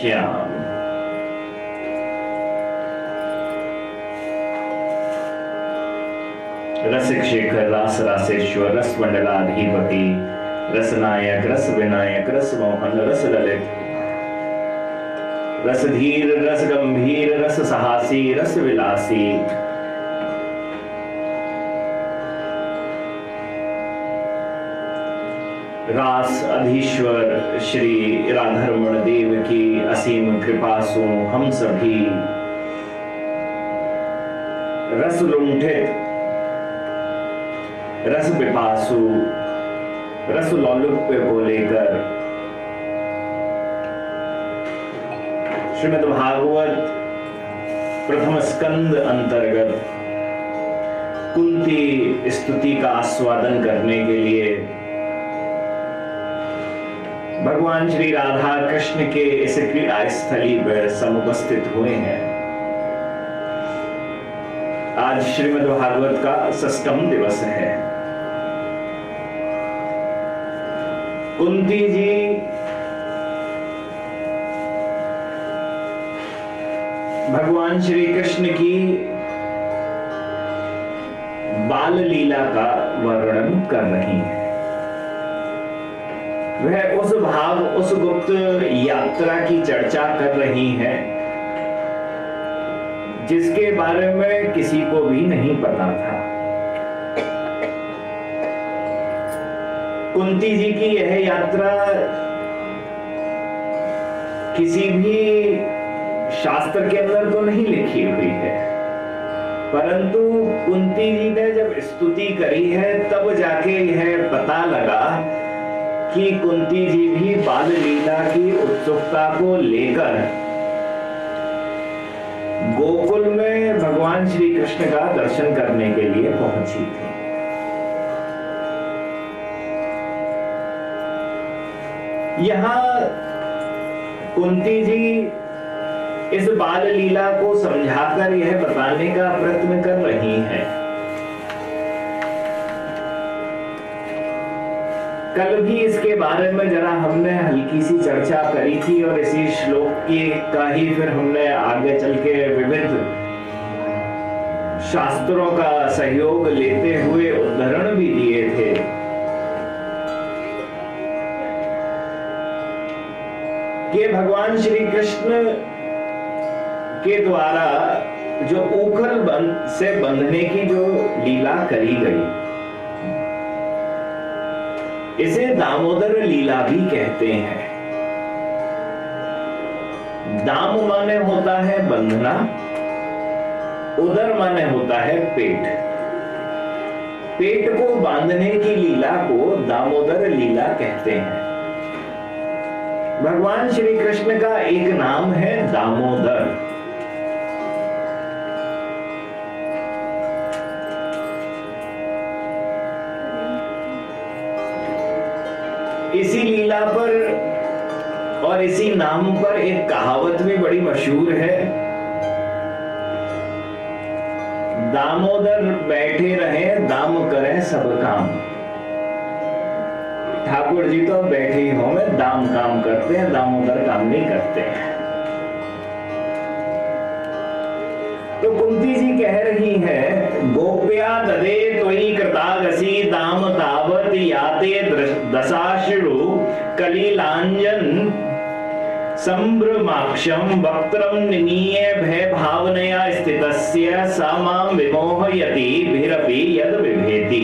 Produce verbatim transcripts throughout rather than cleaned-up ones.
श्याम। रसिक शेखर रास रासेश्वर रस मंडलाधिपति रसनायक रस विनायक रस मोहन रस ललित रस धीर रस गंभीर रस साहसी रस विलासी रास अधीश्वर श्री राधारमण देव की असीम कृपा सो हम सभी रस लुंठित रस पिपासु रस लौलुप्य को लेकर श्रीमद् भागवत प्रथम स्कंद अंतर्गत कुंती स्तुति का आस्वादन करने के लिए भगवान श्री राधा कृष्ण के इस क्रीड़ा स्थली पर समुपस्थित हुए हैं। आज श्रीमद् भागवत का षष्ठम दिवस है। कुंती जी भगवान श्री कृष्ण की बाल लीला का वर्णन कर रही हैं। वह उस भाव उस गुप्त यात्रा की चर्चा कर रही हैं जिसके बारे में किसी को भी नहीं पता था। कुंती जी की यह यात्रा किसी भी शास्त्र के अंदर तो नहीं लिखी हुई है, परंतु कुंती जी ने जब स्तुति करी है तब जाके यह पता लगा कि कुंती जी भी बाल लीला की उत्सुकता को लेकर गोकुल में भगवान श्री कृष्ण का दर्शन करने के लिए पहुंची थी। यहां कुंती जी इस बाल लीला को समझाकर यह बताने का प्रयत्न कर रही हैं। कल भी इसके बारे में जरा हमने हल्की सी चर्चा करी थी और इसी श्लोक की का ही फिर हमने आगे चल के विविध शास्त्रों का सहयोग लेते हुए उदाहरण भी दिए थे। कि भगवान श्री कृष्ण के द्वारा जो ऊखल बंध से बंधने की जो लीला करी गई, इसे दामोदर लीला भी कहते हैं। दाम माने होता है बंधना, उदर माने होता है पेट। पेट को बांधने की लीला को दामोदर लीला कहते हैं। भगवान श्री कृष्ण का एक नाम है दामोदर। इसी लीला पर और इसी नाम पर एक कहावत भी बड़ी मशहूर है, दामोदर बैठे रहे दाम करें सब काम। ठाकुर जी तो बैठे ही हो में दाम काम करते हैं, दामोदर काम नहीं करते हैं। तो कुंती जी कह रही है, गोप्या ददे त्वयि कृतागसी दाम तावत याते दशाश्रु कलिलांजन संभ्रमाक्षम वक्त्रम निनीय भय भावनया स्थितस्य सा मां विमोहयति भिरपि यद विभेति।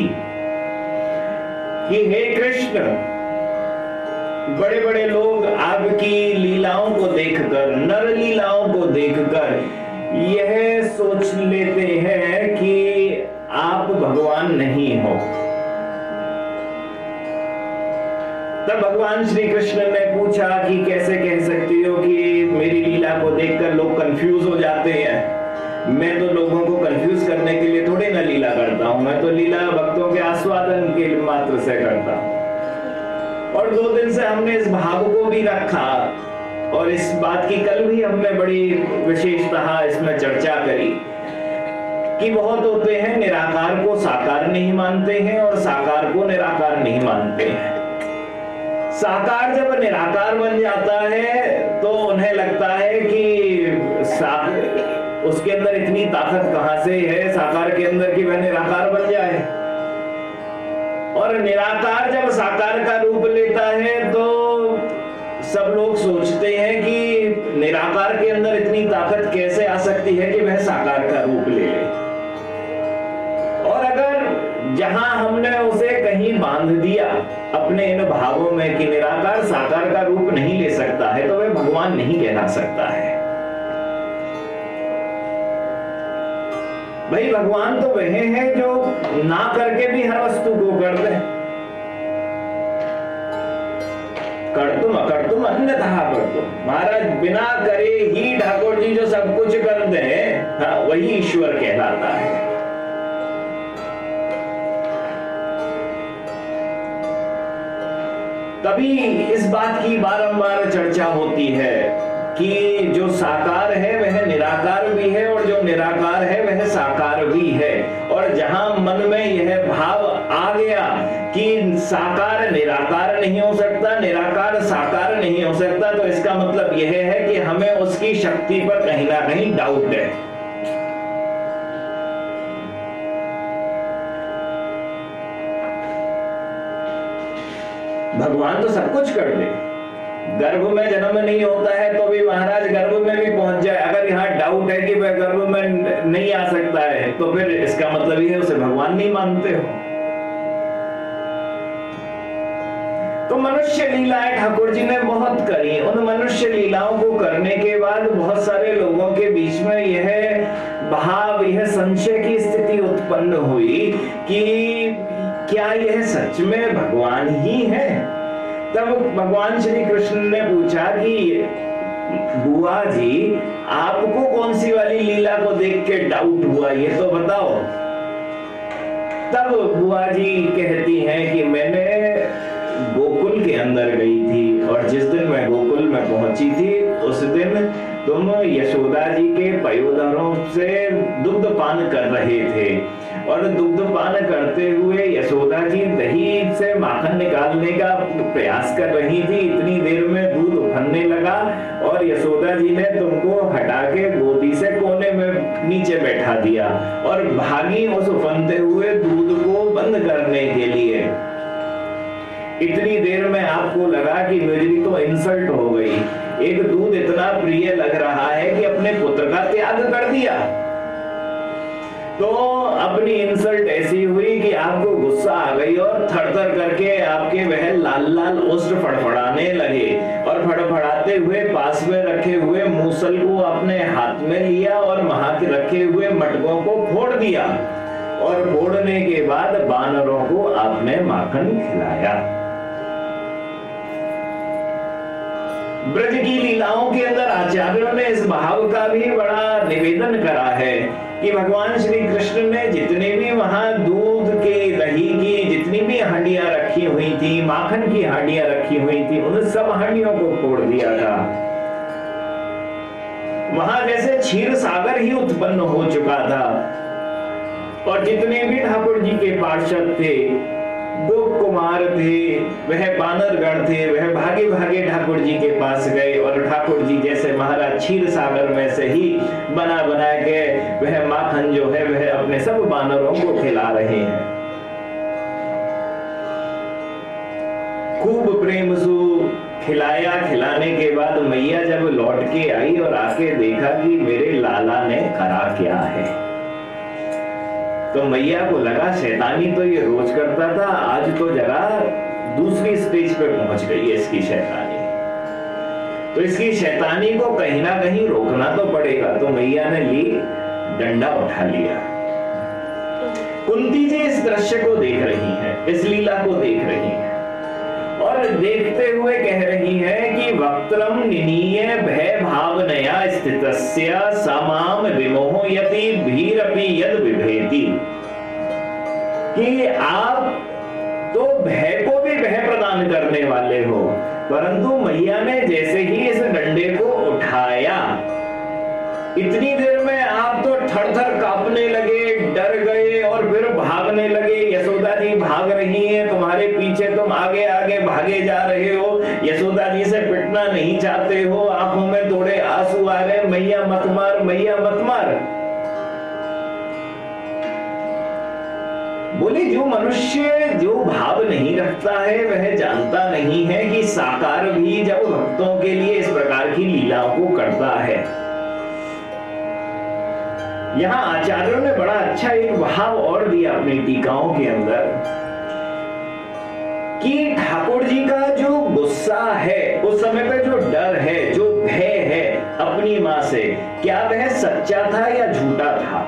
कि हे कृष्ण, बड़े बड़े लोग आपकी लीलाओं को देखकर, नर लीलाओं को देखकर यह सोच लेते हैं कि आप भगवान नहीं हो। तब भगवान श्री कृष्ण ने पूछा कि कैसे कह सकती हो कि मेरी लीला को देखकर लोग कंफ्यूज हो जाते हैं। मैं तो लोगों को कंफ्यूज करने के लिए थोड़ी ना लीला करता हूं, मैं तो लीला भक्तों के आस्वादन के मात्र से करता हूं। और दो दिन से हमने इस भाव को भी रखा और इस बात की कल भी हमने बड़ी विशेषतः इसमें चर्चा करी कि बहुत होते हैं निराकार को साकार नहीं मानते हैं और साकार को निराकार नहीं मानते हैं। साकार जब निराकार बन जाता है तो उन्हें लगता उसके अंदर इतनी ताकत कहां से है साकार के अंदर कि वह निराकार बन जाए। और निराकार जब साकार का रूप लेता है तो सब लोग सोचते हैं कि निराकार के अंदर इतनी ताकत कैसे आ सकती है कि वह साकार का रूप ले ले। और अगर जहां हमने उसे कहीं बांध दिया अपने इन भावों में कि निराकार साकार का रूप नहीं ले सकता है, तो वह भगवान नहीं कहला सकता है। भाई भगवान तो वह है जो ना करके भी हर वस्तु को कर दे। कर तुम अकर तुम अन्यथा कर तुम, महाराज बिना करे ही ठाकुर जी जो सब कुछ कर दे, हाँ, वही ईश्वर कहलाता है। तभी इस बात की बारंबार चर्चा होती है कि जो साकार है वह निराकार भी है और जो निराकार है वह साकार भी है। और जहां मन में यह भाव आ गया कि साकार निराकार नहीं हो सकता, निराकार साकार नहीं हो सकता, तो इसका मतलब यह है कि हमें उसकी शक्ति पर कहीं ना कहीं डाउट है। भगवान तो सब कुछ कर दे, गर्भ में जन्म नहीं होता है तो भी महाराज गर्भ में भी पहुंच जाए। अगर यहाँ डाउट है कि वह गर्भ में नहीं आ सकता है तो फिर इसका मतलब ये है उसे भगवान नहीं मानते हो। तो मनुष्य लीलाएं ठाकुर जी ने बहुत करी। उन मनुष्य लीलाओं को करने के बाद बहुत सारे लोगों के बीच में यह भाव, यह संशय की स्थिति उत्पन्न हुई कि क्या यह सच में भगवान ही है। तब भगवान श्री कृष्ण ने पूछा कि बुआ जी, आपको कौन सी वाली लीला को देख के डाउट हुआ, ये तो बताओ। तब बुआ जी कहती हैं कि मैंने गोकुल के अंदर गई थी और जिस दिन मैं गोकुल में पहुंची थी उस दिन तुम यशोदा जी के पयोधरों से दुग्ध पान कर रहे थे और दुग्ध पान करते हुए यशोदा जी दही से माखन निकालने का प्रयास कर रही थी। इतनी देर में दूध उफनने लगा और यशोदा जी ने तुमको हटा के गोदी से कोने में नीचे बैठा दिया और भागी उस उफनते हुए दूध को बंद करने के लिए। इतनी देर में आपको लगा कि मेरी तो इंसल्ट हो गई, एक दूध इतना प्रिय लग रहा है कि अपने पुत्र का त्याग कर दिया। तो अपनी इंसल्ट ऐसी हुई कि आपको गुस्सा आ गई और थरथर करके आपके वह लाल लाल ओष्ठ फड़फड़ाने लगे और फड़फड़ाते हुए पास में रखे हुए मूसल को अपने हाथ में लिया और वहां के रखे हुए मटकों को फोड़ दिया और फोड़ने के बाद बानरों को आपने माखन खिलाया। ब्रज की लीलाओं के अंदर आचार्यों ने इस भाव का भी बड़ा निवेदन करा है कि भगवान श्री कृष्ण ने जितने भी वहां दूध के दही की जितनी भी हांडियां रखी हुई थी, माखन की हांडियां रखी हुई थी, उन सब हांडियों को फोड़ दिया था। वहां जैसे क्षीर सागर ही उत्पन्न हो चुका था और जितने भी ठाकुर जी के पार्षद थे, गोप कुमार थे, वह बानरगण थे, वह भागे भागे ठाकुर जी के पास गए और ठाकुर जी जैसे महाराज क्षीर सागर में से ही बना बना के वह माखन जो है वह अपने सब बानरों को खिला रहे हैं। खूब प्रेम से खिलाया। खिलाने के बाद मैया जब लौट के आई और आके देखा कि मेरे लाला ने करा क्या है, तो मैया को लगा शैतानी तो ये रोज करता था, आज तो जरा दूसरी स्टेज पे पहुंच गई है इसकी शैतानी। तो इसकी शैतानी को कहीं ना कहीं रोकना तो पड़ेगा। तो मैया ने ली डंडा उठा लिया। कुंती जी इस दृश्य को देख रही हैं, इस लीला को देख रही हैं और देखते हुए कह रही है कि वक्त्रम निनीय भय भावनया स्थितस्य समाम विमोहयति भीरपि यद विभेति, कि आप तो भय को भी भय प्रदान करने वाले हो, परंतु मैया ने जैसे ही इस डंडे को उठाया इतनी देर में आप तो थर थर कांपने लगे, डर गए और फिर भागने लगे। यशोदा जी भाग रही हैं तुम्हारे पीछे, तुम आगे आगे भागे जा रहे हो। यशोदा जी से पिटना नहीं चाहते हो, आंखों में थोड़े आंसू आ रहे, मैया मत मार, मैया मत मार। बोले जो मनुष्य जो भाव नहीं रखता है वह जानता नहीं है कि साकार भी जब भक्तों के लिए इस प्रकार की लीलाओं को करता है। यहाँ आचार्यों ने बड़ा अच्छा एक भाव और दिया अपनी टीकाओं के अंदर कि ठाकुर जी का जो गुस्सा है, उस समय पे जो डर है, जो भय है अपनी मां से, क्या वह सच्चा था या झूठा था?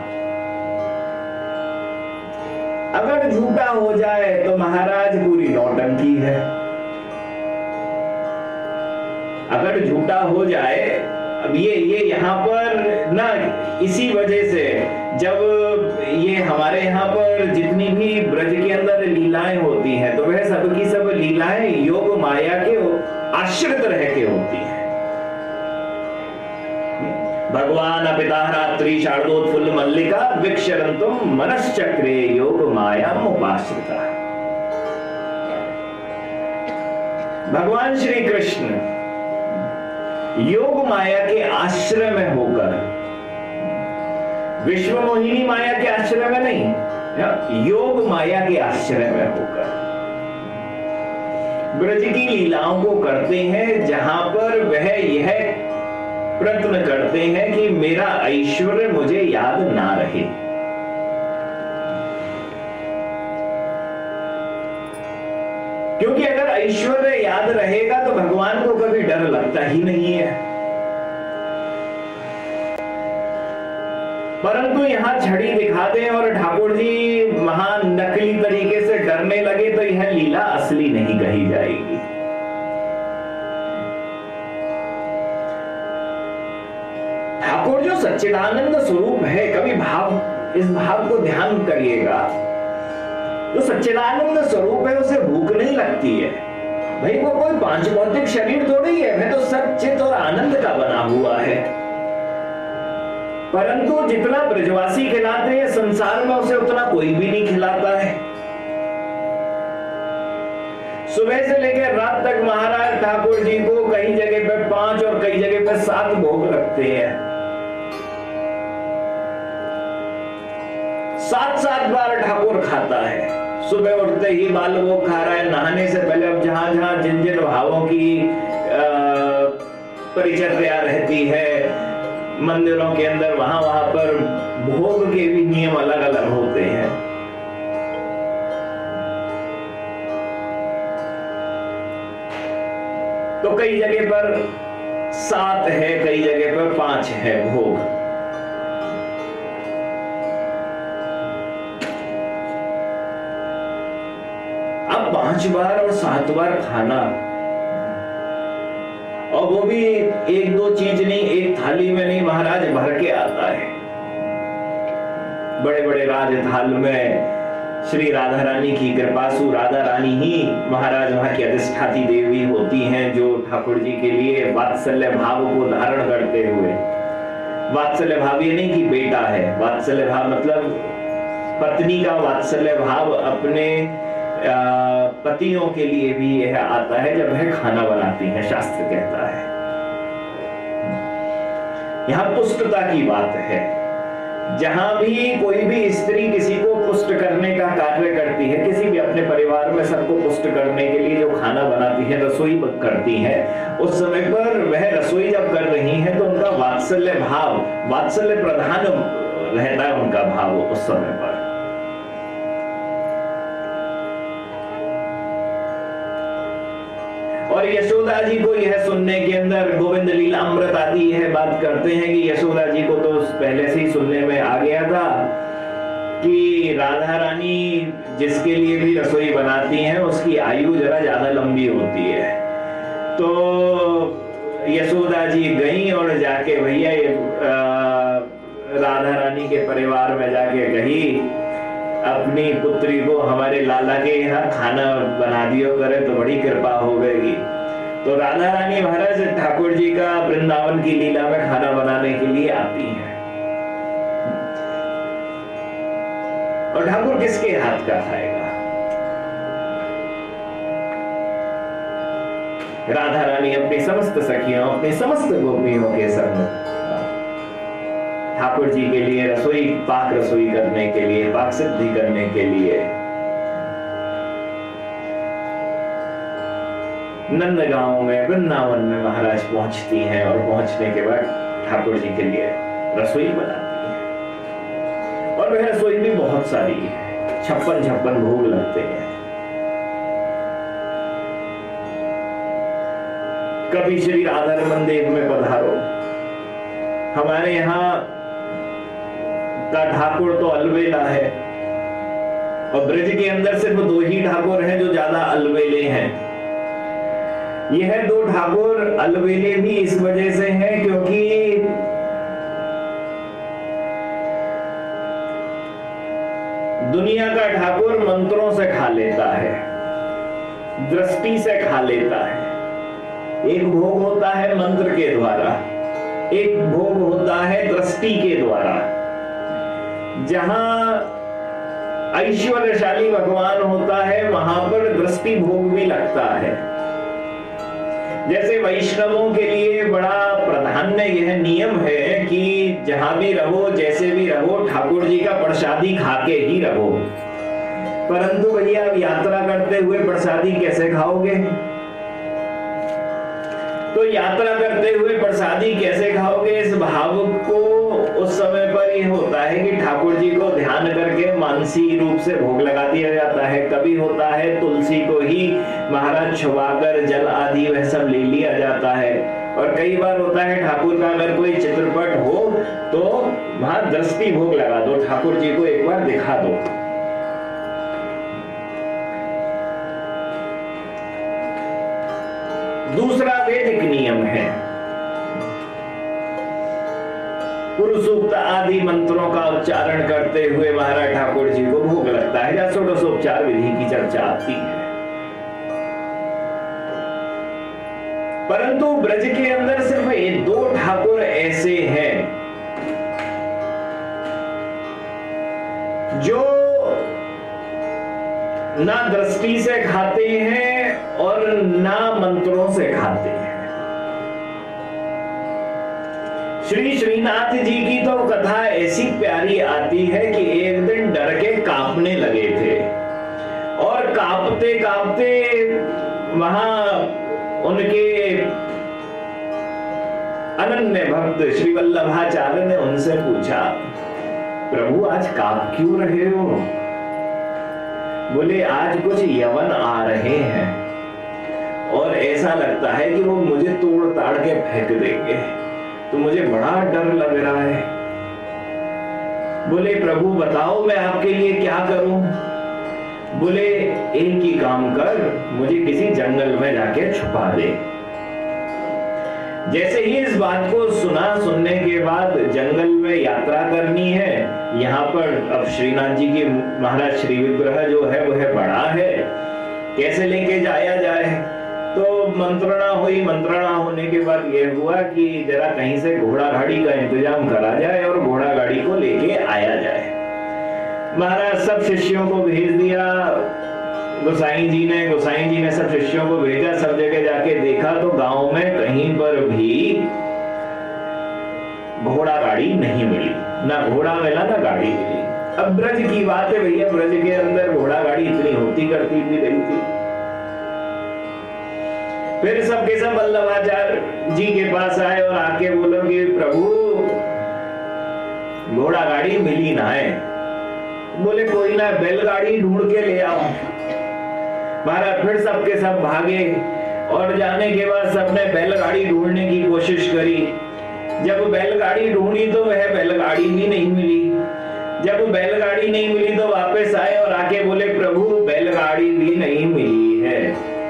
अगर झूठा हो जाए तो महाराज पूरी नौटंकी है। अगर झूठा हो जाए, अब ये ये यहाँ पर ना इसी वजह से जब ये हमारे यहाँ पर जितनी भी ब्रज के अंदर लीलाएं होती हैं तो वह सबकी सब लीलाएं योग माया के आश्रित रह के होती हैं। भगवान अपिता रात्रि शारदोत्फुल्ल मल्लिका विक्षरन्तुम मनश्चक्रे योग माया उपाश्रिता। भगवान श्री कृष्ण योग माया के आश्रय में होकर, विश्व मोहिनी माया के आश्रय में नहीं, योग माया के आश्रय में होकर ब्रज की लीलाओं को करते हैं, जहां पर वह यह प्रयत्न करते हैं कि मेरा ऐश्वर्य मुझे याद ना रहे। क्योंकि अगर ऐश्वर्य याद रहेगा तो भगवान को कभी डर लगता ही नहीं है। परंतु यहां छड़ी दिखा दें और ठाकुर जी महान नकली तरीके से डरने लगे तो यह लीला असली नहीं कही जाएगी। ठाकुर जो सच्चिदानंद स्वरूप है, कभी भाव इस भाव को ध्यान करिएगा, जो सच्चिदानंद स्वरूप है उसे भूख नहीं लगती है। भाई वो कोई पांच भौतिक शरीर थोड़ी है, वह तो सच्चित और आनंद का बना हुआ है। परंतु जितना ब्रजवासी खिलाते हैं संसार में उसे उतना कोई भी नहीं खिलाता है। सुबह से लेकर रात तक महाराज ठाकुर जी को कई जगह पे पांच और कई जगह पे सात भोग लगते हैं। सात सात बार ठाकुर खाता है। सुबह उठते ही बाल भोग खा रहा है, नहाने से पहले अब जहां जहां जिन जिन भावों की परिचर्या रहती है मंदिरों के अंदर, वहां वहां पर भोग के भी नियम अलग अलग होते हैं। तो कई जगह पर सात है, कई जगह पर पांच है भोग। अब पांच बार और सात बार खाना, और वो भी एक दो चीज नहीं, एक थाली में नहीं, महाराज भर के आता है। बड़े बड़े राज थाल में श्री राधा रानी की कृपासु राधा रानी ही महाराज वहां की अधिष्ठाती देवी होती हैं, जो ठाकुर जी के लिए वात्सल्य भाव को धारण करते हुए, वात्सल्य भाव ये नहीं कि बेटा है, वात्सल्य भाव मतलब पत्नी का वात्सल्य भाव अपने पतियों के लिए भी यह आता है जब वह खाना बनाती है, शास्त्र कहता है। यहां पुष्टता की बात है। जहां भी कोई भी स्त्री किसी को पुष्ट करने का कार्य करती है, किसी भी अपने परिवार में सबको पुष्ट करने के लिए जो खाना बनाती है, रसोई करती है, उस समय पर वह रसोई जब कर रही है तो उनका वात्सल्य भाव, वात्सल्य प्रधान रहता है उनका भाव उस समय पर। और यशोदा जी को यह सुनने के अंदर गोविंद लीलामृत आदि यह बात करते हैं कि यशोदा जी को तो पहले से ही सुनने में आ गया था कि राधा रानी जिसके लिए भी रसोई बनाती हैं उसकी आयु जरा ज्यादा लंबी होती है। तो यशोदा जी गई और जाके भैया राधा रानी के परिवार में जाके कही अपनी पुत्री को हमारे लाला के यहाँ खाना बना दियो करे तो बड़ी कृपा हो गई। तो राधा रानी महाराज ठाकुर जी का वृंदावन की लीला में खाना बनाने के लिए आती हैं। और ठाकुर किसके हाथ का खाएगा? राधा रानी अपनी समस्त सखियों, अपनी समस्त गोपियों के संग ठाकुर जी के लिए रसोई, पाक रसोई करने के लिए, पाक सिद्धि करने के लिए नंदगांव में, वृंदावन में महाराज पहुंचती हैं और पहुंचने के बाद ठाकुर जी के लिए रसोई बनाती हैं। और वह रसोई भी बहुत सारी है, छप्पन छप्पन भोग लगते हैं। कभी श्री राधा रमन देव में पधारो। हमारे यहाँ का ठाकुर तो अलवेला है और ब्रज के अंदर सिर्फ दो ही ठाकुर हैं जो ज्यादा अलवेले हैं। यह दो ठाकुर अलवेले भी इस वजह से हैं क्योंकि दुनिया का ठाकुर मंत्रों से खा लेता है, दृष्टि से खा लेता है। एक भोग होता है मंत्र के द्वारा, एक भोग होता है दृष्टि के द्वारा। जहां ऐश्वर्यशाली भगवान होता है वहां पर दृष्टि भोग भी लगता है। जैसे वैष्णवों के लिए बड़ा प्राधान्य यह नियम है कि जहां भी रहो, जैसे भी रहो, ठाकुर जी का प्रसादी खा के ही रहो। परंतु भैया अब यात्रा करते हुए प्रसादी कैसे खाओगे? तो यात्रा करते हुए प्रसादी कैसे खाओगे? इस भाव को उस समय पर यह होता है कि ठाकुर जी को ध्यान करके मानसी रूप से भोग लगा दिया जाता है। कभी होता है तुलसी को ही महाराज छुपाकर जल आदि वह सब ले लिया जाता है। और कई बार होता है ठाकुर का अगर कोई चित्रपट हो तो वहां दृष्टि भोग लगा दो, ठाकुर जी को एक बार दिखा दो। दूसरा वैदिक नियम है, पुरुष सूक्त आदि मंत्रों का उच्चारण करते हुए महाराज ठाकुर जी को भोग लगता है, जहां षोडशोपचार विधि की चर्चा आती है। परंतु ब्रज के अंदर सिर्फ ये दो ठाकुर ऐसे हैं जो ना दृष्टि से खाते हैं और ना मंत्रों से खाते हैं। श्री श्रीनाथ जी की तो कथा ऐसी प्यारी आती है कि एक दिन डर के कांपने लगे थे और कांपते कांपते वहां उनके अनन्य भक्त श्री वल्लभाचार्य ने उनसे पूछा, प्रभु आज कांप क्यों रहे हो? बोले आज कुछ यवन आ रहे हैं और ऐसा लगता है कि वो मुझे तोड़ ताड़ के फेंक देंगे, तो मुझे बड़ा डर लग रहा है। बोले प्रभु बताओ मैं आपके लिए क्या करूं? बोले एक ही काम कर, मुझे किसी जंगल में जाके छुपा दे। जैसे ही इस बात को सुना, सुनने के बाद जंगल में यात्रा करनी है। यहाँ पर अब श्रीनाथ जी की महाराज श्री विग्रह जो है वह बड़ा है, कैसे लेके जाया जाए? तो मंत्रणा हुई। मंत्रणा होने के बाद यह हुआ कि जरा कहीं से घोड़ा गाड़ी का इंतजाम करा जाए और घोड़ा गाड़ी को लेके आया जाए। महाराज सब शिष्यों को भेज दिया। गोसाई जी ने गोसाई जी ने सब शिष्यों को भेजा। सब जगह जाके देखा तो गांव में कहीं पर भी घोड़ा गाड़ी नहीं मिली, ना घोड़ा मिला ना गाड़ी मिली। अब ब्रज की बात है भैया, ब्रज के अंदर घोड़ा गाड़ी इतनी होती करती भी रही थी। फिर सबके सब वल्लभाचार्य जी के पास आए और आके बोलो कि प्रभु घोड़ा गाड़ी मिली ना है। बोले कोई ना, बैलगाड़ी ढूंढ के ले आओ। महाराज फिर सबके सब भागे और जाने के बाद सबने बैलगाड़ी ढूंढने की कोशिश करी। जब बैलगाड़ी ढूंढी तो वह बैलगाड़ी भी नहीं मिली। जब बैलगाड़ी नहीं मिली तो वापस आए और आके बोले प्रभु बैलगाड़ी भी नहीं मिली है।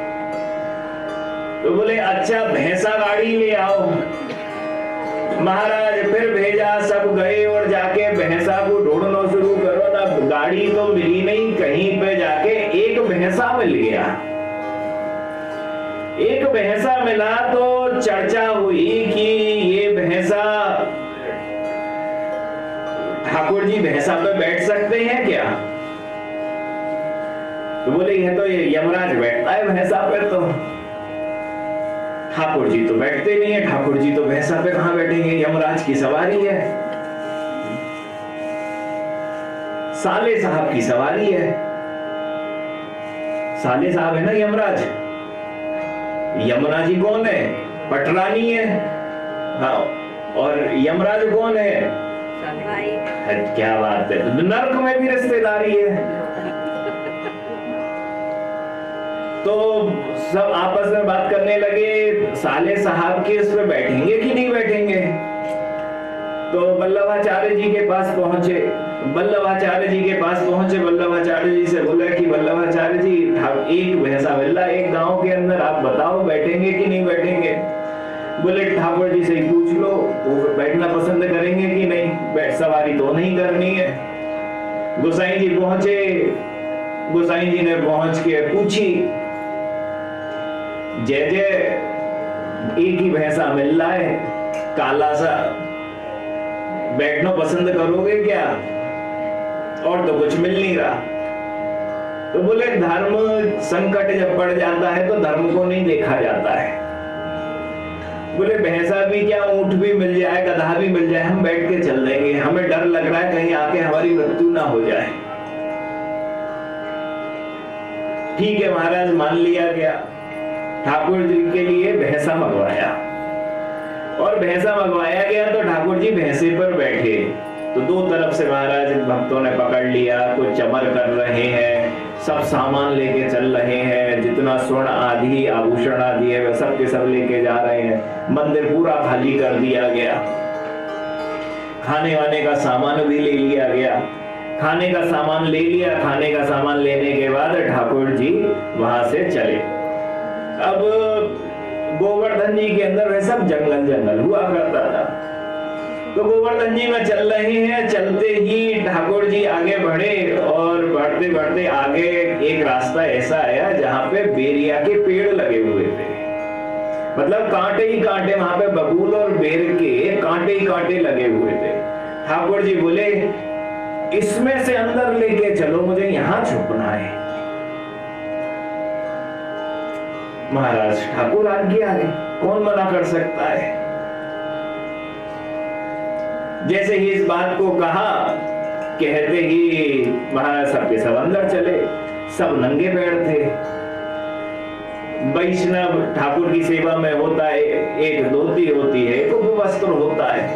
तो बोले अच्छा भैंसा गाड़ी ले आओ। महाराज फिर भेजा, सब गए और जाके भैंसा को ढूंढना शुरू करो ना, गाड़ी तो मिली नहीं। कहीं पे जाके एक भैंसा मिल गया। एक भैंसा मिला तो चर्चा हुई कि ये भैंसा ठाकुर ठाकुर जी भैंसा पे बैठ सकते हैं क्या? तो बोले यह तो ये यमराज बैठता है भैंसा पे, तो ठाकुर जी तो बैठते नहीं है, ठाकुर जी तो भैंसा पे कहां बैठेंगे, यमराज की सवारी है, साले साहब की सवारी है। साले साहब है ना यमराज। यमुना जी कौन है? पटरानी है। हाँ, और यमराज कौन है? है, क्या बात है, तो नरक में भी रिश्तेदारी है। तो सब आपस में बात करने लगे, साले साहब के उस पे बैठेंगे कि नहीं बैठेंगे। तो वल्लभाचार्य जी के पास पहुंचे, वल्लभाचार्य जी के पास पहुंचे वल्लभाचार्य जी से बोला कि वल्लभाचार्य जी, एक भैंसा मिला एक गांव के अंदर, आप बताओ बैठेंगे कि नहीं बैठेंगे। बोले ठाकुर जी से ही पूछ लो, वो बैठना पसंद करेंगे कि नहीं, बैठ सवारी तो नहीं करनी है। गोसाई जी पहुंचे, गोसाई जी ने पहुंच के पूछी, जय जय एक ही भैंसा मिल रहा है काला सा, बैठना पसंद करोगे क्या? और तो कुछ मिल नहीं रहा। तो बोले धर्म संकट जब पड़ जाता है तो धर्म को नहीं देखा जाता है। बोले भैंसा भी क्या, ऊंट भी मिल जाए, गधा भी मिल जाए, हम बैठ के चल देंगे, हमें डर लग रहा है कहीं आके हमारी मृत्यु ना हो जाए। ठीक है महाराज, मान लिया गया। ठाकुर जी के लिए भैंसा मंगवाया, और भैंसा मंगवाया गया तो ठाकुर जी भैंसे पर बैठे। तो दो तरफ से महाराज भक्तों ने पकड़ लिया, कुछ चमर कर रहे हैं, सब सामान लेके चल रहे हैं, जितना स्वर्ण आदि आभूषण आदि है वह सब के सब लेके जा रहे हैं। मंदिर पूरा खाली कर दिया गया, खाने वाने का सामान भी ले लिया गया। खाने का सामान ले लिया, खाने का सामान लेने के बाद ठाकुर जी वहां से चले। अब गोवर्धन जी के अंदर वह सब जंगल जंगल हुआ करता था। तो गोवर्धन जी में चल रहे हैं, चलते ही ठाकुर जी आगे बढ़े, और बढ़ते बढ़ते आगे एक रास्ता ऐसा आया जहां पे बेरिया के पेड़ लगे हुए थे, मतलब कांटे ही कांटे, वहां पे बबूल और बेर के कांटे ही कांटे लगे हुए थे। ठाकुर जी बोले इसमें से अंदर लेके चलो, मुझे यहां छुपना है। महाराज ठाकुर आज्ञा है, कौन मना कर सकता है। जैसे ही इस बात को कहा, कहते ही महाराज सबके सब अंदर चले। सब नंगे पैर थे। वैष्णव ठाकुर की सेवा में होता है, एक धोती होती है, एक उपवस्त्र होता है,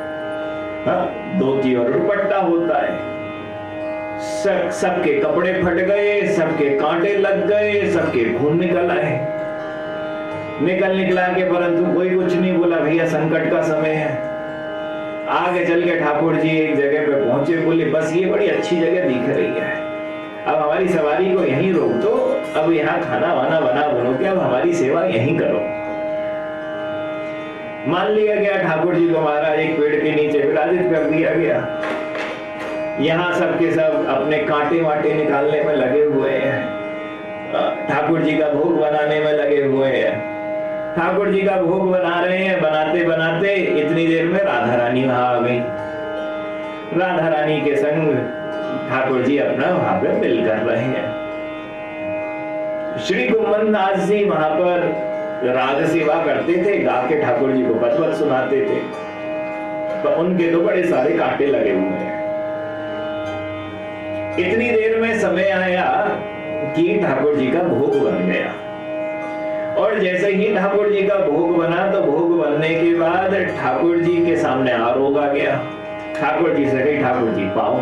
धोती और दुपट्टा होता है। सब सबके कपड़े फट गए, सबके कांटे लग गए, सबके खून निकल आए। निकल निकला के परंतु कोई कुछ नहीं बोला, भैया संकट का समय है। आगे चल के ठाकुर जी एक जगह पे पहुंचे, बोले बस ये बड़ी अच्छी जगह दिख रही है, अब हमारी सवारी को यहीं रोक दो, अब यहाँ खाना वाना बना बनो के अब हमारी सेवा यहीं करो। मान लिया गया, ठाकुर जी को महाराज एक पेड़ के नीचे विराजित कर दिया गया। यहाँ सबके सब अपने कांटे वाटे निकालने में लगे हुए हैं, ठाकुर जी का भोग बनाने में लगे हुए हैं। ठाकुर जी का भोग बना रहे हैं, बनाते बनाते इतनी देर में राधा रानी वहां आ गई। राधा रानी के संग ठाकुर जी अपना वहां पे मिल कर रहे हैं। श्री गुम्मन दास जी वहां पर राग सेवा करते थे, गा के ठाकुर जी को पद सुनाते थे, तो उनके तो बड़े सारे कांटे लगे हुए हैं। इतनी देर में समय आया कि ठाकुर जी का भोग बन गया, और जैसे ही ठाकुर जी का भोग बना तो भोग बनने के बाद ठाकुर जी के सामने आरोग आ गया। ठाकुर जी से कही, ठाकुर जी पाओ।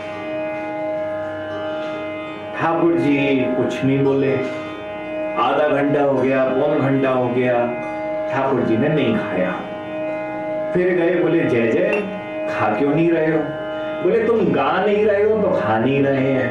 ठाकुर जी कुछ नहीं बोले। आधा घंटा हो गया, पौन घंटा हो गया, ठाकुर जी ने नहीं खाया। फिर गए, बोले जय जय खा क्यों नहीं रहे हो? बोले तुम गा नहीं रहे हो तो खा नहीं रहे हैं।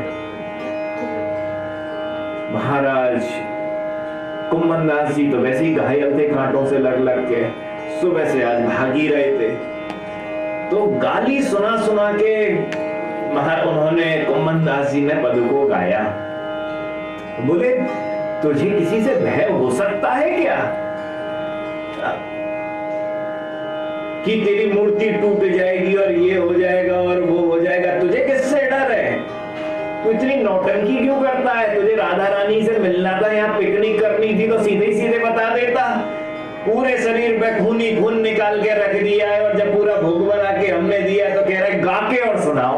महाराज कुम्मन दास जी तो वैसे ही घायल थे, कांटों से लग लग के, सुबह से आज भागी रहे थे। तो गाली सुना सुना के महा उन्होंने कुम्मन दास जी ने पद को गाया। बोले तुझे किसी से भय हो सकता है क्या? कि तेरी मूर्ति टूट जाएगी और ये हो जाएगा और वो हो जाएगा। तुझे किससे डर है? तू इतनी नौटंकी क्यों करता है? तुझे राधा रानी से मिलना था, यहाँ पिकनिक करनी थी तो सीधे ही सीधे बता देता। पूरे शरीर पे खून ही खून निकाल के रख दिया है, और जब पूरा भोग बना के हमने दिया तो कह रहे गा के और सुनाओ।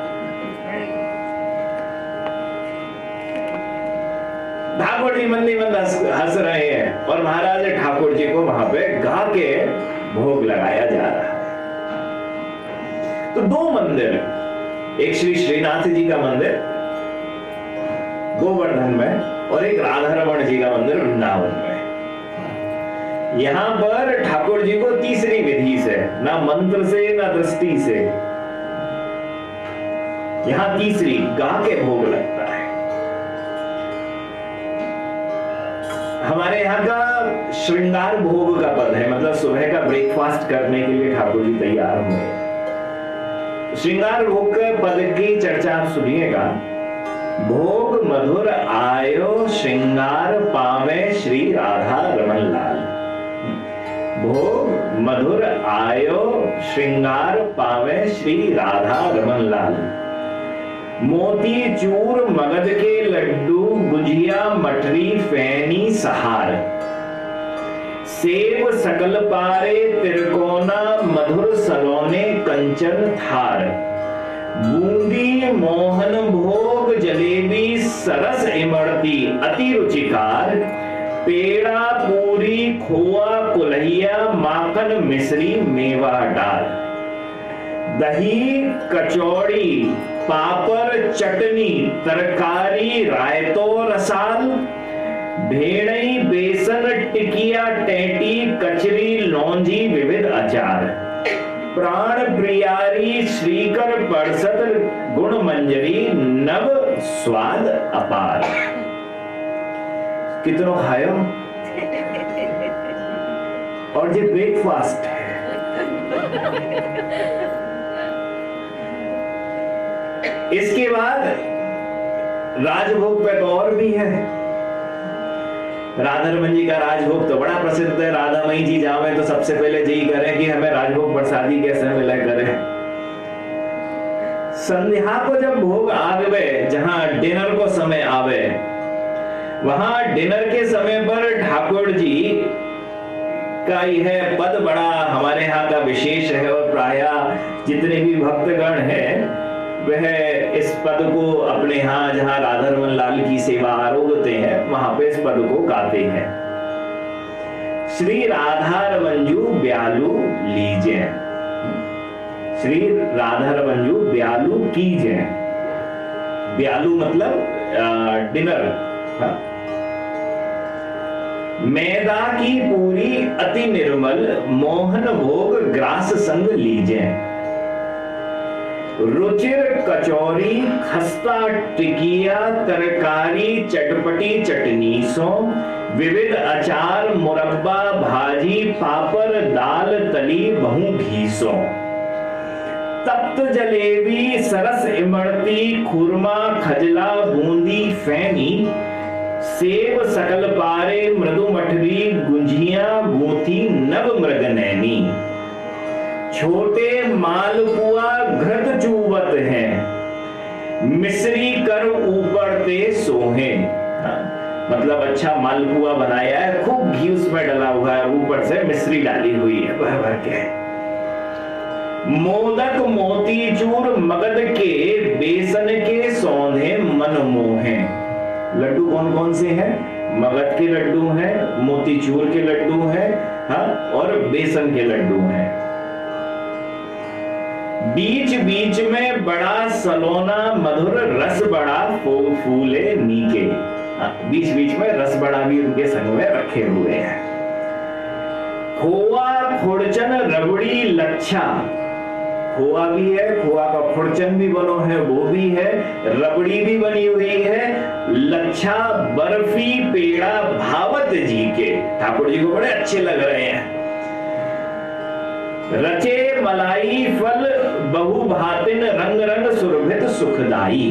ठाकुर जी मंदी मंद हंस रहे हैं और महाराज ठाकुर जी को वहां पे गा के भोग लगाया जा रहा है। तो दो मंदिर, एक श्री श्रीनाथ जी का मंदिर गोवर्धन में और एक राधा रमण जी का मंदिर वृंदावन में। यहां पर ठाकुर जी को तीसरी विधि से, ना मंत्र से ना दृष्टि से, यहां तीसरी गा के भोग लगता है। हमारे यहाँ का श्रृंगार भोग का पद है, मतलब सुबह का ब्रेकफास्ट करने के लिए ठाकुर जी तैयार हुए। श्रृंगार भोग के पद की चर्चा आप सुनिएगा। भोग मधुर आयो श्रृंगार पावे श्री राधा रमन लाल। भोग मधुर आयो श्रृंगार पावे श्री राधा रमन लाल। मोती चूर मगध के लड्डू गुजिया मठरी फैनी सहार। सेब सकल पारे तिरकोना मधुर सलोने कंचन थार। बूंदी मोहन भोग जलेबी सरस इमरती अति रुचिकार। पेड़ा पूरी खोआ कुल्हिया माखन मिश्री मेवा डाल। दही कचौड़ी पापड़ चटनी तरकारी रायतो रसाल। भेड़ई बेसन टिकिया टेटी कचरी लौंजी विविध अचार। प्राण प्रियारी श्रीकर परसत गुण मंजरी नव स्वाद अपार। कितनो खायो? और ये ब्रेकफास्ट है। इसके बाद राजभोग पे तो और भी है। राधा रमन जी का राजभोग तो बड़ा प्रसिद्ध है। राधा मई जी जावे तो सबसे पहले यही करें कि हमें राजभोग प्रसादी कैसे मिला करें। संध्या को जब भोग आवे, जहां डिनर को समय आवे, वहां डिनर के समय पर ठाकुर जी का यह पद बड़ा हमारे यहाँ का विशेष है। और प्रायः जितने भी भक्तगण हैं वह इस पद को अपने यहाँ जहाँ राधा रमन लाल की सेवा आरोगते हैं वहां पे इस पद को गाते हैं। श्री राधा रमंजू ब्यालू लीजे। श्री राधा रमंजू ब्यालू कीजे। ब्यालू मतलब डिनर। मैदा की पूरी अति निर्मल मोहन भोग ग्रास संग लीजे। रुचिर कचौरी खस्ता टिकिया तरकारी चटपटी चटनी सो। विविध अचार मुरब्बा भाजी पापड़ दाल तली बहु घीसो। तप्त जलेबी सरस इमरती खुरमा खजला बूंदी फैनी। सेब सकल पारे मृदु मठरी गुंजिया बूथी नव मृगनैनी। छोटे मालपुआ घृत चूवत हैं मिश्री कर ऊपर ते सोहे। मतलब अच्छा मालपुआ बनाया है, खूब घी उसमें डला हुआ है, ऊपर से मिश्री डाली हुई है भर भर के। मोदक मोतीचूर मगध के बेसन के सौंधे मन मोहे। लड्डू कौन कौन से हैं? मगध के लड्डू हैं, मोतीचूर के लड्डू हैं, हाँ, और बेसन के लड्डू हैं। बीच बीच में बड़ा सलोना मधुर रस बड़ा फूले नीके। बीच बीच में रस बड़ा भी उनके संग में रखे हुए हैं। खोआ खुड़चन रबड़ी लच्छा। खोआ भी है, खोआ का खुड़चन भी बनो है, वो भी है, रबड़ी भी बनी हुई है, लच्छा बर्फी पेड़ा भावत जी के। ठाकुर जी को बड़े अच्छे लग रहे हैं। रचे मलाई फल बहु भातिन रंग रंग सुरभित सुखदाई।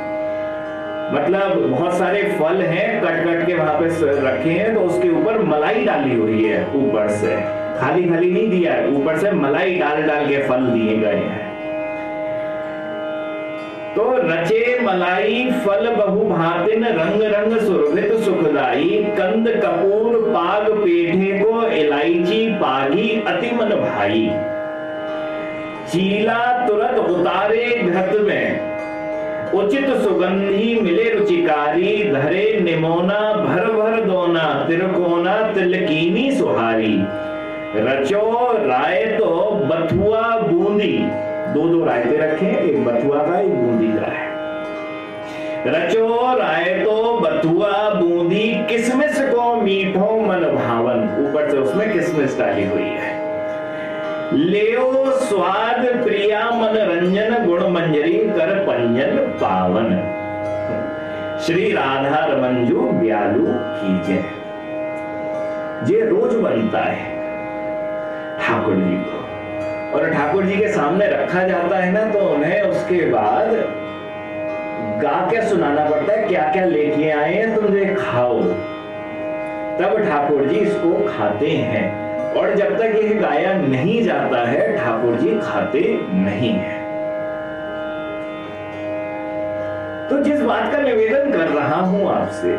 मतलब बहुत सारे फल हैं, कट कट के वहां पे रखे हैं, तो उसके ऊपर मलाई डाली हुई है ऊपर से। खाली खाली नहीं दिया है, ऊपर से मलाई डाल डाल के फल दिए गए हैं। तो रचे मलाई फल बहु भातिन, रंग रंग सुरभित सुखदाई, कंद कपूर पाग पेठे को, इलायची पागी अति मन भाई। चीला तुरत उतारे घत में, उचित सुगंधी मिले रुचिकारी, धरे निमोना भर भर दोना, तिरकोना तिलकीनी सुहारी। रचो रायतो बथुआ बूंदी, दो दो रायते रखे, एक बथुआ का एक बूंदी का है। रचो रायतो बथुआ बूंदी, किसमिस को मीठो मन भावन, ऊपर से उसमें किसमिस डाली हुई है। लेओ स्वाद प्रिया मन रंजन, गुण मंजरी कर पंजन पावन। श्री राधा रमंजू ब्यालू कीजे। ये रोज बनता है ठाकुर जी को, और ठाकुर जी के सामने रखा जाता है ना, तो उन्हें उसके बाद गा के सुनाना पड़ता है, क्या क्या लेके आए हैं तुम, ये खाओ। तब ठाकुर जी इसको खाते हैं, और जब तक यह गाया नहीं जाता है ठाकुर जी खाते नहीं है। तो जिस बात का निवेदन कर रहा हूं आपसे,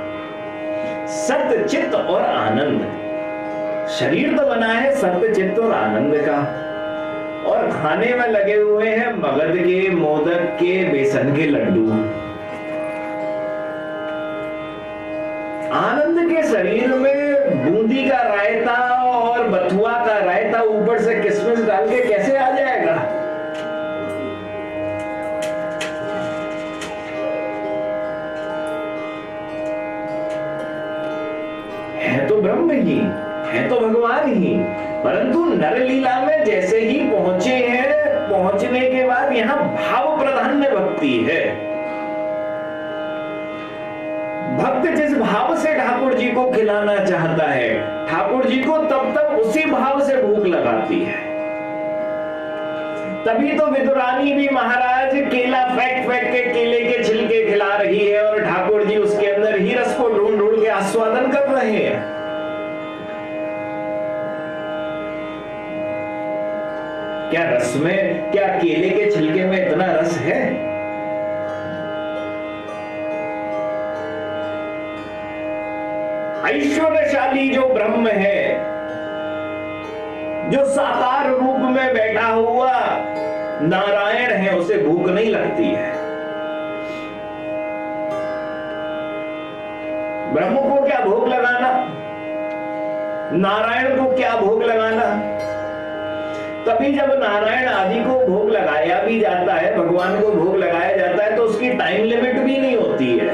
सत्य चित्त और आनंद, शरीर तो बना है सत्य चित्त और आनंद का, और खाने में लगे हुए हैं मगध के, मोदक के, बेसन के लड्डू। आनंद के शरीर में बूंदी का रायता और बथुआ का रायता, ऊपर से किसमिस डाल के कैसे आ जाएगा? है तो ब्रह्म ही, है तो भगवान ही, परंतु नरलीला में जैसे ही पहुंचे हैं, पहुंचने के बाद यहां भाव प्राधान्य भक्ति है। भक्त जिस भाव से ठाकुर जी को खिलाना चाहता है, ठाकुर जी को तब तक उसी भाव से भूख लगाती है। तभी तो विदुरानी भी महाराज केला फेंक फेंक के केले के छिलके खिला रही है, और ठाकुर जी उसके अंदर ही रस को ढूंढ ढूंढ के आस्वादन कर रहे हैं। क्या रस में, क्या केले के छिलके में इतना रस है? ऐश्वर्यशाली जो ब्रह्म है, जो साकार रूप में बैठा हुआ नारायण है, उसे भूख नहीं लगती है। ब्रह्म को क्या भोग लगाना, नारायण को क्या भोग लगाना? तभी जब नारायण आदि को भोग लगाया भी जाता है, भगवान को भोग लगाया जाता है, तो उसकी टाइम लिमिट भी नहीं होती है।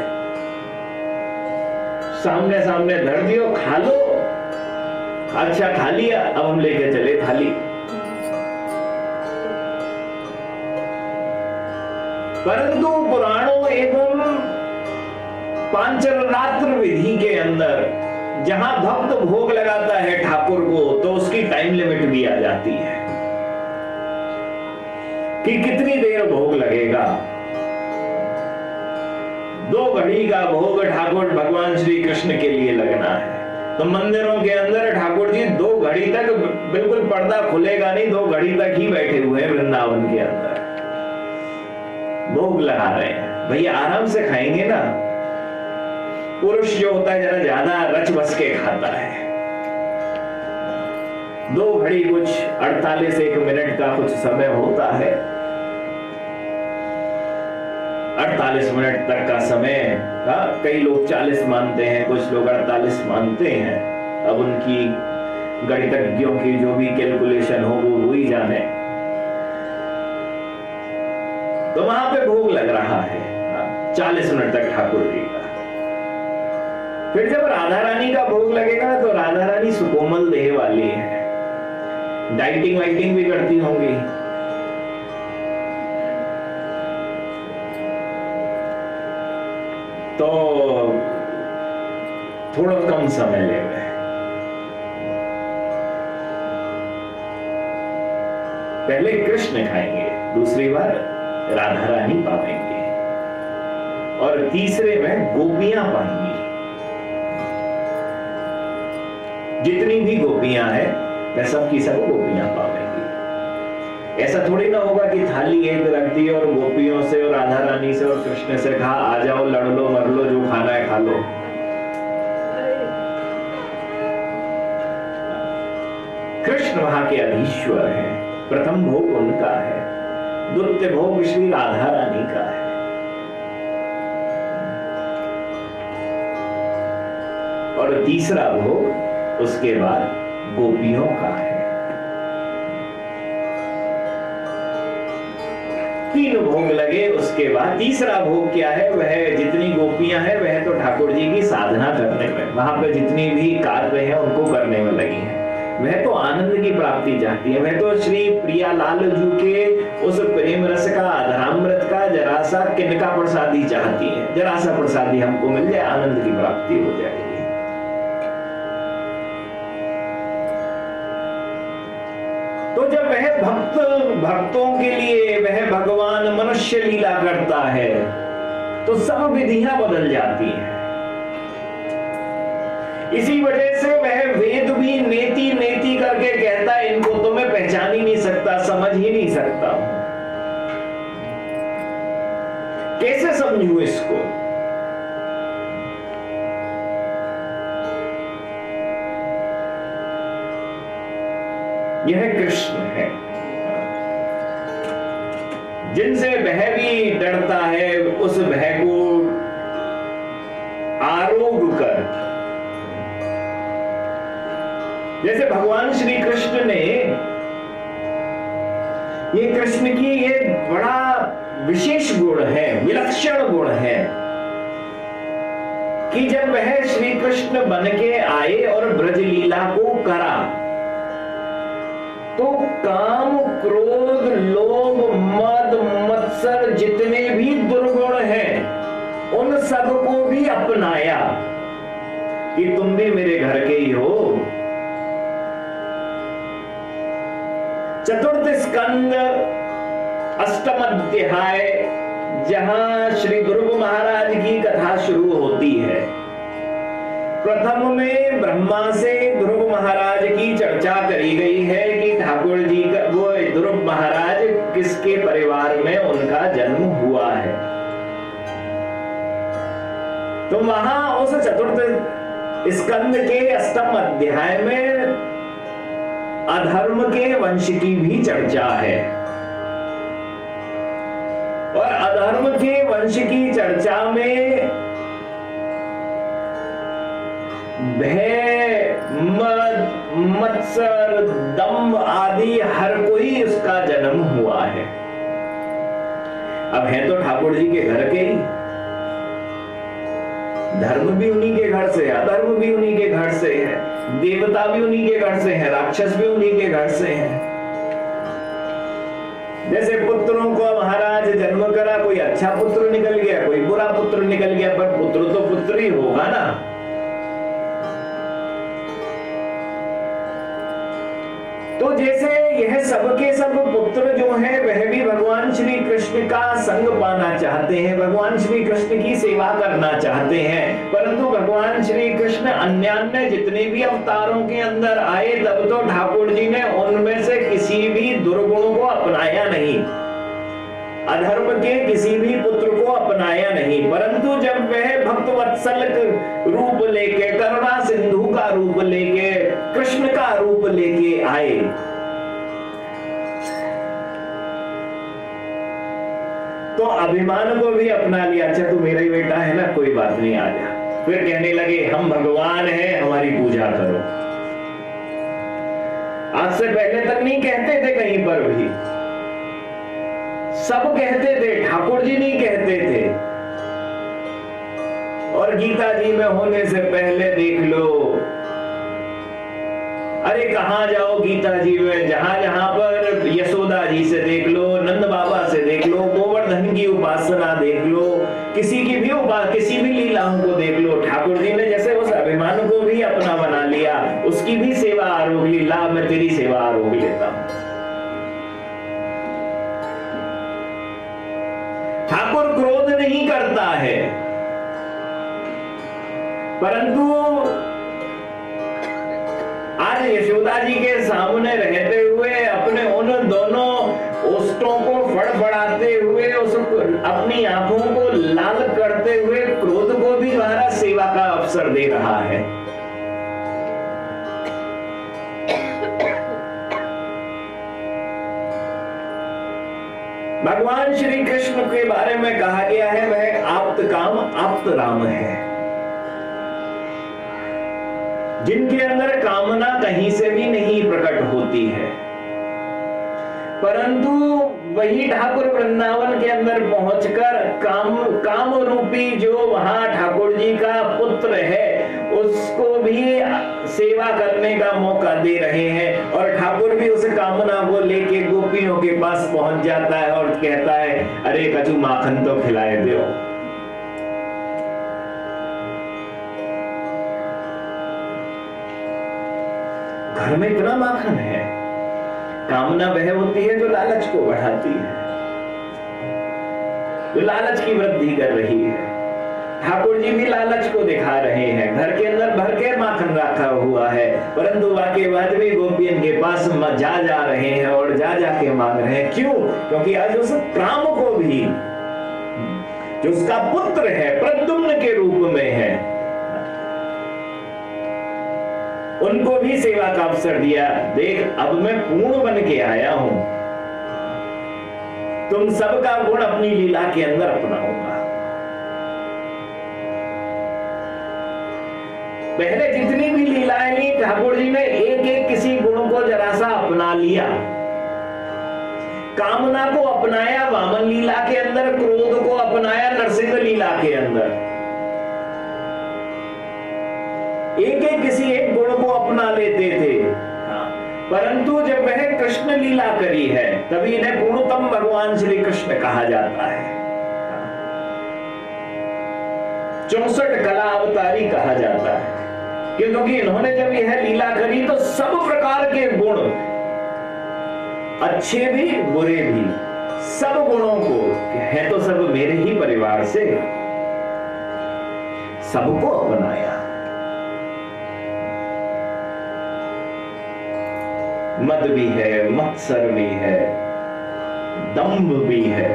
सामने सामने धर दियो, खा लो, अच्छा खा लिया, अब हम लेके चले थाली। परंतु पुराणों एवं पांचरात्र विधि के अंदर जहां भक्त भोग लगाता है ठाकुर को, तो उसकी टाइम लिमिट भी आ जाती है कि कितनी देर भोग लगेगा। दो घड़ी का भोग ठाकुर भगवान श्री कृष्ण के लिए लगना है, तो मंदिरों के अंदर ठाकुर जी दो घड़ी तक बिल्कुल पर्दा खुलेगा नहीं, दो घड़ी तक ही बैठे हुए हैं वृंदावन के अंदर, भोग लगा रहे हैं। भैया आराम से खाएंगे ना। पुरुष जो होता है जरा ज्यादा रच बस के खाता है। दो घड़ी कुछ अड़तालीस एक मिनट का कुछ समय होता है, अड़तालीस मिनट तक का समय। हाँ, कई लोग चालीस मानते हैं, कुछ लोग अड़तालीस मानते हैं। अब उनकी गणितज्ञों की जो भी कैलकुलेशन हो वो वही जाने। तो वहां पे भोग लग रहा है चालीस मिनट तक ठाकुर जी का। फिर जब राधा रानी का भोग लगेगा तो राधा रानी सुकोमल देह वाली है, डाइटिंग वाइटिंग भी करती होंगी, तो थोड़ा कम समय लेंगे। पहले कृष्ण खाएंगे, दूसरी बार राधा रानी पाएंगे, और तीसरे में गोपियां पाएंगी। जितनी भी गोपियां हैं मैं सबकी सब गोपियां पावेंगी। ऐसा थोड़ी ना होगा कि थाली एक रख दी और गोपियों से और राधा रानी से और कृष्ण से कहा आ जाओ, लड़ लो, मर लो, जो खाना है खा लो। कृष्ण वहां के अधीश्वर हैं, प्रथम भोग उनका है, द्वितीय भोग श्री राधा रानी का है। और तीसरा भोग उसके बाद गोपियों का है। तीन भोग लगे, उसके बाद तीसरा भोग क्या है? वह जितनी गोपियां हैं वह तो ठाकुर जी की साधना करने में, वहां पे जितनी भी कार्य हैं उनको करने में लगी हैं। वह तो आनंद की प्राप्ति चाहती है, वह तो श्री प्रियालाल जी के उस प्रेम रस का, अधरामृत का जरा सा किनका प्रसादी चाहती है। जरा सा प्रसादी हमको मिल जाए, आनंद की प्राप्ति हो जाएगी। तो जब वह भक्त भक्तों के लिए वह भगवान मनुष्य लीला करता है तो सब विधियां बदल जाती हैं। इसी वजह से वह वेद भी नेति नेति करके कहता है, इनको तो मैं पहचान ही नहीं सकता, समझ ही नहीं सकता। कैसे समझूं इसको? यह कृष्ण है, जिनसे वह भी डरता है, उस भय को आरोग कर। जैसे भगवान श्री कृष्ण ने, ये कृष्ण की ये बड़ा विशेष गुण है, विलक्षण गुण है कि जब वह श्री कृष्ण बन के आए और ब्रज लीला को करा तो काम, क्रोध, लोभ, मद, मत्सर जितने भी दुर्गुण हैं उन सबको भी अपनाया कि तुम भी मेरे घर के ही हो। चतुर्थ स्कंद अष्टम अध्याय, जहां श्री ध्रुव महाराज की कथा शुरू होती है। प्रथम में ब्रह्मा से ध्रुव महाराज की चर्चा करी गई है कि ठाकुर जी का, वो ध्रुव महाराज किसके परिवार में उनका जन्म हुआ है। तो वहां उस चतुर्थ स्कंद के अष्टम अध्याय में अधर्म के वंश की भी चर्चा है। और अधर्म के वंश की चर्चा में भय, मद, मत्सर, दंभ आदि हर कोई उसका जन्म हुआ है। अब है तो ठाकुर जी के घर के ही, धर्म भी उन्हीं के घर से है, अधर्म भी उन्हीं के घर से है, देवता भी उन्हीं के घर से है, राक्षस भी उन्हीं के घर से है। जैसे पुत्रों को महाराज जन्म करा, कोई अच्छा पुत्र निकल गया, कोई बुरा पुत्र निकल गया, पर पुत्र तो पुत्र ही होगा ना। तो जैसे यह सबके सब पुत्र जो हैं वह भी भगवान श्री कृष्ण का संग पाना चाहते हैं, भगवान श्री कृष्ण की सेवा करना चाहते हैं, परंतु भगवान श्री कृष्ण अन्य अन्य जितने भी अवतारों के अंदर आए तब तो ठाकुर जी ने उनमें से किसी भी दुर्गुण को अपनाया नहीं, अधर्म के किसी भी पुत्र को अपनाया नहीं। परंतु जब वह भक्त वत्सल रूप लेके, करुणा सिंधु का रूप लेके, कृष्ण का रूप लेके आए तो अभिमान को भी अपना लिया। अच्छा तू मेरा ही बेटा है ना, कोई बात नहीं, आ जा। फिर कहने लगे हम भगवान हैं, हमारी पूजा करो। आज से पहले तक नहीं कहते थे, कहीं पर भी सब कहते थे, ठाकुर जी नहीं कहते थे। और गीता जी में होने से पहले देख लो, अरे कहां जाओ गीता जी में, जहां जहां पर यशोदा जी से देख लो, नंद बाबा से देख लो, गोवर्धन की उपासना देख लो, किसी की भी उपास किसी भी लीलाओं को देख लो, ठाकुर जी ने जैसे उस अभिमान को भी अपना बना लिया, उसकी भी सेवा आरोग ली, ला मैं तेरी सेवा आरोग लेता हूं। ठाकुर क्रोध नहीं करता है, परंतु आज यशोदा जी के सामने रहते हुए अपने उन दोनों ओष्ठों को फड़फड़ाते हुए, उस अपनी आंखों को लाल करते हुए क्रोध को भी हमारा सेवा का अवसर दे रहा है। भगवान श्री कृष्ण के बारे में कहा गया है वह आप्त काम आप्त राम है, जिनके अंदर कामना कहीं से भी नहीं प्रकट होती है, परंतु वही ठाकुर वृंदावन के अंदर पहुंचकर काम काम रूपी जो वहां ठाकुर जी का पुत्र है उसको भी सेवा करने का मौका दे रहे हैं। और ठाकुर भी उस कामना को लेके गोपियों के पास पहुंच जाता है और कहता है अरे कछु माखन तो खिलाए दो। घर में इतना माखन है। कामना वह होती है जो लालच को बढ़ाती है, जो लालच की वृद्धि कर रही है। ठाकुर जी भी लालच को दिखा रहे हैं, घर के अंदर भर के माखन रखा हुआ है, परंतु वाके बाद भी गोपियन के पास जा जा रहे हैं और जा जा के मांग रहे हैं। क्यों? क्योंकि आज उस काम को भी जो उसका पुत्र है प्रद्युम्न के रूप में है, उनको भी सेवा का अवसर दिया। देख अब मैं पूर्ण बन के आया हूं, तुम सबका गुण अपनी लीला के अंदर अपनाऊंगा। पहले जितनी भी लीलाएं ली ठाकुर जी ने एक एक किसी गुण को जरा सा अपना लिया। कामना को अपनाया वामन लीला के अंदर, क्रोध को अपनाया नरसिंह लीला के अंदर। एक एक किसी एक गुण को अपना लेते थे, परंतु जब वह कृष्ण लीला करी है तभी इन्हें पूर्णतम भगवान श्री कृष्ण कहा जाता है। चौसठ कला अवतारी कहा जाता है, क्योंकि इन्होंने जब यह लीला करी तो सब प्रकार के गुण, अच्छे भी बुरे भी, सब गुणों को है तो सब मेरे ही परिवार से, सबको अपनाया। मद भी है, मत्सर भी है, दंभ भी है,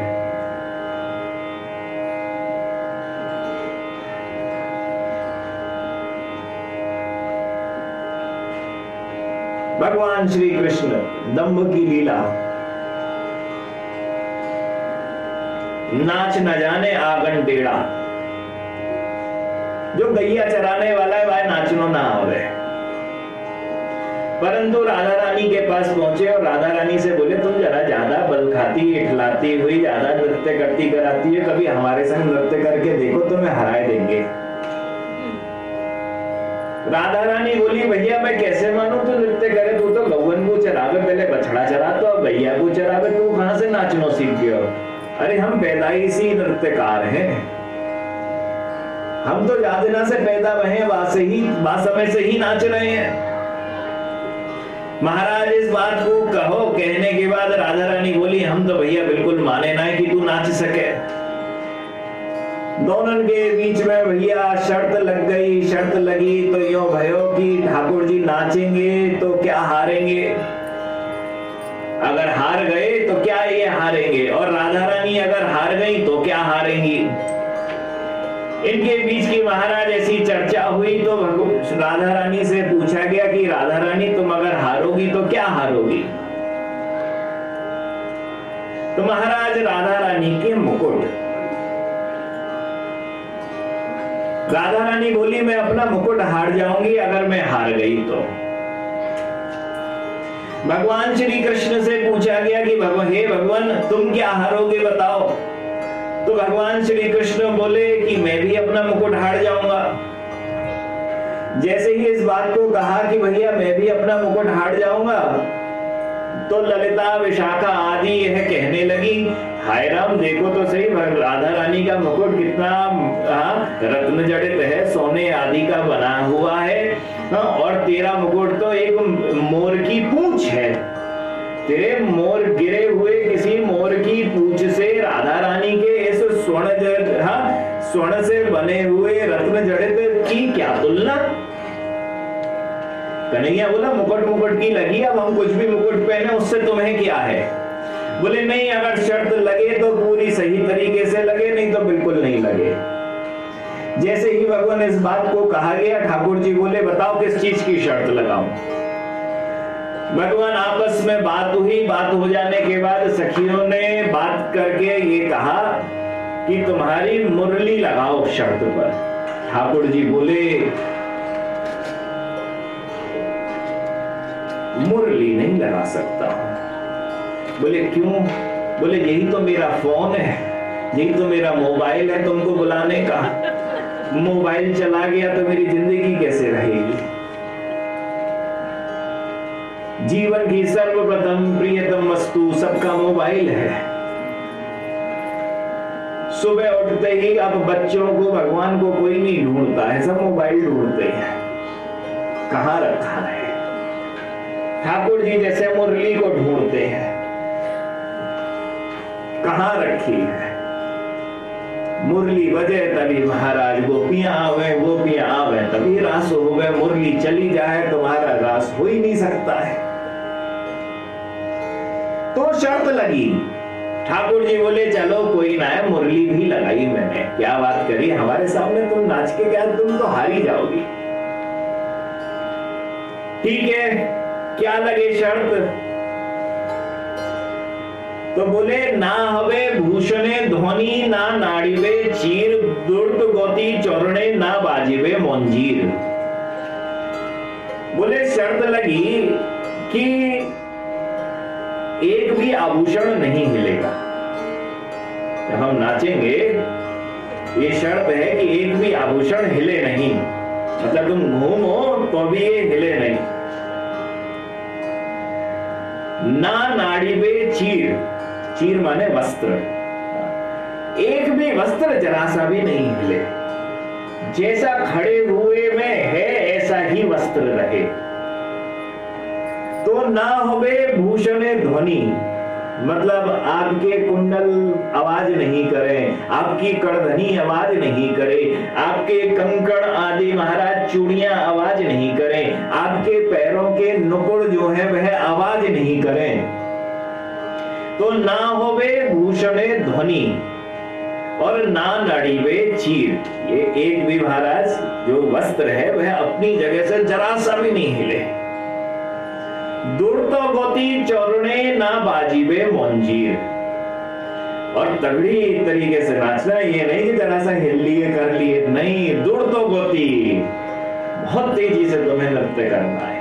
भगवान श्री कृष्ण दंभ की लीला। नाच न जाने आंगन टेढ़ा, जो गैया चराने वाला है वह नाचनो ना आवे। परंतु राधा रानी के पास पहुंचे और राधा रानी से बोले तुम जरा ज्यादा बल खाती खिलाती हुई, ज्यादा नृत्य करती कराती है, कभी हमारे संग नृत्य करके देखो तुम्हें हराए देंगे। राधा रानी बोली भैया मैं कैसे मानूं तू नृत्य करे, तू तो गौवन को चरावे, पहले बछड़ा चरा तो अब गैया को चरावे, तू कहां से नाचनो सीख गयो? अरे हम पैदाइशी नृत्यकार हैं, हम तो जादना से पैदा हुए, वहां से ही वहां समय से ही नाच रहे हैं। महाराज इस बात को कहो, कहने के बाद राधा रानी बोली हम तो भैया बिल्कुल माने ना कि तू नाच सके। दोनों के बीच में भैया शर्त लग गई। शर्त लगी तो यो भयो कि ठाकुर जी नाचेंगे तो क्या हारेंगे, अगर हार गए तो क्या ये हारेंगे, और राधा रानी अगर हार गई तो क्या हारेंगी। इनके बीच की महाराज ऐसी चर्चा हुई तो राधा रानी से पूछा गया कि राधा रानी तुम अगर हारोगी तो क्या हारोगी? तो महाराज राधा रानी के मुकुट। राधा रानी बोली मैं अपना मुकुट हार जाऊंगी अगर मैं हार गई तो। भगवान श्री कृष्ण से पूछा गया कि भगवान हे भगवान तुम क्या हारोगे बताओ। तो भगवान श्री कृष्ण बोले कि मैं भी अपना मुकुट हार जाऊंगा। जैसे ही इस बात को कहा कि भैया मैं भी अपना मुकुट हार जाऊंगा, तो ललिता विशाखा आदि यह कहने लगी हाय राम देखो तो सही राधा रानी का मुकुट कितना रत्न जड़ित है, सोने आदि का बना हुआ है, और तेरा मुकुट तो एक मोर की पूंछ है। तेरे मोर गिरे हुए किसी मोर की पूंछ से राधा रानी के इस स्वर्ण हाँ स्वर्ण से बने हुए रत्न जड़ित की क्या तुलना। कन्हैया बोला मुकुट मुकुट की लगी, अब हम कुछ भी मुकुट पहने उससे तुम्हें क्या है? बोले नहीं, अगर शर्त लगे तो पूरी सही तरीके से लगे, नहीं तो बिल्कुल नहीं लगे। जैसे ही भगवान इस बात को कहा गया, ठाकुर जी बोले बताओ किस चीज की शर्त लगाऊं। भगवान आपस में बात हुई, बात हो जाने के बाद सखियों ने बात करके ये कहा कि तुम्हारी मुरली लगाओ शर्त पर। ठाकुर जी बोले मुरली नहीं लगा सकता हूं। बोले क्यों? बोले यही तो मेरा फोन है, यही तो मेरा मोबाइल है तुमको बुलाने का। मोबाइल चला गया तो मेरी जिंदगी कैसे रहेगी? जीवन की सर्वप्रथम प्रियतम वस्तु सबका मोबाइल है। सुबह उठते ही अब बच्चों को भगवान को कोई नहीं ढूंढता है, सब मोबाइल ढूंढते हैं, कहां रखा है। ठाकुर जी जैसे मुरली को ढूंढते हैं, कहां रखी है। मुरली बजे तभी महाराज गोपियां आवे, गोपियां आवे तभी रास हो गए। मुरली चली जाए तुम्हारा रास हो ही नहीं सकता है। तो शर्त लगी। ठाकुर जी बोले चलो कोई ना है, मुरली भी लगाई मैंने। क्या बात करी, हमारे सामने तुम नाच के क्या, तुम तो हार ही जाओगी। ठीक है, क्या लगे शर्त? तो बोले ना हवे भूषणे ध्वनि, ना नाड़ीवे चीर, दुर्त गोती चौरणे, ना बाजीवे मंजीर। बोले शर्त लगी कि एक भी आभूषण नहीं हिलेगा। जब हम नाचेंगे ये शर्त है कि एक भी आभूषण हिले नहीं, मतलब तुम घूमो तो भी ये हिले नहीं। ना नाड़ीवे चीर, चीर माने वस्त्र, एक भी वस्त्र जरा सा भी नहीं हिले। जैसा खड़े हुए में है ऐसा ही वस्त्र रहे। तो ना होवे भूषणे ध्वनि, मतलब आपके कुंडल आवाज नहीं करें, आपकी कड़धनी आवाज नहीं करे, आपके कंकड़ आदि महाराज चूड़ियां आवाज नहीं करें, आपके पैरों के नुपुर जो है वह आवाज नहीं करें। तो ना होवे भूषणे ध्वनि और ना नाड़ीवे चीर, ये एक भी महाराज जो वस्त्र है वह अपनी जगह से जरा सा भी नहीं हिले। दुर्त गोती चौरणे, ना बाजीवे मंजीर, और तगड़ी तरीके से नाचना, ये नहीं कि जरा सा हिल लिए कर लिए, नहीं, दुर्त गोती, बहुत तेजी से तुम्हें नृत्य करना है।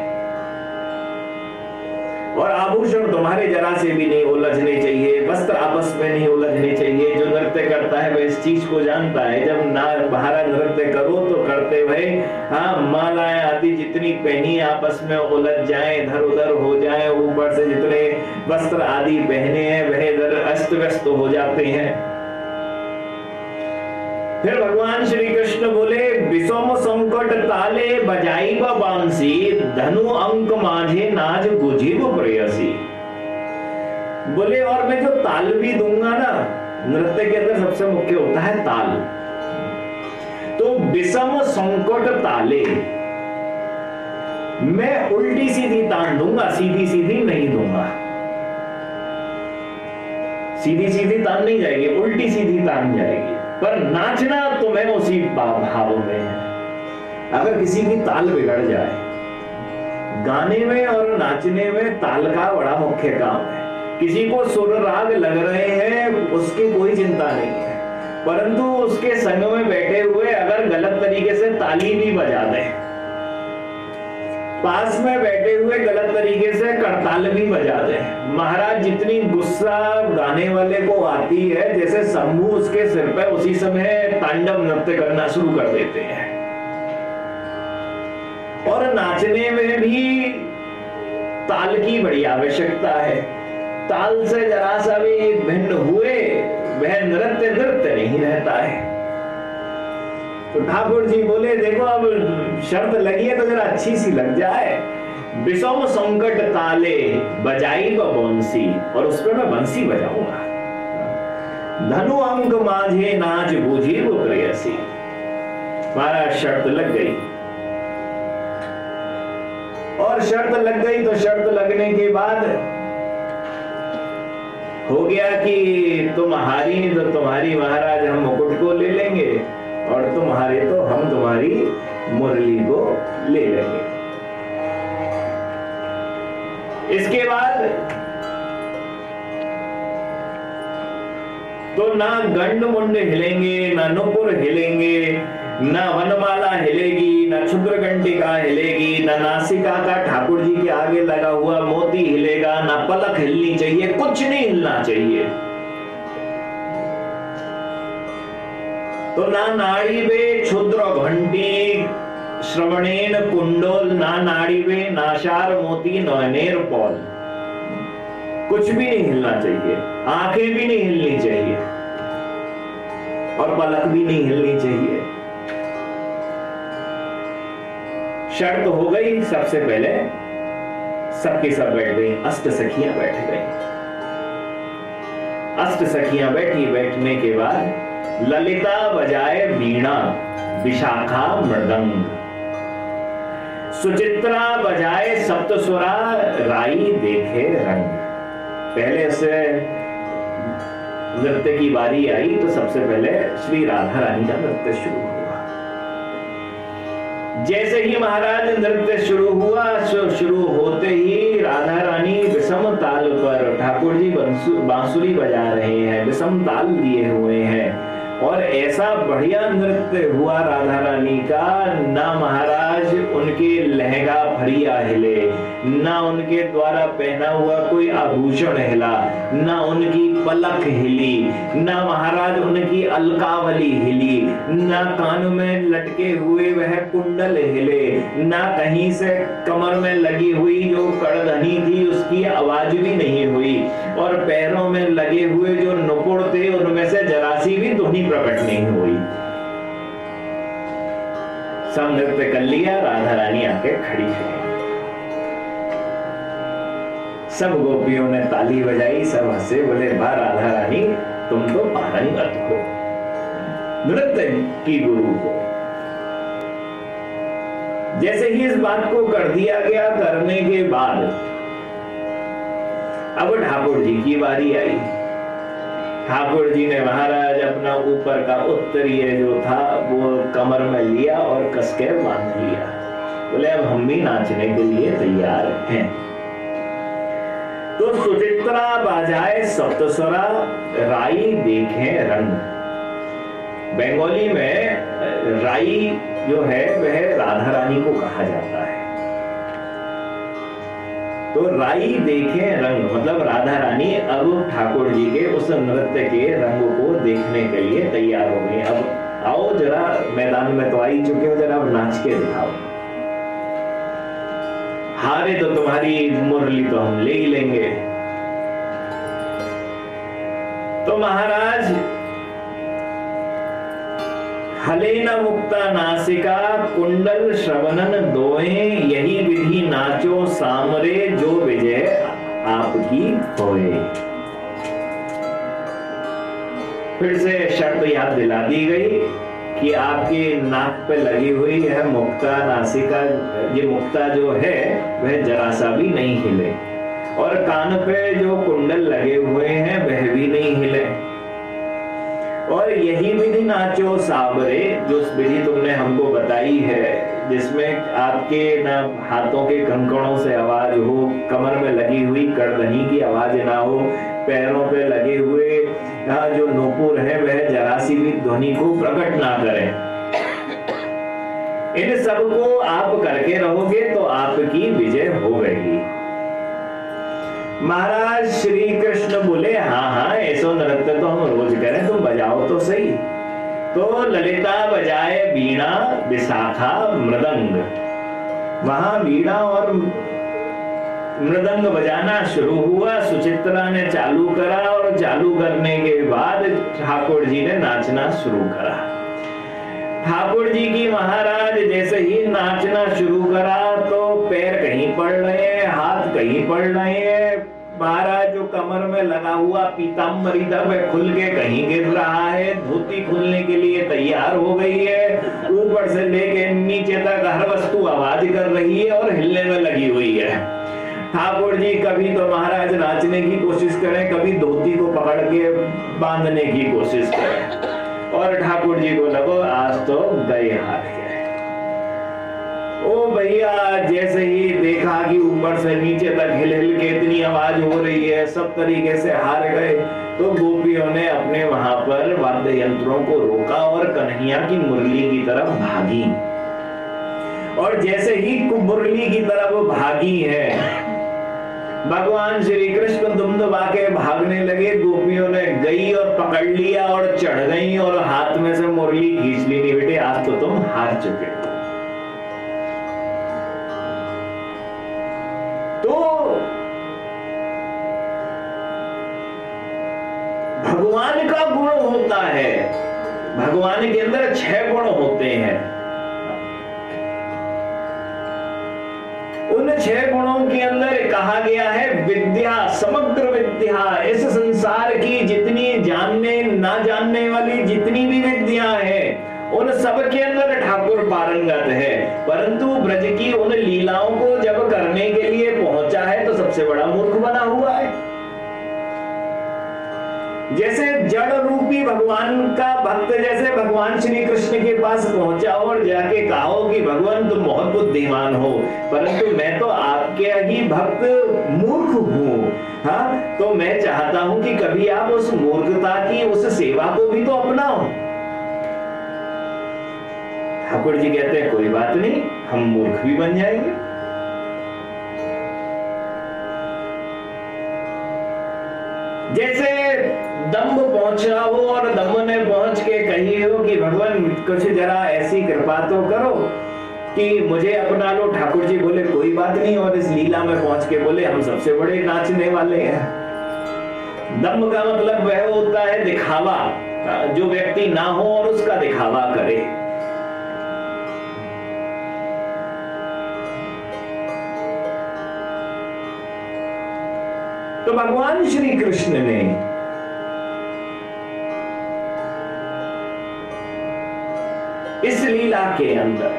और आभूषण तुम्हारे जरा से भी नहीं उलझने चाहिए, वस्त्र आपस में नहीं उलझने चाहिए। जो नृत्य करता है वह इस चीज को जानता है। जब ना महाराज नृत्य करो तो करते हुए हाँ मालाएं आदि जितनी पहनी आपस में उलझ जाएं, इधर उधर हो जाएं, ऊपर से जितने वस्त्र आदि पहने हैं वह इधर अस्त व्यस्त हो जाते हैं। फिर भगवान श्री कृष्ण बोले विषम संकट ताले बजाई बांसी, धनु अंक माझे नाज गुजीब प्रेयसी। बोले और मैं जो ताल भी दूंगा ना, नृत्य के अंदर सबसे मुख्य होता है ताल। तो विषम संकट ताले, मैं उल्टी सीधी तान दूंगा, सीधी सीधी नहीं दूंगा। सीधी सीधी तान नहीं जाएगी, उल्टी सीधी तान जाएगी। पर नाचना तो मैं उसी भाव में है। अगर किसी की ताल बिगड़ जाए, गाने में और नाचने में ताल का बड़ा मुख्य काम है। किसी को सुर राग लग रहे हैं उसकी कोई चिंता नहीं है, परंतु उसके संग में बैठे हुए अगर गलत तरीके से ताली भी बजा दे, पास में बैठे हुए गलत तरीके से करताल भी बजा दे, महाराज जितनी गुस्सा गाने वाले को आती है, जैसे शंभू उसके सिर पे उसी समय तांडव नृत्य करना शुरू कर देते हैं। और नाचने में भी ताल की बड़ी आवश्यकता है। ताल से जरा सा भी भिन्न हुए वह नृत्य नृत्य नहीं रहता है। तो ठाकुर जी बोले देखो अब शर्त लगी है तो जरा अच्छी सी लग जाए। विषम संकट ताले बजाई व बंसी, और उस पर मैं बंसी बजाऊंगा। धनु अंक माझे नाच बूझी वो प्रेयसी। हमारा शर्त लग गई। और शर्त लग गई। तो शर्त लगने के बाद हो गया कि तुम हारी तो तुम्हारी महाराज हम मुकुट को ले लेंगे, और तुम हारे तो हम तुम्हारी मुरली को ले लेंगे। इसके बाद तो ना गंड मुंड हिलेंगे, ना नुपुर हिलेंगे, ना वनमाला हिलेगी, ना क्षुद्र घंटिका हिलेगी, ना नासिका का ठाकुर जी के आगे लगा हुआ मोती हिलेगा, ना पलक हिलनी चाहिए, कुछ नहीं हिलना चाहिए। तो ना नाड़ी वे क्षुद्र घंटी श्रवणेन कुंडोल, ना नाड़ी वे नाशार मोती नयनेर पौल, कुछ भी नहीं हिलना चाहिए, आंखें भी नहीं हिलनी चाहिए और पलक भी नहीं हिलनी चाहिए। शर्त हो गई। सबसे पहले सबके सब बैठ गई, अष्ट सखियां बैठ गई। अष्ट सखियां बैठी, बैठने के बाद ललिता बजाए वीणा, विशाखा मृदंग, सुचित्रा बजाए सप्तस्वरा, राई देखे रंग। पहले से नृत्य की बारी आई तो सबसे पहले श्री राधा रानी का नृत्य शुरू हुआ। जैसे ही महाराज नृत्य शुरू हुआ, शुरू होते ही राधा रानी विषम ताल पर, ठाकुर जी बांसुरी बजा रहे हैं, विषम ताल दिए हुए हैं, और ऐसा बढ़िया नृत्य हुआ राधा रानी का। ना महाराज उनके लहंगा फरिया हिले, ना उनके द्वारा पहना हुआ कोई आभूषण हिला, ना उनकी पलक हिली, ना महाराज उनकी अलकावली हिली, ना कान में लटके हुए वह कुंडल हिले, ना कहीं से कमर में लगी हुई जो कड़धनी थी उसकी आवाज भी नहीं हुई, और पैरों में लगे हुए जो नुपुर थे उनमें से जरासी भी ध्वनि प्रकट नहीं हुई। सब नृत्य कर लिया, राधा रानी आके खड़ी है। सब गोपियों ने ताली बजाई, सब हंसे, बोले वाह राधा रानी तुम तो पारंगत हो, नृत्य की गुरु हो। जैसे ही इस बात को कर दिया गया, करने के बाद अब ठाकुर जी की बारी आई। ठाकुर जी ने महाराज अपना ऊपर का उत्तरीय जो था वो कमर में लिया और कसके बांध लिया। बोले अब हम भी नाचने के लिए तैयार हैं। तो सुचित्रा बजाए सप्तस्वरा, राई देखे रंग। बंगाली में राई जो है वह राधा रानी को कहा जाता है। तो राई देखे रंग मतलब राधा रानी अब ठाकुर जी के उस नृत्य के रंग को देखने के लिए तैयार हो गई। अब आओ जरा, मैदान में तो आई चुके हो, जरा अब नाच के दिखाओ। हारे तो तुम्हारी मुरली तो हम ले ही लेंगे। तो महाराज हलेन मुक्ता नासिका, कुंडल श्रवणन दोए, यही विधि नाचो सामरे, जो विजय आपकी होए। फिर से शर्त याद दिला दी गई कि आपके नाक पे लगी हुई है मुक्ता नासिका, ये मुक्ता जो है वह जरा सा भी नहीं हिले, और कान पे जो कुंडल लगे हुए हैं वह भी नहीं हिले, और यही विधि नाचो साबरे, जो विधि तुमने हमको बताई है, जिसमें आपके ना हाथों के कंकड़ों से आवाज हो, कमर में लगी हुई कड़धनी की आवाज ना हो, पैरों पे लगे हुए यहाँ जो नूपुर है वह जरा सी भी ध्वनि को प्रकट ना करें। इन सबको आप करके रहोगे तो आपकी विजय हो गई। महाराज श्री कृष्ण बोले हाँ हाँ ऐसो नृत्य तो हम रोज करें, तुम बजाओ तो सही। तो ललिता बजाए वीणा, विशाखा मृदंग। वहां वीणा और मृदंग बजाना शुरू हुआ। सुचित्रा ने चालू करा और चालू करने के बाद ठाकुर जी ने नाचना शुरू करा। ठाकुर जी की महाराज जैसे ही नाचना शुरू करा तो पैर कहीं पड़ रहे हैं, हाथ कहीं पड़ रहे हैं। महाराज जो कमर में लगा हुआ पीताम्बरी था वह खुल के कहीं गिर रहा है, धोती खुलने के लिए तैयार हो गई है। ऊपर से लेके नीचे तक हर वस्तु आवाज कर रही है और हिलने में लगी हुई है। ठाकुर जी कभी तो महाराज नाचने की कोशिश करें, कभी धोती को पकड़ के बांधने की कोशिश करें, और ठाकुर जी को लगो आज तो गए हार गए। ओ भैया, जैसे ही देखा कि ऊपर से नीचे तक हिल हिल के इतनी आवाज हो रही है, सब तरीके से हार गए, तो गोपियों ने अपने वहां पर वाद्य यंत्रों को रोका और कन्हैया की मुरली की तरफ भागी। और जैसे ही मुरली की तरफ भागी है, भगवान श्री कृष्ण दुम दबा के भागने लगे। गोपियों ने गई और पकड़ लिया और चढ़ गई और हाथ में से मुरली खींच ली। नहीं बेटे, आज तो तुम हार चुके हो। तो भगवान का गुण होता है, भगवान के अंदर छह गुण होते हैं। उन छह गुणों के अंदर कहा गया है विद्या, समग्र विद्या। इस संसार की जितनी जानने ना जानने वाली जितनी भी विद्या है, उन सब के अंदर ठाकुर पारंगत है। परंतु ब्रज की उन लीलाओं को जब करने के लिए पहुंचा है तो सबसे बड़ा मूर्ख बना हुआ है। जैसे जड़ रूपी भगवान का भक्त जैसे भगवान श्री कृष्ण के पास पहुंचा और जाके कहो कि भगवान तुम बहुत बुद्धिमान हो, परंतु मैं तो आपके ही भक्त मूर्ख हूँ। हाँ, तो मैं चाहता हूं कि कभी आप उस मूर्खता की उस सेवा को भी तो अपनाओ। ठाकुर जी कहते हैं कोई बात नहीं, हम मूर्ख भी बन जाएंगे। जैसे दम्भ पहुंचा हो और दम्भ ने पहुंच के कही हो कि भगवान कुछ जरा ऐसी कृपा तो करो कि मुझे अपना लो। ठाकुर जी बोले कोई बात नहीं, और इस लीला में पहुंच के बोले हम सबसे बड़े नाचने वाले हैं। दम्भ का मतलब वह होता है दिखावा, जो व्यक्ति ना हो और उसका दिखावा करे। तो भगवान श्री कृष्ण ने इस लीला के अंदर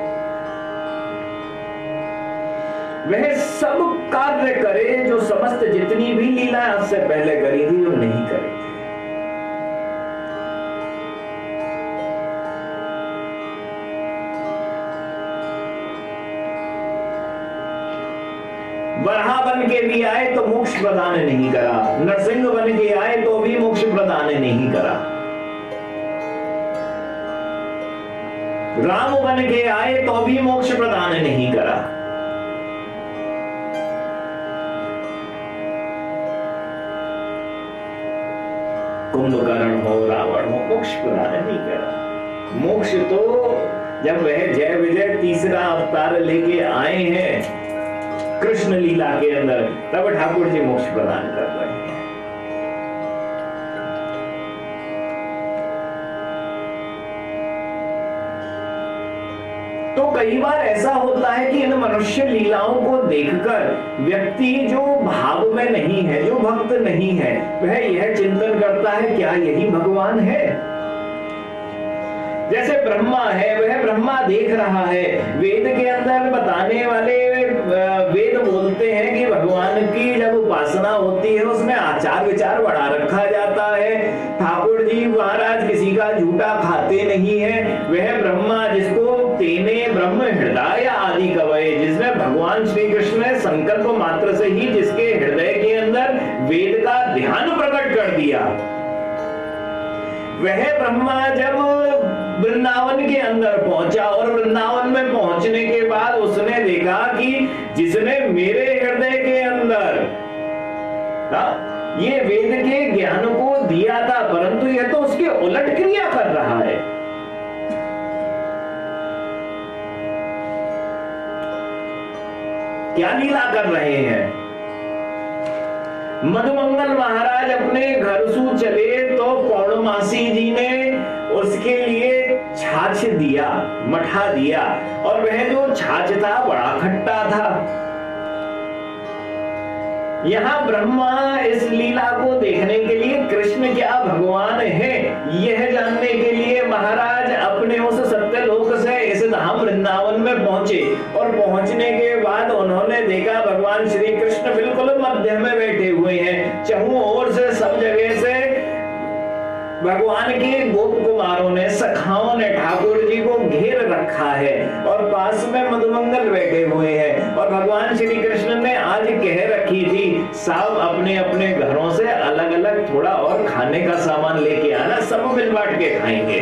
वह सब कार्य करे जो समस्त जितनी भी लीला उससे पहले करी थी वो नहीं करी थी। वराह बन के भी आए तो मोक्ष प्रदान नहीं करा, नरसिंह बन के आए तो भी मोक्ष प्रदान नहीं करा, राम बन के आए तो भी मोक्ष प्रदान नहीं करा। कुंभकर्ण हो, रावण हो, मोक्ष प्रदान नहीं करा। मोक्ष तो जब वह जय विजय तीसरा अवतार लेके आए हैं कृष्ण लीला के अंदर, तब ठाकुर जी मोक्ष प्रदान कर रहे हैं। तो कई बार ऐसा होता है कि इन मनुष्य लीलाओं को देखकर व्यक्ति जो भाव में नहीं है, जो भक्त नहीं है, वह यह चिंतन करता है क्या यही भगवान है। जैसे ब्रह्मा है, वह ब्रह्मा देख रहा है। वेद के अंदर बताने वाले वेद बोलते हैं कि भगवान की जब उपासना होती है उसमें आचार विचार बढ़ा रखा जाता है। ठाकुर जी महाराज किसी का झूठा खाते नहीं है। वह ब्रह्मा जिसको तेने ब्रह्म हृदय आदि कवये, जिसमें भगवान श्री कृष्ण ने संकल्प मात्र से ही जिसके हृदय के अंदर वेद का ध्यान प्रकट कर दिया, वह ब्रह्मा जब वृंदावन के अंदर पहुंचा और वृंदावन में पहुंचने के बाद उसने देखा कि जिसने मेरे हृदय के अंदर ये वेद के ज्ञान को दिया था, परंतु यह तो उसके उलट क्रिया कर रहा है। क्या लीला कर रहे हैं। मधुमंगल महाराज अपने घर से चले तो पौर्णमासी जी ने उसके लिए छाछ दिया, मठा दिया, और वह जो छाछ था बड़ा खट्टा था। यहाँ ब्रह्मा इस लीला को देखने के लिए कृष्ण क्या भगवान है यह जानने के लिए महाराज अपने उस सत्यलोक से चहुओं ओर से सब जगह से भगवान के गोप कुमारों ने, सखाओं ने ठाकुर जी को घेर रखा है और पास में मधुमंगल बैठे हुए हैं। और भगवान श्री कृष्ण ने आज कह रखी थी सब अपने अपने घरों से अलग अलग थोड़ा और खाने का सामान लेके आना, सब मिल बांट के खाएंगे।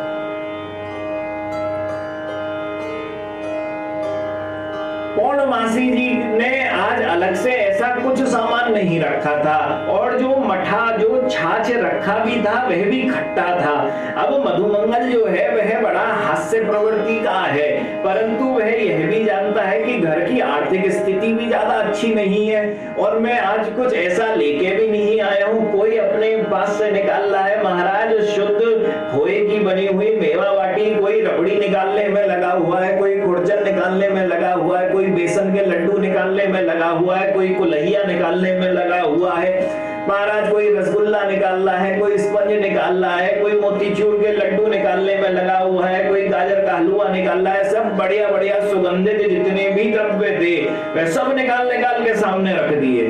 पौर्णमासी जी ने आज अलग से ऐसा कुछ सामान नहीं रखा था और जो मठा, जो छाछ रखा भी था वह भी खट्टा था। अब मधुमंगल जो है वह बड़ा हास्य प्रवृत्ति का है, परंतु वह यह भी जानता है कि घर की आर्थिक स्थिति भी ज्यादा अच्छी नहीं है और मैं आज कुछ ऐसा लेके भी नहीं आया हूँ। कोई अपने पास से निकाल रहा है महाराज शुद्ध खोए की बनी हुई मेवा बाटी, कोई रबड़ी निकालने में लगा हुआ है, कोई खुरचन निकालने में लगा हुआ है, कोई बेसन के लड्डू निकालने में लगा हुआ है, कोई कुलहिया निकालने में लगा हुआ है महाराज, कोई रसगुल्ला निकाल रहा है, कोई स्पंज निकाल रहा है, कोई मोतीचूर के लड्डू निकालने में लगा हुआ है, कोई गाजर का हलवा निकाल रहा है। सब बढ़िया बढ़िया सुगंधित जितने भी द्रव्य थे वह सब निकाल निकाल के सामने रख दिए।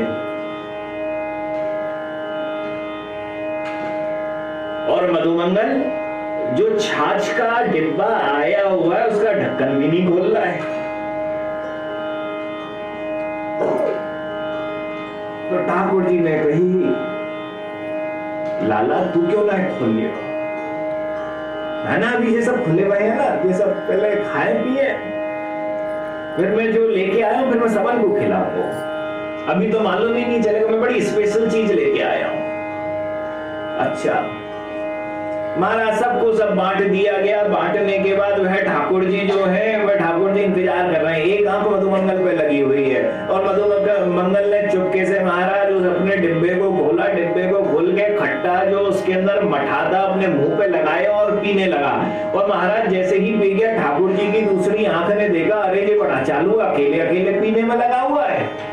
और मधुमंगल जो छाछ का डिब्बा आया हुआ है उसका ढक्कन भी नहीं खोल रहा है। तो ठाकुर जी ने कही लाला तू क्यों ना खोल लियो है ना, अभी ये सब खुले हुए हैं ना, ये सब पहले खाए पिए फिर मैं जो लेके आया हूं फिर मैं सबन को खिलाऊंगा। अभी तो मालूम ही नहीं चलेगा, मैं बड़ी स्पेशल चीज लेके आया हूं। अच्छा महाराज सबको सब बांट दिया गया। बांटने के बाद वह ठाकुर जी जो है वह ठाकुर जी इंतजार कर रहे हैं, एक आंख मधुमंगल पे लगी हुई है और मधुमंगल ने चुपके से महाराज उस अपने डिब्बे को खोला, डिब्बे को खोल के खट्टा जो उसके अंदर मठा था अपने मुंह पे लगाया और पीने लगा। और महाराज जैसे ही पी गया ठाकुर जी की दूसरी आंख ने देखा अरे ये बड़ा चालू अकेले अकेले पीने में लगा हुआ है।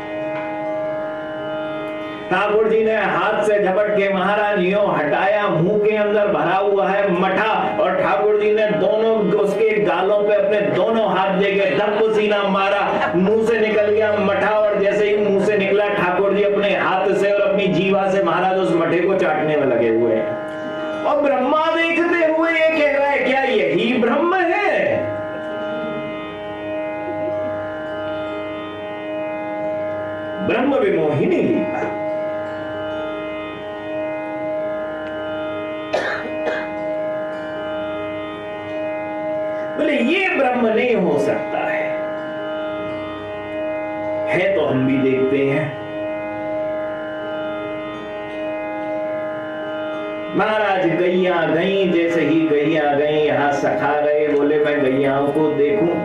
ठाकुर जी ने हाथ से झपट के महाराज यूं हटाया, मुंह के अंदर भरा हुआ है मठा और ठाकुर जी ने दोनों उसके गालों पे अपने दोनों हाथ देके धप सीना मारा, मुंह से निकल गया मठा और जैसे ही मुंह से निकला ठाकुर जी अपने हाथ से और अपनी जीवा से महाराज उस मठे को चाटने में लगे हुए हैं। और ब्रह्मा देखते हुए ये कह रहा है क्या यही ब्रह्म है? ब्रह्म विमोहिनी लीला। बोले ये ब्रह्म नहीं हो सकता है, है तो हम भी देखते हैं। महाराज गैया गई, जैसे ही गैया गई यहां सखा गए, बोले मैं गैयाओं को देखूं।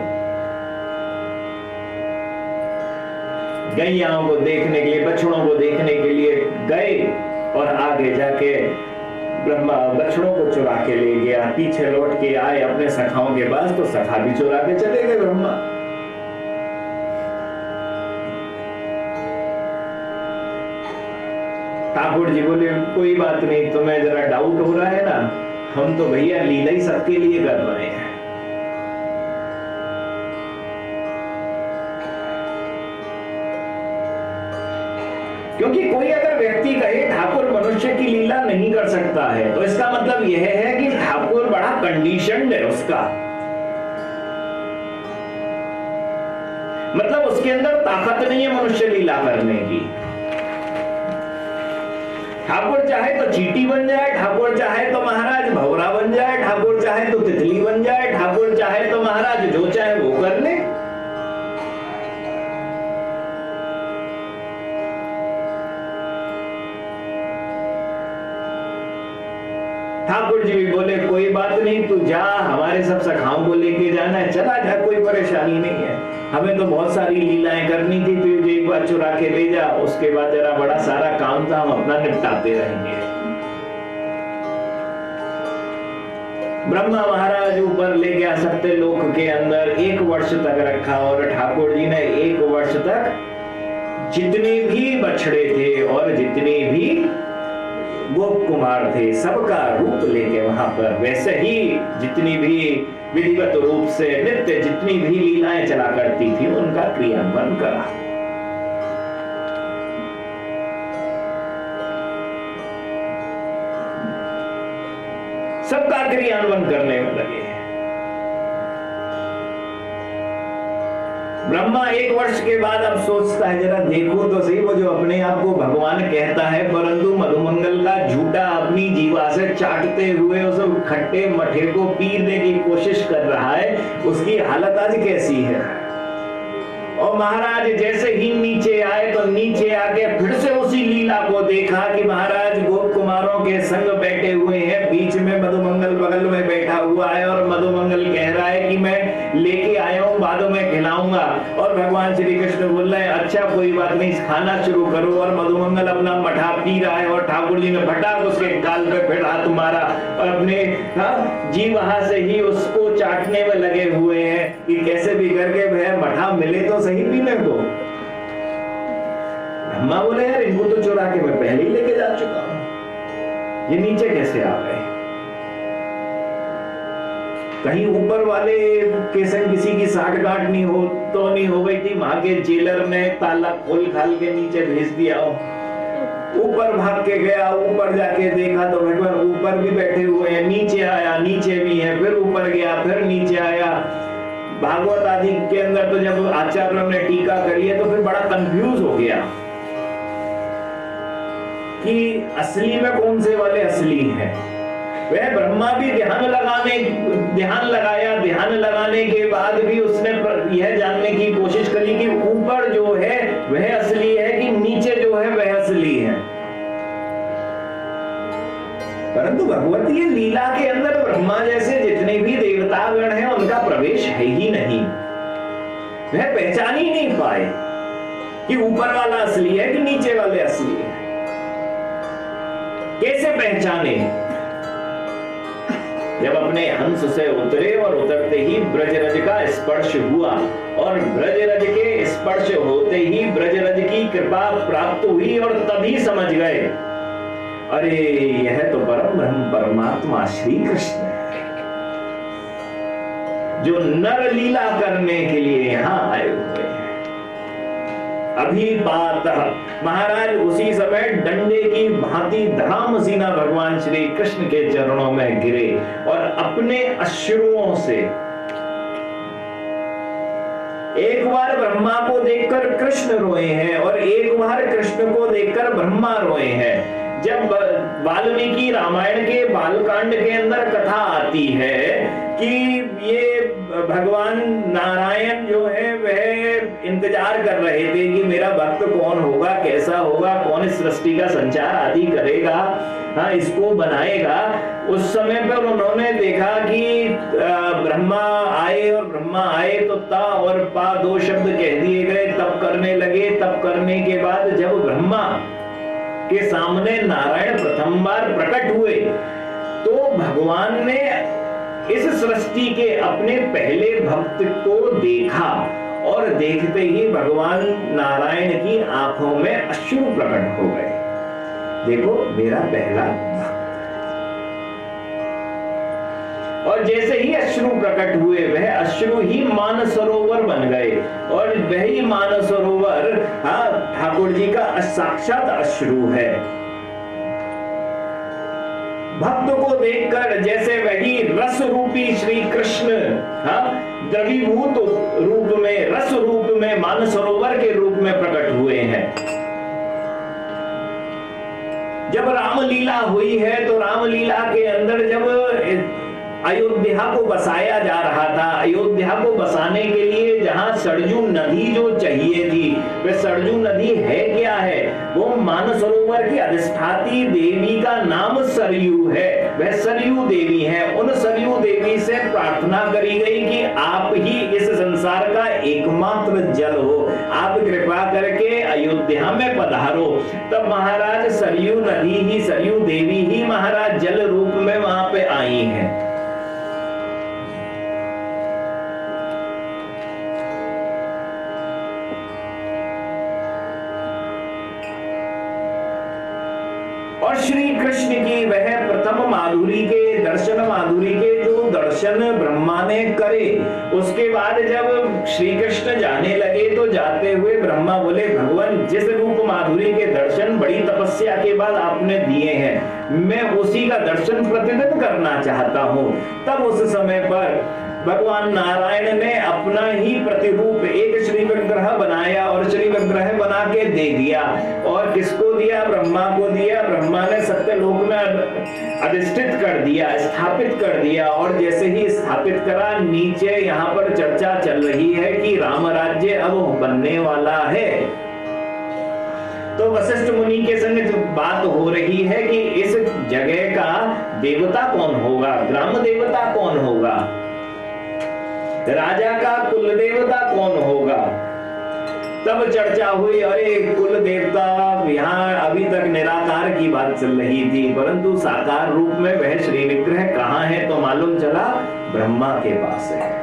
गैयाओं को देखने के लिए, बछड़ों को देखने के लिए गए और आगे जाके ब्रह्मा बछड़ों को चुरा के ले गया। पीछे लौट के आए अपने सखाओं के पास तो सखा भी चुरा के चले गए ब्रह्मा। ठाकुर जी बोले कोई बात नहीं, तुम्हें जरा डाउट हो रहा है ना, हम तो भैया लीला ही सबके लिए कर रहे हैं। क्योंकि कोई अगर व्यक्ति कहे ठाकुर मनुष्य की लीला नहीं कर सकता है तो इसका मतलब यह है कि ठाकुर बड़ा कंडीशनड है, उसका मतलब उसके अंदर ताकत नहीं है मनुष्य लीला करने की। ठाकुर चाहे तो चींटी बन जाए, ठाकुर चाहे तो महाराज भौरा बन जाए, ठाकुर चाहे तो तितली बन जाए, ठाकुर चाहे तो महाराज जो चाहे वो कर ले। ठाकुर जी भी बोले कोई बात नहीं, तू जा, हमारे सब सखाओं को लेके जाना है, चला जा, कोई परेशानी नहीं है। हमें तो बहुत सारी लीलाएं करनी थी, तू एक बार चुरा के ले जा, उसके बाद जरा बड़ा सारा काम था, हम अपना निपटाते रहेंगे। ब्रह्मा महाराज ऊपर ले गया सत्य लोक के अंदर, एक वर्ष तक रखा और ठाकुर जी ने एक वर्ष तक जितने भी बछड़े थे और जितने भी गोप कुमार थे सबका रूप लेके वहां पर, वैसे ही जितनी भी विधिवत रूप से नित्य जितनी भी लीलाएं चला करती थी उनका क्रियान्वयन करा। सबका क्रियान्वयन करने में लगे हैं। ब्रह्मा एक वर्ष के बाद अब सोचता है जरा देखो तो सही, वो जो अपने आप को भगवान कहता है परंतु मधुमंगल का झूठा अपनी जीवा से चाटते हुए उस खट्टे मठे को पीने की कोशिश कर रहा है, उसकी हालत आज कैसी है। और महाराज जैसे ही नीचे आए तो नीचे आके फिर से उसी लीला को देखा कि महाराज गोप कुमारों के संग बैठे हुए हैं, बीच में मधुमंगल बगल में बैठा हुआ है और मधुमंगल कह रहा है कि मैं लेके आया हूँ, बाद में खिलाऊंगा। और भगवान श्री कृष्ण बोल रहे हैं अच्छा कोई बात नहीं, खाना शुरू करो। और मधुमंगल अपना मठा पी रहा है और ठाकुर जी ने फटाक उसके गाल पे फिर हाथ मारा और अपने जीवा से ही उसको चाटने में लगे हुए हैं कि कैसे भी करके भैया मठा मिले तो सही पीने को। ब्रह्मा बोले यार इनको तो चुरा के मैं पहले ही लेके जा चुका हूं, ये नीचे कैसे आ गए। कहीं ऊपर वाले के संग किसी की साठ गांठ नहीं हो तो नहीं हो गई थी, वहां के जेलर ने ताला खोल खाल के नीचे भेज दिया हो। ऊपर भाग के गया, ऊपर जाके देखा तो भगवान ऊपर भी बैठे हुए हैं, नीचे आया नीचे भी है, फिर ऊपर गया फिर नीचे आया। भागवत आदि के अंदर तो जब आचार्यों ने टीका करी है तो फिर बड़ा कंफ्यूज हो गया कि असली में कौन से वाले असली हैं। वह ब्रह्मा भी ध्यान लगाने ध्यान लगाया, ध्यान लगाने के बाद भी उसने यह जानने की कोशिश करी कि ऊपर जो है वह असली है कि नीचे जो है वह असली है। परंतु भगवतीय लीला के अंदर ब्रह्मा जैसे जितने भी देवतागण हैं उनका प्रवेश है ही नहीं। वह पहचान ही नहीं पाए कि ऊपर वाला असली है कि नीचे वाले असली है। कैसे पहचाने? जब अपने हंस से उतरे और उतरते ही ब्रजरज का स्पर्श हुआ और ब्रजरज के स्पर्श होते ही ब्रजरज की कृपा प्राप्त हुई और तभी समझ गए अरे यह तो परम ब्रह्म परमात्मा श्री कृष्ण है जो नर लीला करने के लिए यहां आए हुए हैं। अभी बात महाराज उसी समय डंडे की भांति धामसीना भगवान श्री कृष्ण के चरणों में गिरे और अपने अश्रुओं से एक बार ब्रह्मा को देखकर कृष्ण रोए हैं और एक बार कृष्ण को देखकर ब्रह्मा रोए हैं। जब वाल्मीकि रामायण के बालकांड के अंदर कथा आती है कि ये भगवान नारायण जो है वह इंतजार कर रहे थे कि मेरा भक्त कौन होगा, कैसा होगा, कौन इस सृष्टि का संचार आदि करेगा, हाँ इसको बनाएगा। उस समय पर उन्होंने देखा कि ब्रह्मा आए और ब्रह्मा आए तो ता और पा दो शब्द कह दिए गए, तब करने लगे। तब करने के बाद जब ब्रह्मा के सामने नारायण प्रथम बार प्रकट हुए तो भगवान ने इस सृष्टि के अपने पहले भक्त को देखा और देखते ही भगवान नारायण की आंखों में अश्रु प्रकट हो गए। देखो मेरा पहला भक्त। और जैसे ही अश्रु प्रकट हुए वह अश्रु ही मानसरोवर बन गए और वही मानसरोवर हाँ ठाकुर जी का साक्षात अश्रु है। भक्त को देखकर जैसे वही रस रूपी श्री कृष्ण हाँ द्रवीभूत रूप में रस रूप में मानसरोवर के रूप में प्रकट हुए हैं। जब रामलीला हुई है तो रामलीला के अंदर जब अयोध्या को बसाया जा रहा था, अयोध्या को बसाने के लिए जहां सरजू नदी जो चाहिए थी वह सरजू नदी है क्या है? वो मानसरोवर की अधिष्ठाती देवी का नाम सरयू है, वह सरयू देवी है। उन सरयू देवी से प्रार्थना करी गई कि आप ही इस संसार का एकमात्र जल हो, आप कृपा करके अयोध्या में पधारो। तब महाराज सरयू नदी ही सरयू देवी ही महाराज जल रूप में वहां पे आई हैं। और श्री कृष्ण की वह प्रथम माधुरी के दर्शन, माधुरी के जो दर्शन ब्रह्मा ने करे, उसके बाद जब श्री कृष्ण जाने लगे तो जाते हुए ब्रह्मा बोले, भगवान जिस रूप माधुरी के दर्शन बड़ी तपस्या के बाद आपने दिए हैं, मैं उसी का दर्शन प्रतिदिन करना चाहता हूँ। तब उस समय पर भगवान नारायण ने अपना ही प्रतिरूप एक श्री विग्रह बनाया और श्री विग्रह बना के दे दिया। और किसको दिया? ब्रह्मा को दिया। ब्रह्मा ने सत्यलोक में अधिष्ठित कर दिया, स्थापित कर दिया। और जैसे ही स्थापित करा, नीचे यहाँ पर चर्चा चल रही है कि राम राज्य अब बनने वाला है। तो वशिष्ठ मुनि के संग बात हो रही है कि इस जगह का देवता कौन होगा, ग्राम देवता कौन होगा, राजा का कुल देवता कौन होगा। तब चर्चा हुई, अरे कुल देवता यहाँ अभी तक निराकार की बात चल रही थी, परंतु साकार रूप में वह श्री विग्रह कहाँ है? तो मालूम चला ब्रह्मा के पास है।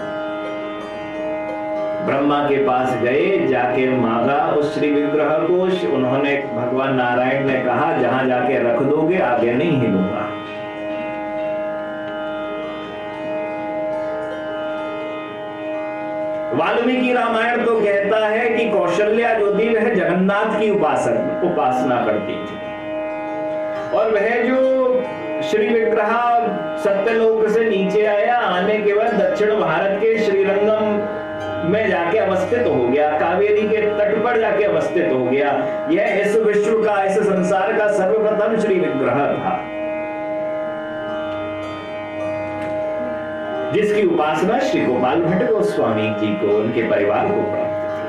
ब्रह्मा के पास गए, जाके मांगा उस श्री विग्रह को। उन्होंने, भगवान नारायण ने कहा, जहां जाके रख दोगे आगे नहीं हिलूंगा। वाल्मीकि रामायण तो कहता है कि कौशल्या जो थी वह जगन्नाथ की उपासक उपासना करती थी, और वह जो श्री विग्रह सत्यलोक से नीचे आया, आने के बाद दक्षिण भारत के श्रीरंगम में जाके अवस्थित हो गया, कावेरी के तट पर जाके अवस्थित हो गया। यह इस विश्व का, इस संसार का सर्वप्रथम श्री विग्रह था, जिसकी उपासना श्री गोपाल भट्ट गोस्वामी जी को, उनके परिवार को प्राप्त थी।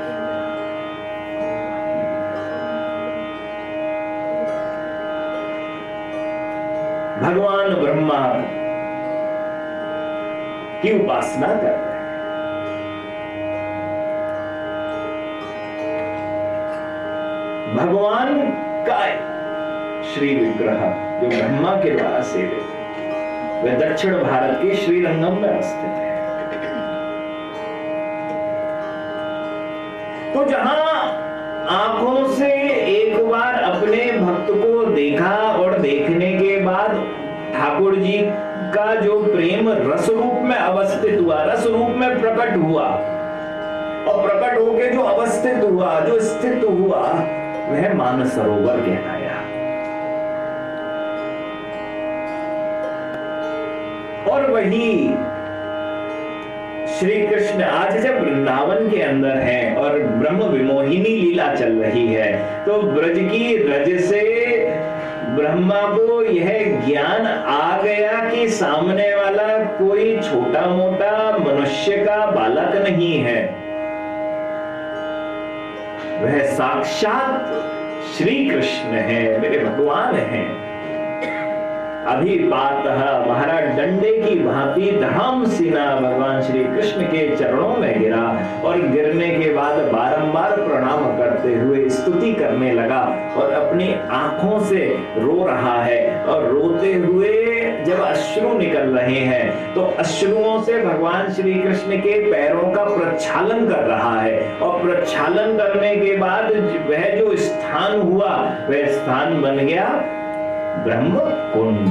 भगवान ब्रह्मा की उपासना कर रहे हैं। भगवान का श्री विग्रह जो ब्रह्मा के द्वारा सेवित, वह दक्षिण भारत के श्रीरंगम में स्थित है। तो जहां आंखों से एक बार अपने भक्त को देखा और देखने के बाद ठाकुर जी का जो प्रेम रस रूप में अवस्थित हुआ, रस रूप में प्रकट हुआ, और प्रकट होके जो अवस्थित हुआ, जो स्थित हुआ, वह मानस सरोवर कहलाया। और वही श्री कृष्ण आज जब वृंदावन के अंदर हैं और ब्रह्म विमोहिनी लीला चल रही है, तो ब्रज की रज से ब्रह्मा को यह ज्ञान आ गया कि सामने वाला कोई छोटा मोटा मनुष्य का बालक नहीं है, वह साक्षात श्री कृष्ण है, मेरे भगवान हैं। अभी बात महाराज डंडे की भांति धड़ाम सीना भगवान श्री कृष्ण के चरणों में गिरा, और गिरने के बाद बारंबार प्रणाम करते हुए स्तुति करने लगा, और अपनी आंखों से रो रहा है। और रोते हुए जब अश्रु निकल रहे हैं, तो अश्रुओं से भगवान श्री कृष्ण के पैरों का प्रक्षालन कर रहा है, और प्रक्षालन करने के बाद वह जो स्थान हुआ, वह स्थान बन गया ब्रह्म कुंड।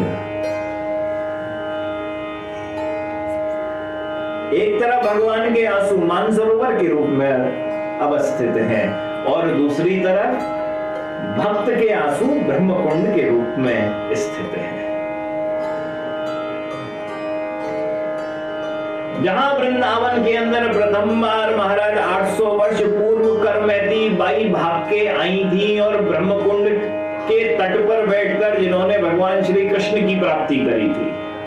एक तरफ भगवान के आंसू मानसरोवर के रूप में अवस्थित हैं, और दूसरी तरफ भक्त के आंसू ब्रह्म कुंड के रूप में स्थित हैं। जहां वृंदावन के अंदर प्रथम बार महाराज आठ सौ वर्ष पूर्व करमैती बाई भाग के आई थी, और ब्रह्म कुंड के तट पर बैठकर जिन्होंने भगवान श्री कृष्ण की प्राप्ति करी थी,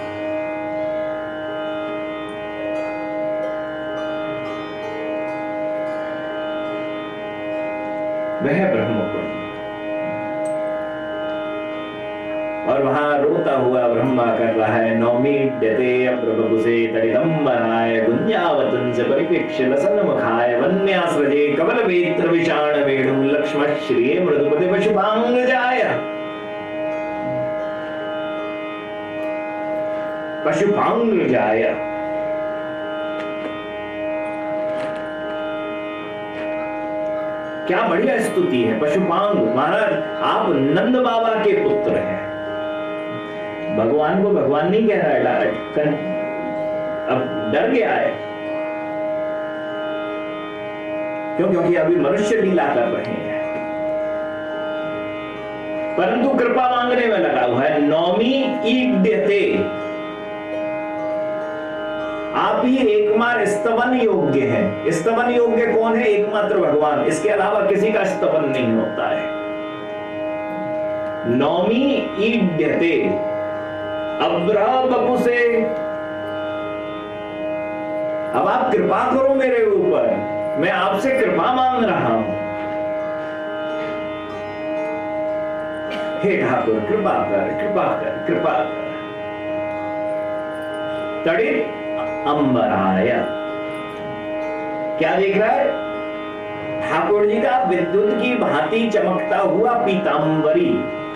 वह ब्रह्मकुंड। और वहां रोता हुआ ब्रह्मा कर रहा है, नौमी डते अप्रभुसे तड़िदम बनाए गुंजावतन से परिपेक्ष्य लसन मुखाय वन्यासृजे कमल वेत्र विषाण वेणु लक्ष्मण श्री मृदुपति पशुपांग जाय पशुपांग जाय। क्या बढ़िया स्तुति है। पशुपांग महाराज, आप नंद बाबा के पुत्र हैं। भगवान को भगवान नहीं कह रहा है डायरेक्ट, अब डर गया है। क्यों? क्योंकि अभी मनुष्य लीला कर रहे हैं, परंतु कृपा मांगने में लगा हुआ है। नौमी ईड्यते, आप ही एकमात्र स्तवन योग्य हैं। स्तवन योग्य कौन है? एकमात्र भगवान, इसके अलावा किसी का स्तवन नहीं होता है। नौमी ईड्यते अब्रह बपुसे, अब आप कृपा करो मेरे ऊपर, मैं आपसे कृपा मांग रहा हूं। हे ठाकुर कृपा कर, कृपा कर, कृपा कर। तड़ित अंबराय, क्या देख रहा है? ठाकुर जी का विद्युत की भांति चमकता हुआ पीतांबरी,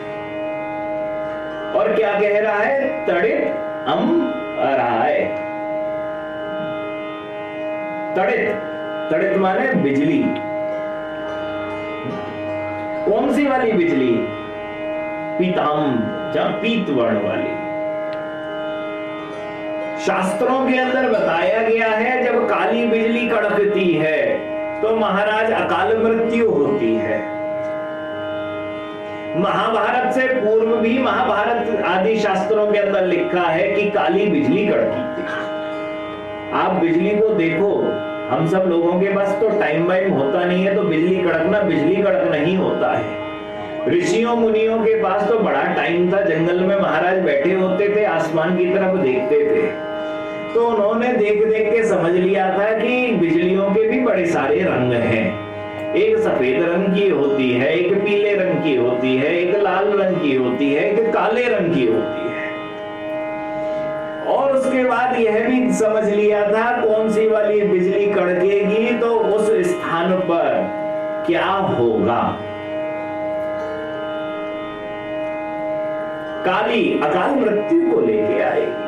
और क्या कह रहा है? तड़ित अंबराय। तड़ित, तड़ित माने बिजली। कौन सी वाली बिजली? पीतांब, जहां पीत वर्ण वाली। शास्त्रों के अंदर बताया गया है जब काली बिजली कड़कती है तो महाराज अकाल मृत्यु होती है। महाभारत से पूर्व भी महाभारत आदि शास्त्रों के अंदर लिखा है कि काली बिजली कड़की थी। आप बिजली को देखो, हम सब लोगों के पास तो टाइम वाइम होता नहीं है, तो बिजली कड़कना बिजली कड़कना ही होता है। ऋषियों मुनियों के पास तो बड़ा टाइम था, जंगल में महाराज बैठे होते थे, आसमान की तरफ देखते थे, तो उन्होंने देख देख के समझ लिया था कि बिजलियों के भी बड़े सारे रंग हैं। एक सफेद रंग की होती है, एक पीले रंग की होती है, एक लाल रंग की होती है, एक काले रंग की होती है। और उसके बाद यह भी समझ लिया था कौन सी वाली बिजली कड़केगी तो उस स्थान पर क्या होगा। काली अकाल मृत्यु को लेके आएगी,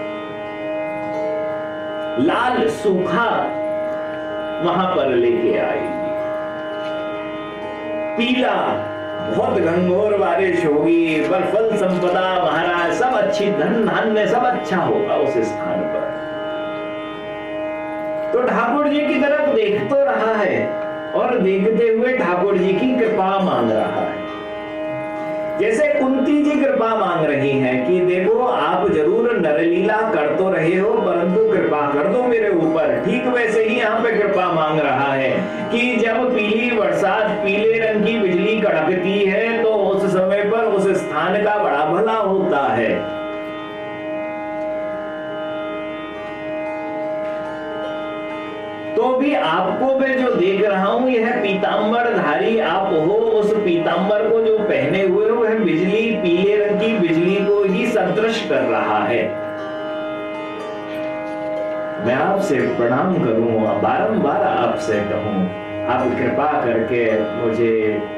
लाल सूखा वहां पर लेके आएगी, पीला बहुत घंघोर बारिश होगी, पर फल संपदा महाराज सब अच्छी, धन धान्य सब अच्छा होगा उस स्थान पर। तो ठाकुर जी की तरफ देख तो रहा है और देखते हुए ठाकुर जी की कृपा मांग रहा है। जैसे कुंती जी कृपा मांग रही हैं कि देखो आप जरूर नरलीला कर तो रहे हो परंतु कृपा कर दो मेरे ऊपर, ठीक वैसे ही यहाँ पे कृपा मांग रहा है कि जब पीली बरसात पीले रंग की बिजली कड़कती है तो उस समय पर उस स्थान का बड़ा भला होता है। तो भी आपको मैं जो देख रहा हूं यह पीतांबर धारी आप हो, उस पीतांबर को जो पहने हुए हो वह बिजली पीले रंग की बिजली को ही सदृश कर रहा है। मैं आपसे प्रणाम करूं, बारंबार आपसे कहूं आप कृपा करके मुझे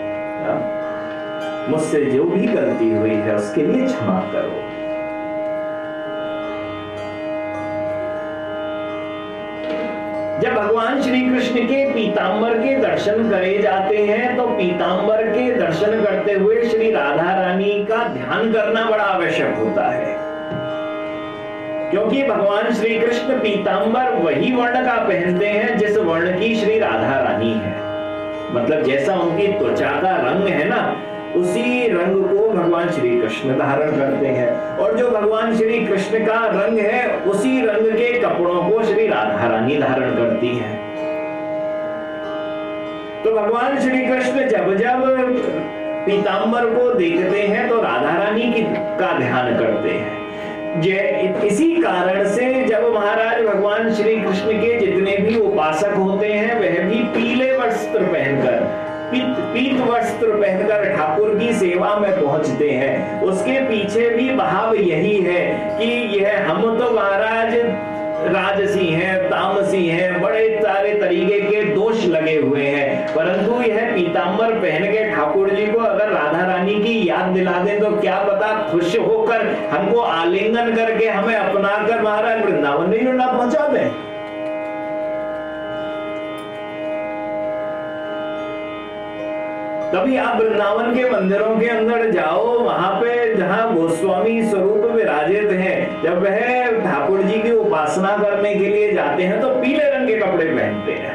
मुझसे जो भी गलती हुई है उसके लिए क्षमा करो। जब भगवान श्री कृष्ण के पीतांबर के दर्शन करे जाते हैं तो पीतांबर के दर्शन करते हुए श्री राधा रानी का ध्यान करना बड़ा आवश्यक होता है, क्योंकि भगवान श्री कृष्ण पीतांबर वही वर्ण का पहनते हैं जिस वर्ण की श्री राधा रानी है। मतलब जैसा उनकी त्वचा का रंग है ना, उसी रंग को भगवान श्री कृष्ण धारण करते हैं, और जो भगवान श्री कृष्ण का रंग है उसी रंग के कपड़ों को श्री राधा रानी धारण करती है। तो भगवान श्री कृष्ण जब जब पीतांबर को देखते हैं तो राधा रानी की का ध्यान करते हैं। इसी कारण से जब महाराज भगवान श्री कृष्ण के जितने भी उपासक होते हैं वह भी पीले वस्त्र पहनकर पीत पीत वस्त्र पहनकर ठाकुर की सेवा में पहुंचते हैं। उसके पीछे भी भाव यही है कि यह हम तो महाराज राजसी हैं, तामसी हैं, बड़े सारे तरीके के दोष लगे हुए हैं, परंतु यह पीतांबर पहन के ठाकुर जी को अगर राधा रानी की याद दिला दें तो क्या पता खुश होकर हमको आलिंगन करके हमें अपना कर महाराज वृंदावन नहीं ना पहुंचा दें। तभी आप वृंदावन के मंदिरों के अंदर जाओ, वहां पे जहां गोस्वामी स्वरूप विराजित हैं, जब वह ठाकुर जी की उपासना करने के लिए जाते हैं तो पीले रंग के कपड़े पहनते हैं।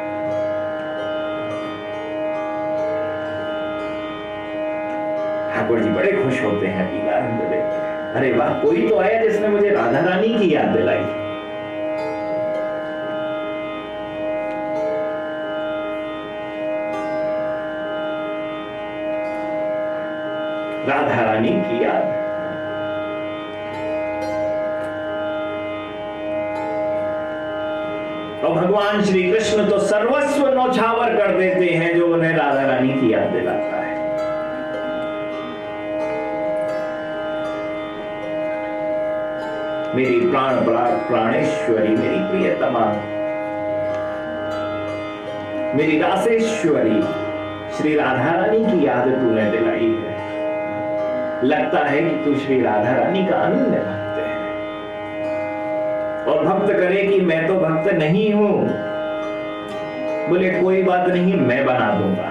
ठाकुर जी बड़े खुश होते हैं पीला रंग देख के। अरे वाह, कोई तो आया जिसने मुझे राधा रानी की याद दिलाई। राधा रानी की याद। और भगवान श्री कृष्ण तो सर्वस्व नौछावर कर देते हैं जो उन्हें राधा रानी की याद दिलाता है। मेरी प्राण प्राणेश्वरी, मेरी प्रियतमा, मेरी रासेश्वरी, श्री राधा रानी की याद तूने दिलाई है। लगता है कि तू श्री राधा रानी का अनन्य भक्त है। और भक्त करे कि मैं तो भक्त नहीं हूं, बोले कोई बात नहीं, मैं बना दूंगा।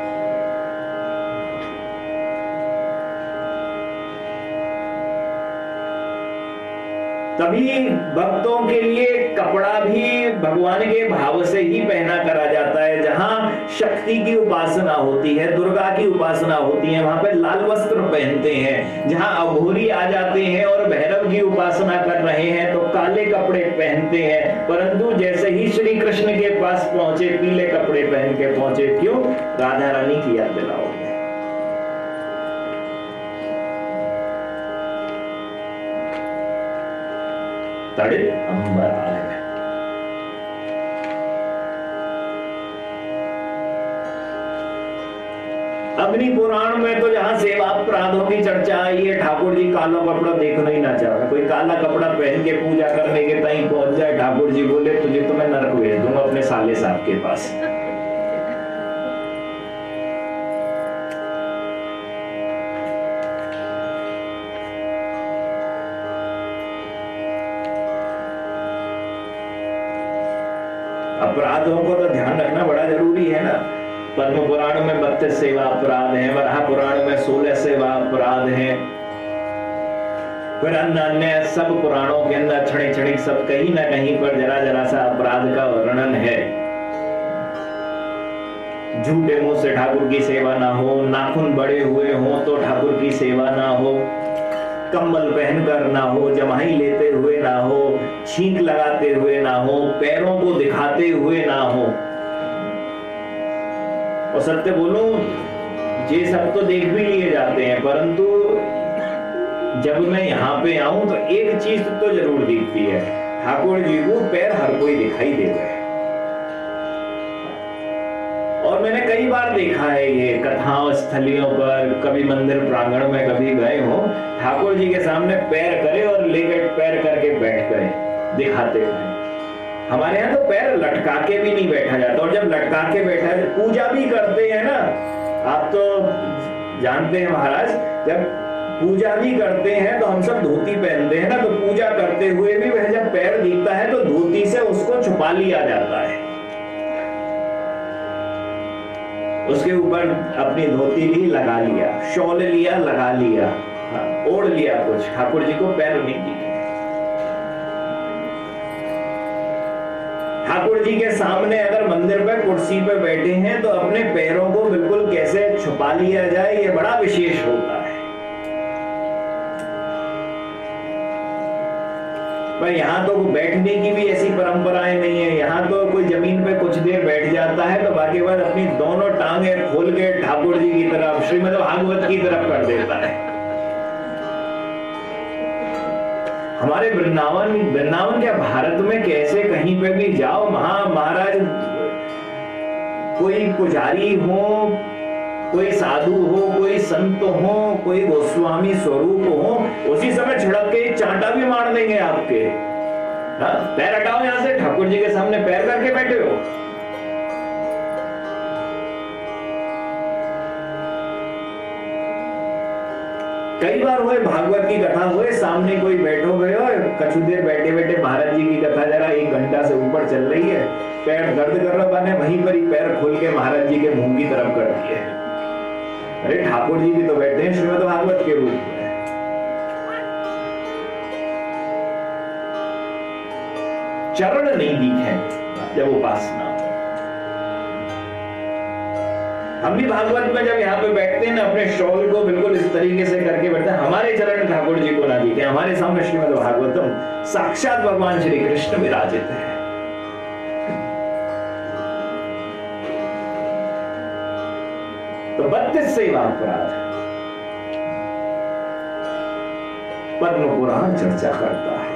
तभी भक्तों के लिए कपड़ा भी भगवान के भाव से ही पहना करा जाता है। जहां शक्ति की उपासना होती है, दुर्गा की उपासना होती है, वहां पे लाल वस्त्र पहनते हैं। जहां अघोरी आ जाते हैं और भैरव की उपासना कर रहे हैं तो काले कपड़े पहनते हैं। परंतु जैसे ही श्री कृष्ण के पास पहुंचे, पीले कपड़े पहन के पहुंचे। क्यों? राधा रानी की याद दिलाओगे। तड़ित अंबर आए। अग्नि पुराण में तो जहां सेवा अपराधों की चर्चा आई है, ठाकुर जी काला कपड़ा देखना ही ना चाह रहा। कोई काला कपड़ा पहन के पूजा करने के टाइम पहुंच जाए, ठाकुर जी बोले तुझे तो मैं नरक भेज दूंगा अपने साले साहब के पास। अपराधों को तो ध्यान रखना बड़ा जरूरी है ना। पद्म पुराण में बत्तीस सेवा अपराध हैं, वराह पुराण में सोलह सेवा अपराध हैं, फिर अन्य अन्य सब पुराणों के अंदर छड़ी छड़ी सब कहीं ना कहीं पर जरा जरा सा अपराध का वर्णन है। झूठे मुंह से ठाकुर की सेवा ना हो, नाखून बड़े हुए हों तो ठाकुर की सेवा ना हो, कंबल पहनकर ना हो, जमाई लेते हुए ना हो, छींक लगाते हुए ना हो, पैरों को दिखाते हुए ना हो। और सत्य बोलूं, ये सब तो देख भी लिए जाते हैं, परंतु जब मैं यहाँ पे आऊं तो एक चीज तो जरूर दिखती है, ठाकुर जी को पैर हर कोई दिखाई दे रहा है। और मैंने कई बार देखा है ये कथाओं स्थलियों पर, कभी मंदिर प्रांगण में कभी गए हो, ठाकुर जी के सामने पैर करे और लेकर पैर करके बैठ गए दिखाते हैं। हमारे यहाँ तो पैर लटका के भी नहीं बैठा जाता, और जब लटका के बैठा पूजा भी करते हैं ना, आप तो जानते हैं महाराज, जब पूजा भी करते हैं तो हम सब धोती पहनते हैं ना, तो पूजा करते हुए भी वह जब पैर दिखता है तो धोती से उसको छुपा लिया जाता है, उसके ऊपर अपनी धोती ली लगा लिया, शॉल लिया लगा लिया, ओढ़ लिया कुछ, ठाकुर जी को पैर नहीं दिखे। ठाकुर जी के सामने अगर मंदिर पे कुर्सी पे बैठे हैं तो अपने पैरों को बिल्कुल कैसे छुपा लिया जाए, ये बड़ा विशेष होता है। पर यहाँ तो बैठने की भी ऐसी परंपराएं नहीं है। यहाँ तो कोई जमीन पे कुछ देर बैठ जाता है तो बाकी बाद अपनी दोनों टांगे खोल के ठाकुर जी की तरफ, श्रीमद् भागवत की तरफ कर देता है। हमारे वृंदावन वृंदावन क्या भारत में कैसे कहीं पे भी जाओ, महा महाराज कोई पुजारी हो, कोई साधु हो, कोई संत हो, कोई गोस्वामी स्वरूप हो, उसी समय छिड़क के चांटा भी मार देंगे आपके। हाँ, पैर हटाओ यहां से, ठाकुर जी के सामने पैर करके बैठे हो। कई बार हुए भागवत की कथा हुए, सामने कोई बैठो गए और कछु देर बैठे बैठे महाराज जी की कथा जरा एक घंटा से ऊपर चल रही है, पैर दर्द कर रहा, मैंने वहीं पर ही पैर खोल के महाराज जी के मुंह की तरफ कर दिए। अरे ठाकुर जी भी तो बैठे हैं श्रीमद् भागवत के रूप में। चरण नहीं दिखे जब उपासना। हम भी भागवत में जब यहाँ पे बैठते हैं ना, अपने शॉल को बिल्कुल इस तरीके से करके बैठते हैं, हमारे चरण ठाकुर जी को ना दिखे, हमारे सामने श्रीमद् भागवतम साक्षात भगवान श्री कृष्ण विराजित है। तो बत्तीस सेवा अपराध पद्म पुराण चर्चा करता है।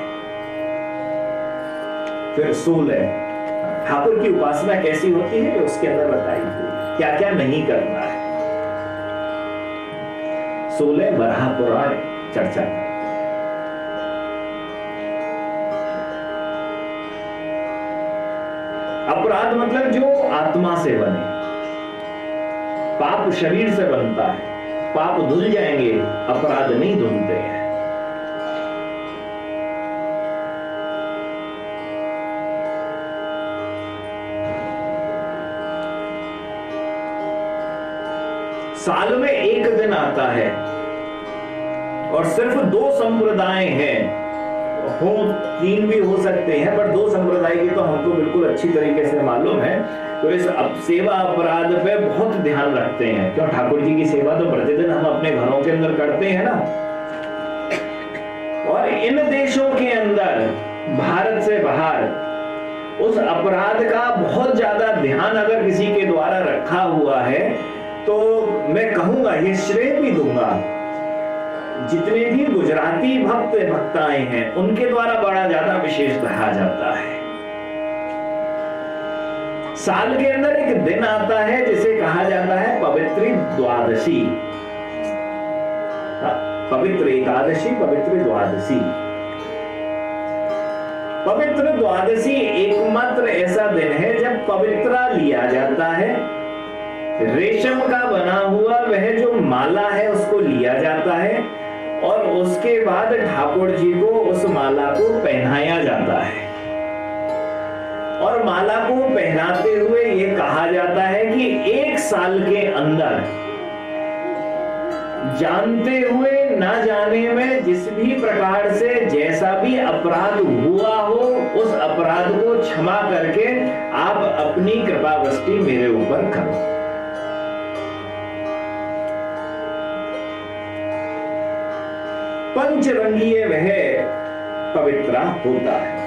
फिर सोलह ठाकुर की उपासना कैसी होती है उसके अंदर बताई हुई, क्या क्या नहीं करना है। सोलह बराह पुराण चर्चा। अपराध मतलब जो आत्मा से बने, पाप शरीर से बनता है, पाप धुल जाएंगे, अपराध नहीं धुलते हैं। साल में एक दिन आता है और सिर्फ दो संप्रदाय हैं, हो तीन भी हो सकते हैं, पर दो संप्रदाय की तो हमको बिल्कुल अच्छी तरीके से मालूम है। तो इस सेवा अपराध पे बहुत ध्यान रखते हैं, क्यों ठाकुर जी की सेवा तो प्रतिदिन हम अपने घरों के अंदर करते हैं ना। और इन देशों के अंदर, भारत से बाहर, उस अपराध का बहुत ज्यादा ध्यान अगर किसी के द्वारा रखा हुआ है तो मैं कहूंगा, ये श्रेय भी दूंगा, जितने भी गुजराती भक्त भक्ताएं हैं उनके द्वारा बड़ा ज्यादा विशेष कहा जाता है। साल के अंदर एक दिन आता है जिसे कहा जाता है पवित्र द्वादशी, पवित्र एकादशी, पवित्र द्वादशी। पवित्र द्वादशी एकमात्र ऐसा दिन है जब पवित्रा लिया जाता है, रेशम का बना हुआ वह जो माला है उसको लिया जाता है और उसके बाद ठाकुर जी को उस माला को पहनाया जाता है। और माला को पहनाते हुए ये कहा जाता है कि एक साल के अंदर, जानते हुए ना जाने में जिस भी प्रकार से जैसा भी अपराध हुआ हो, उस अपराध को क्षमा करके आप अपनी कृपा वृष्टि मेरे ऊपर करो। पंचरंगीय वह पवित्रा होता है।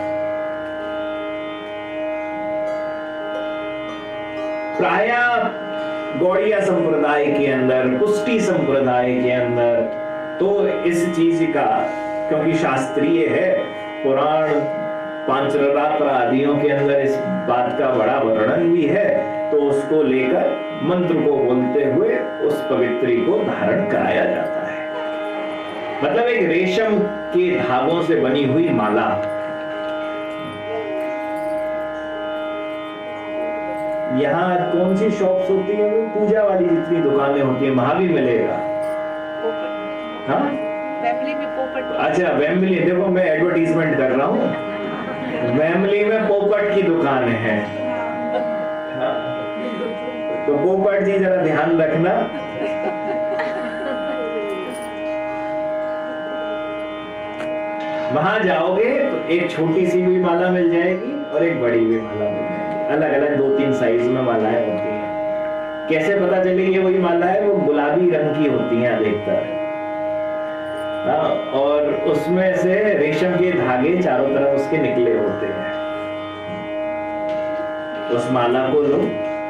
प्राय गौड़िया संप्रदाय के अंदर, पुष्टि संप्रदाय के अंदर तो इस चीज का, क्योंकि शास्त्रीय है, पुराण पांचरात्र आदियों के अंदर इस बात का बड़ा वर्णन भी है, तो उसको लेकर मंत्र को बोलते हुए उस पवित्री को धारण कराया जाता है। मतलब एक रेशम के धागों से बनी हुई माला। यहाँ कौन सी शॉप्स होती है? पूजा वाली जितनी दुकानें होती है, वहां भी मिलेगा। हाँ, वेम्बली में पोपट। अच्छा, वेम्बली, देखो मैं एडवर्टीजमेंट कर रहा हूँ। वेम्बली में पोपट की दुकान है। हाँ, तो पोपट जी जरा ध्यान रखना। वहां जाओगे तो एक छोटी सी भी माला मिल जाएगी और एक बड़ी भी माला मिल जाएगी। अलग अलग दो तीन साइज में मालाएं होती हैं। कैसे पता चलेगी ये वही माला है? वो गुलाबी रंग की होती हैं अधिकतर, और उसमें से रेशम के धागे चारों तरफ उसके निकले होते हैं। उस माला को लो।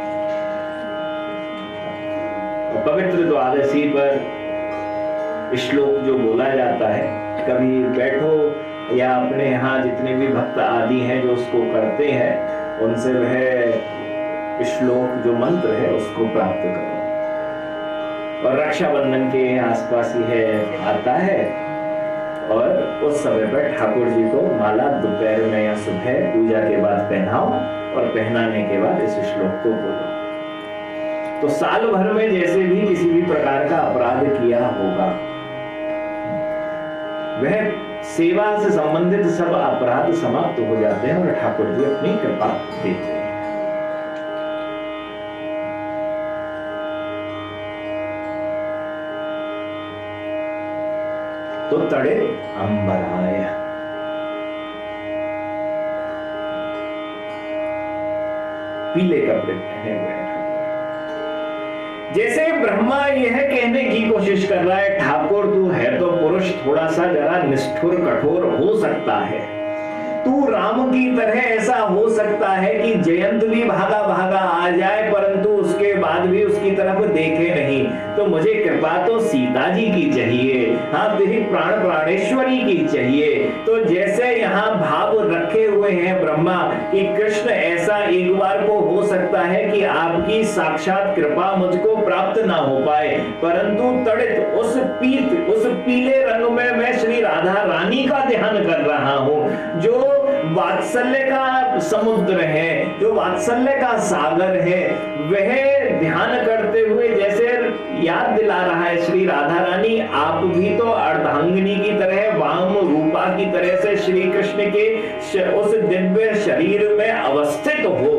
पवित्र द्वादशी पर श्लोक जो बोला जाता है, कभी बैठो या अपने यहाँ जितने भी भक्त आदि हैं जो उसको करते हैं, उनसे वह श्लोक जो मंत्र है उसको प्राप्त करो। और रक्षाबंधन के आसपास ही है, आता है, और उस समय पर ठाकुर जी को माला दोपहर में या सुबह पूजा के बाद पहनाओ और पहनाने के बाद इस श्लोक को बोलो। तो साल भर में जैसे भी किसी भी प्रकार का अपराध किया होगा, वह सेवा से संबंधित सब अपराध समाप्त हो जाते हैं और ठाकुर जी अपनी कृपा देते हैं। तो तड़े अंबराय। पीले कपड़े पहने हुए हैं। जैसे ब्रह्मा यह कहने की कोशिश कर रहा है, ठाकुर तू है तो पुरुष, थोड़ा सा जरा निष्ठुर कठोर हो सकता है, तू राम की तरह ऐसा हो सकता है कि जयंत भी भागा भागा आ जाए परंतु उसके बाद भी उसकी तरफ देखे नहीं, तो मुझे कृपा तो सीता जी की चाहिए, हाँ तेरी प्राण प्राणेश्वरी की चाहिए। तो जैसे यहाँ भाव रखे हुए हैं ब्रह्मा कि कृष्ण ऐसा एक बार को हो सकता है कि आपकी साक्षात कृपा मुझको प्राप्त ना हो पाए, परंतु तड़ित उस पीत उस पीले रंग में मैं श्री राधा रानी का ध्यान कर रहा हूँ, जो वात्सल्य का समुद्र है, जो वात्सल्य का सागर है, वह ध्यान करते हुए जैसे याद दिला रहा है श्री राधा रानी, आप भी तो अर्धांगिनी की तरह, वाम रूपा की तरह से श्री कृष्ण के उस दिव्य शरीर में अवस्थित हो।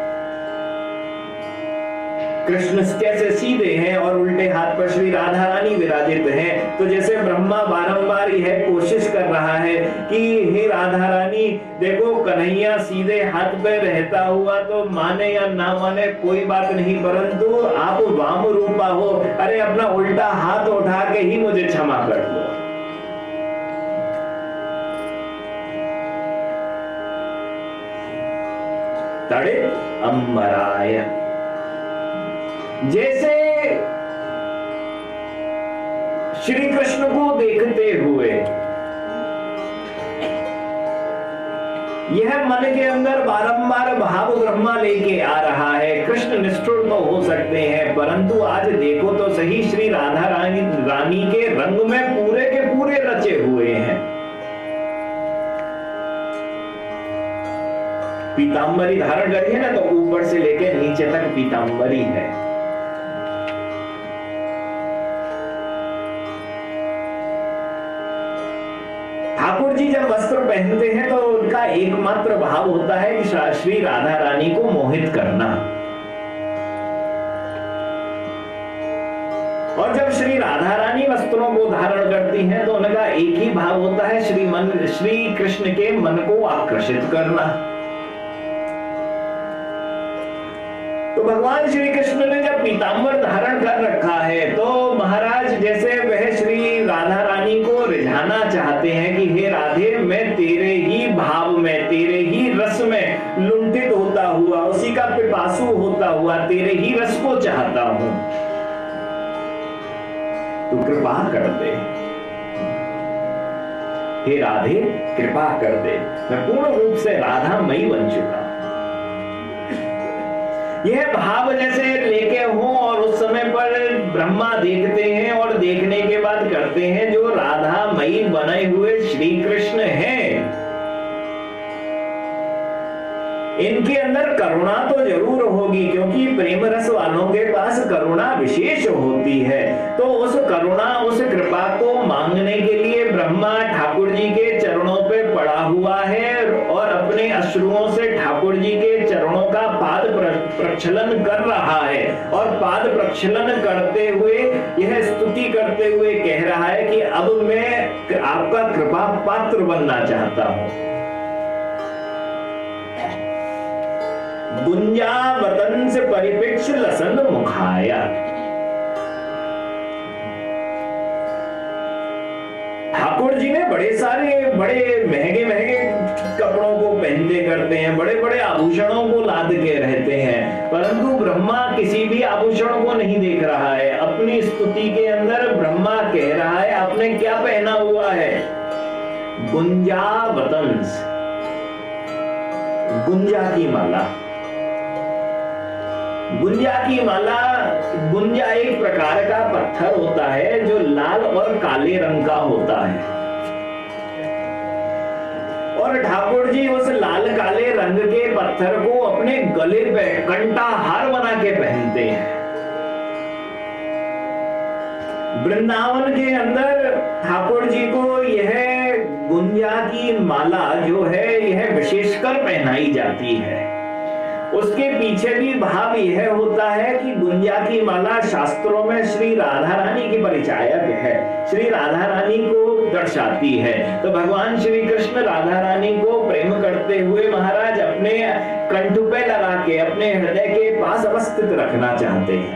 कृष्ण कैसे सीधे हैं और उल्टे हाथ पर श्री राधा रानी विराजित हैं, तो जैसे ब्रह्मा बारंबार यह कोशिश कर रहा है कि हे राधा रानी देखो, कन्हैया सीधे हाथ पे रहता हुआ तो माने या ना माने कोई बात नहीं, परंतु आप वाम रूपा हो, अरे अपना उल्टा हाथ उठा के ही मुझे क्षमा कर दो। तड़े अंबराय। जैसे श्री कृष्ण को देखते हुए यह मन के अंदर बारंबार भाव ब्रह्मा लेके आ रहा है, कृष्ण निष्ठुर तो हो सकते हैं परंतु आज देखो तो सही श्री राधा रानी रानी के रंग में पूरे के पूरे रचे हुए हैं। पीतांबरी धारण करी है ना, तो ऊपर से लेके नीचे तक पीतांबरी है। ठाकुर जी जब वस्त्र पहनते हैं तो उनका एकमात्र भाव होता है कि श्री राधा रानी को मोहित करना, और जब श्री राधा रानी वस्त्रों को धारण करती हैं तो उनका एक ही भाव होता है, श्री मन श्री कृष्ण के मन को आकर्षित करना। तो भगवान श्री कृष्ण ने जब पीतांबर धारण कर रखा है तो महाराज जैसे वह श्री राधा रानी को रिझाना चाहते हैं कि हे राधे, मैं तेरे ही भाव में, तेरे ही रस में लुंठित होता हुआ, उसी का पिपासु होता हुआ तेरे ही रस को चाहता हूं, तू कृपा कर दे। हे राधे कृपा कर दे, मैं पूर्ण रूप से राधामयी बन चुका। यह भाव जैसे लेके हो और उस समय पर ब्रह्मा देखते हैं और देखने के बाद करते हैं, जो राधामयी बने हुए श्री कृष्ण हैं, इनके अंदर करुणा तो जरूर होगी, क्योंकि प्रेम रस वालों के पास करुणा विशेष होती है। तो उस करुणा, उस कृपा को मांगने के लिए ब्रह्मा ठाकुर जी के चरणों पे पड़ा हुआ है और अपने अश्रुओं से ठाकुर जी के चरणों का पाद प्रक्षालन कर रहा है, और पाद प्रक्षालन करते हुए यह स्तुति करते हुए कह रहा है कि अब मैं आपका कृपा पात्र बनना चाहता हूं। गुंजा वतन से परिपेक्ष लसन मुखाया। ठाकुर जी ने बड़े सारे बड़े महंगे महंगे कपड़ों को पहनते करते हैं, बड़े बड़े आभूषणों को लाद के रहते हैं, परंतु ब्रह्मा किसी भी आभूषण को नहीं देख रहा है। अपनी स्तुति के अंदर ब्रह्मा कह रहा है, आपने क्या पहना हुआ है? गुंजा वतंस, गुंजा की माला। गुंजा की माला, गुंजा एक प्रकार का पत्थर होता है जो लाल और काले रंग का होता है, और ठाकुर जी उस लाल काले रंग के पत्थर को अपने गले पे कंठा हार बना के पहनते हैं। वृंदावन के अंदर ठाकुर जी को यह गुंजा की माला जो है यह विशेषकर पहनाई जाती है, उसके पीछे भी भाव यह होता है कि गुंजा की माला शास्त्रों में श्री राधा रानी की परिचायक है, श्री राधा रानी को दर्शाती है। तो भगवान श्री कृष्ण राधा रानी को प्रेम करते हुए महाराज अपने कंठ पे लगा के अपने हृदय के पास अवस्थित रखना चाहते हैं।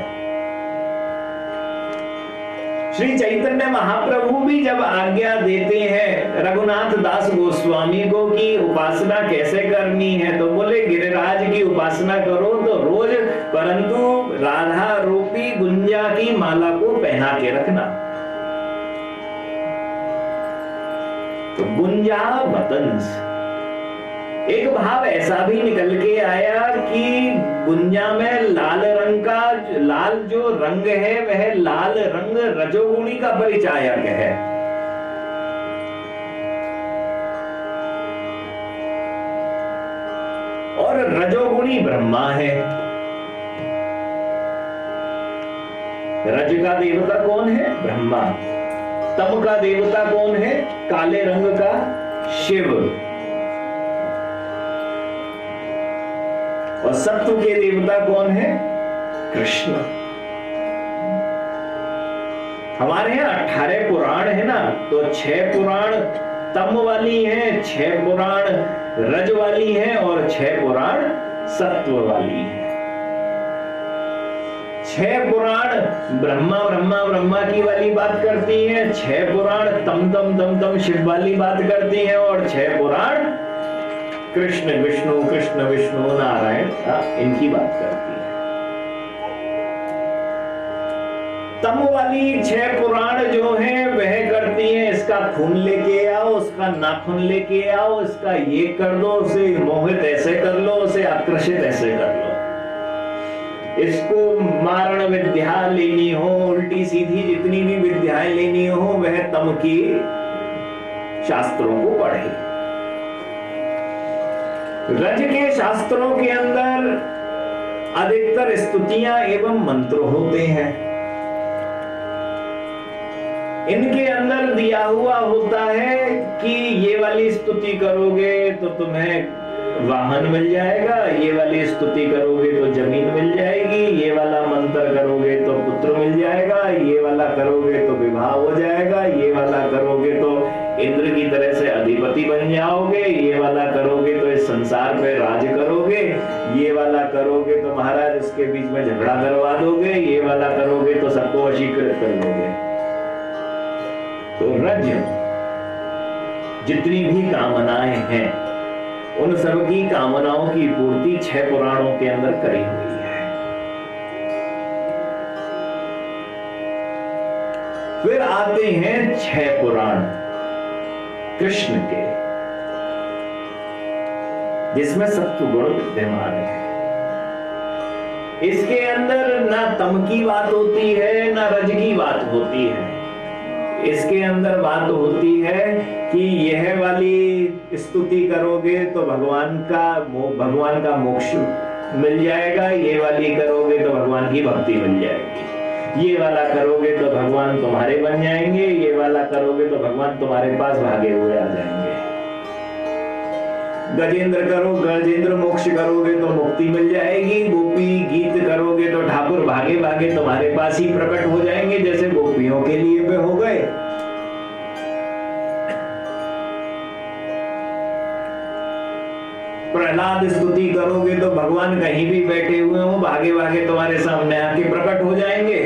श्री चैतन्य महाप्रभु भी जब आज्ञा देते हैं रघुनाथ दास गोस्वामी को कि उपासना कैसे करनी है, तो बोले गिरिराज की उपासना करो तो रोज, परंतु राधा रूपी गुंजा की माला को पहना के रखना। तो गुंजा वतंस, एक भाव ऐसा भी निकल के आया कि गुंजा में लाल रंग का, लाल जो रंग है वह लाल रंग रजोगुणी का परिचायक है। और रजोगुणी ब्रह्मा है। रज का देवता कौन है? ब्रह्मा। तम का देवता कौन है? काले रंग का शिव। और सत्व के देवता कौन है? कृष्ण। हमारे यहाँ अठारह पुराण है ना, तो छह पुराण तम वाली हैं, छह पुराण रज वाली हैं और छह पुराण सत्व वाली हैं। छह पुराण ब्रह्मा ब्रह्मा ब्रह्मा की वाली बात करती हैं, छह पुराण तम तम तम तम शिव वाली बात करती हैं और छह पुराण कृष्ण विष्णु कृष्ण विष्णु नारायण इनकी बात करती है। तम वाली छह पुराण जो हैं वह करती हैं इसका खून लेके आओ, उसका नाखून लेके आओ, इसका ये कर दो, उसे मोहित ऐसे कर लो, उसे आकर्षित ऐसे कर लो, इसको मारण विद्या लेनी हो, उल्टी सीधी जितनी भी विद्याएं लेनी हो वह तम की शास्त्रों को पढ़े। रज के शास्त्रों के अंदर अधिकतर स्तुतियां एवं मंत्र होते हैं। इनके अंदर दिया हुआ होता है कि ये वाली स्तुति करोगे तो तुम्हें वाहन मिल जाएगा, ये वाली स्तुति करोगे तो जमीन मिल जाएगी, ये वाला मंत्र करोगे तो पुत्र मिल जाएगा, ये वाला करोगे तो विवाह हो जाएगा, ये वाला करोगे तो इंद्र की तरह से अधिपति बन जाओगे, ये वाला करोगे तो इस संसार पे राज करोगे, ये वाला करोगे तो महाराज इसके बीच में झगड़ा करवा दोगे, ये वाला करोगे तो सबको वशीकृत कर दोगे। तो रज जितनी भी कामनाएं हैं उन सब की कामनाओं की पूर्ति छह पुराणों के अंदर करी हुई है। फिर आते हैं छह पुराण कृष्ण के, जिसमें सत्व गुण विद्यमान है। इसके अंदर ना तम की बात होती है ना रज की बात होती है। इसके अंदर बात होती है कि यह वाली स्तुति करोगे तो भगवान का भगवान का मोक्ष मिल जाएगा, ये वाली करोगे तो भगवान की भक्ति मिल जाएगी, ये वाला करोगे तो भगवान तुम्हारे बन जाएंगे, ये वाला करोगे तो भगवान तुम्हारे पास भागे हुए आ जाएंगे। गजेंद्र करो, गजेंद्र मोक्ष करोगे तो मुक्ति मिल जाएगी, गोपी गीत करोगे तो ठाकुर भागे भागे तुम्हारे पास ही प्रकट हो जाएंगे, जैसे गोपियों के लिए वे हो गए। प्रहलाद स्तुति करोगे तो भगवान कहीं भी बैठे हुए हो भागे भागे तुम्हारे सामने आके प्रकट हो जाएंगे।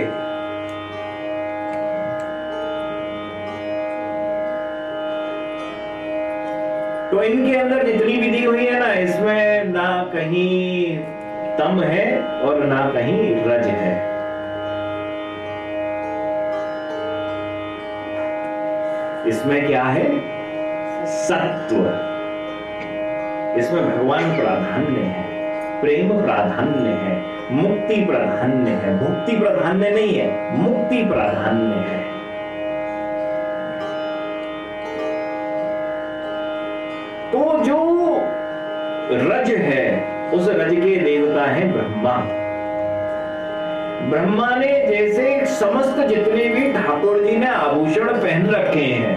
तो इनके अंदर जितनी विधि हुई है ना, इसमें ना कहीं तम है और ना कहीं रज है। इसमें क्या है? सत्व। इसमें भगवान प्राधान्य है, प्रेम प्राधान्य है, मुक्ति प्राधान्य है। भुक्ति प्राधान्य नहीं है, मुक्ति प्राधान्य है। तो जो रज है उस रज के देवता हैं ब्रह्मा। ब्रह्मा ने जैसे समस्त जितने भी ठाकुर जी ने आभूषण पहन रखे हैं,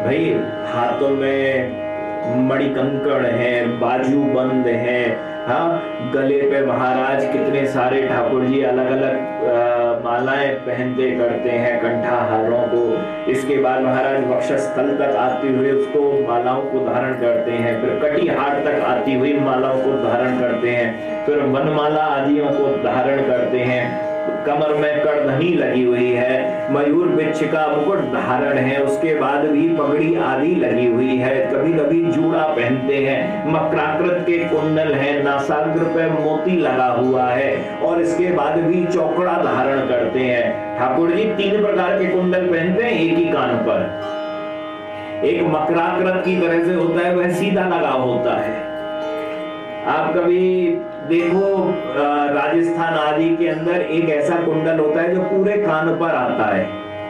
भाई हाथों में मणिकंकण है, बाजू बंद है, हाँ गले पे महाराज कितने सारे ठाकुर जी अलग अलग मालाएं पहनते करते हैं कंठाहारों को। इसके बाद महाराज वक्षस्थल तक आती हुई उसको मालाओं को धारण करते हैं, फिर कटिहार तक आती हुई मालाओं को धारण करते हैं, फिर वनमाला आदियों को धारण करते हैं। कमर में करधनी लगी हुई है, मयूर वृक्ष का मुकुट धारण है, उसके बाद भी पगड़ी आदि लगी हुई है, कभी कभी जूड़ा पहनते हैं, मकराकृत के कुंडल है, नासाग्र पे मोती लगा हुआ है, और इसके बाद भी चौकड़ा धारण करते हैं। ठाकुर जी तीन प्रकार के कुंडल पहनते हैं एक ही कान पर। एक मकराकृत की तरह से होता है, वह सीधा लगा होता है। आप कभी देखो राजस्थान आदि के अंदर एक ऐसा कुंडल होता है जो पूरे कान पर आता है,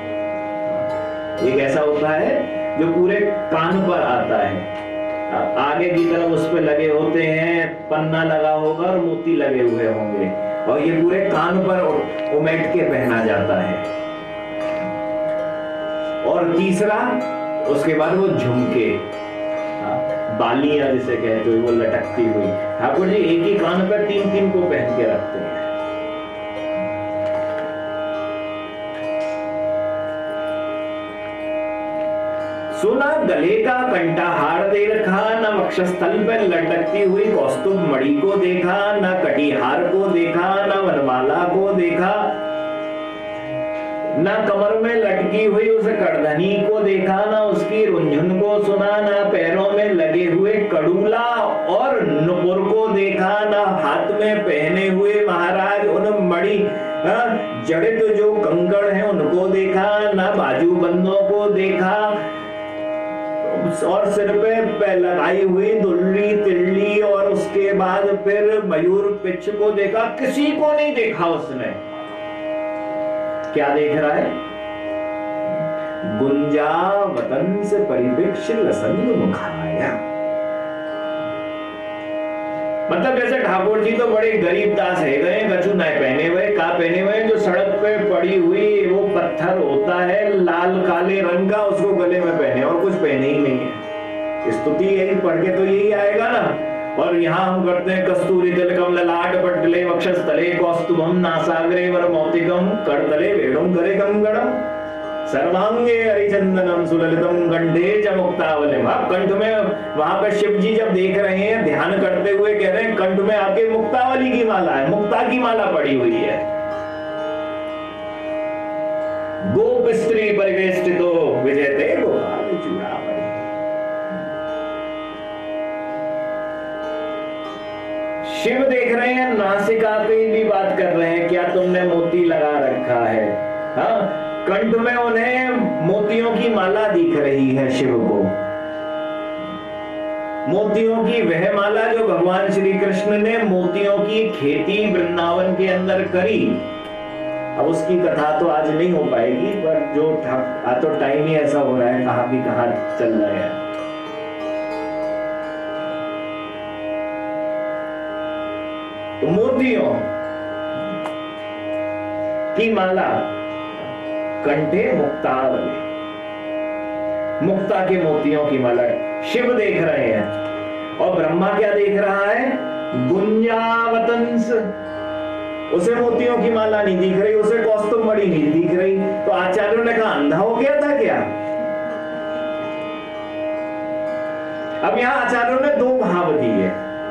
एक ऐसा होता है जो पूरे कान पर आता है, आगे की तरफ उस पे लगे होते हैं, पन्ना लगा होगा और मोती लगे हुए होंगे, और ये पूरे कान पर उमेट के पहना जाता है। और तीसरा उसके बाद वो झुमके, बालियां जिसे कहते हुए, वो लटकती हुई। ठाकुर जी एक ही कान पर तीन तीन को पहन के रखते हैं। सुना गले का कंठाहार दे रखा, न वक्षस्थल पर लटकती हुई कौस्तुभ मणि को देखा, न कटिहार को देखा, न वनमाला को देखा, न कमर में लटकी हुई उस करधनी को देखा, न उसकी रुंझुन को सुना, न पैरों में लगे हुए कड़ूला और नुपुर को देखा, न हाथ में पहने हुए महाराज उन मणि जड़ित जो कंकड़ हैं उनको देखा, न बाजू बंदों को देखा, और सिर पे लगाई हुई दुल्ली तिल्ली, और उसके बाद फिर मयूर पिच्छ को देखा। किसी को नहीं देखा उसने। क्या देख रहा है? गुंजा वतन से परिपेक्ष लसंग मुखाया। मतलब जैसे ठाकुर जी तो बड़े गरीब दास है गए, कछु नहीं पहने हुए, का पहने हुए जो सड़क पे पड़ी हुई वो पत्थर होता है लाल काले रंग का, उसको गले में पहने, और कुछ पहने ही नहीं है। स्तुति यही पढ़ के तो यही आएगा ना। और यहाँ हम करते हैं कस्तूरी तिलकम ललाट पटले वक्षस्थले कौस्तुभम नासाग्रे वरमौक्तिकम करतले वेणुम करे कंगणम सर्वांगे हरिचंदनम सुललितम कंठे च मुक्तावलिम। आप कंठ में वहां पर शिव जी जब देख रहे हैं ध्यान करते हुए कह रहे हैं कंठ में आपके मुक्तावली की माला है, मुक्ता की माला पड़ी हुई है। गोप स्त्री परिवेष्टितो विजयते गोपाल चूड़ामणि। शिव देख रहे हैं, नासिका की भी बात कर रहे हैं, क्या तुमने मोती लगा रखा है? हाँ, कंठ में उन्हें मोतियों की माला दिख रही है शिव को। मोतियों की वह माला जो भगवान श्री कृष्ण ने मोतियों की खेती वृंदावन के अंदर करी। अब उसकी कथा तो आज नहीं हो पाएगी, पर जो आज तो टाइम ही ऐसा हो रहा है, कहां की कहां चल रहे हैं। तो मोतियों की माला कंठे मुक्तावली, मुक्ता के मोतियों की माला शिव देख रहे हैं। और ब्रह्मा क्या देख रहा है? गुंजावतंस। उसे मोतियों की माला नहीं दिख रही, उसे कौस्तुभ मणि नहीं दिख रही। तो आचार्यों ने कहा अंधा हो गया था क्या? अब यहां आचार्यों ने दो भाव दिए।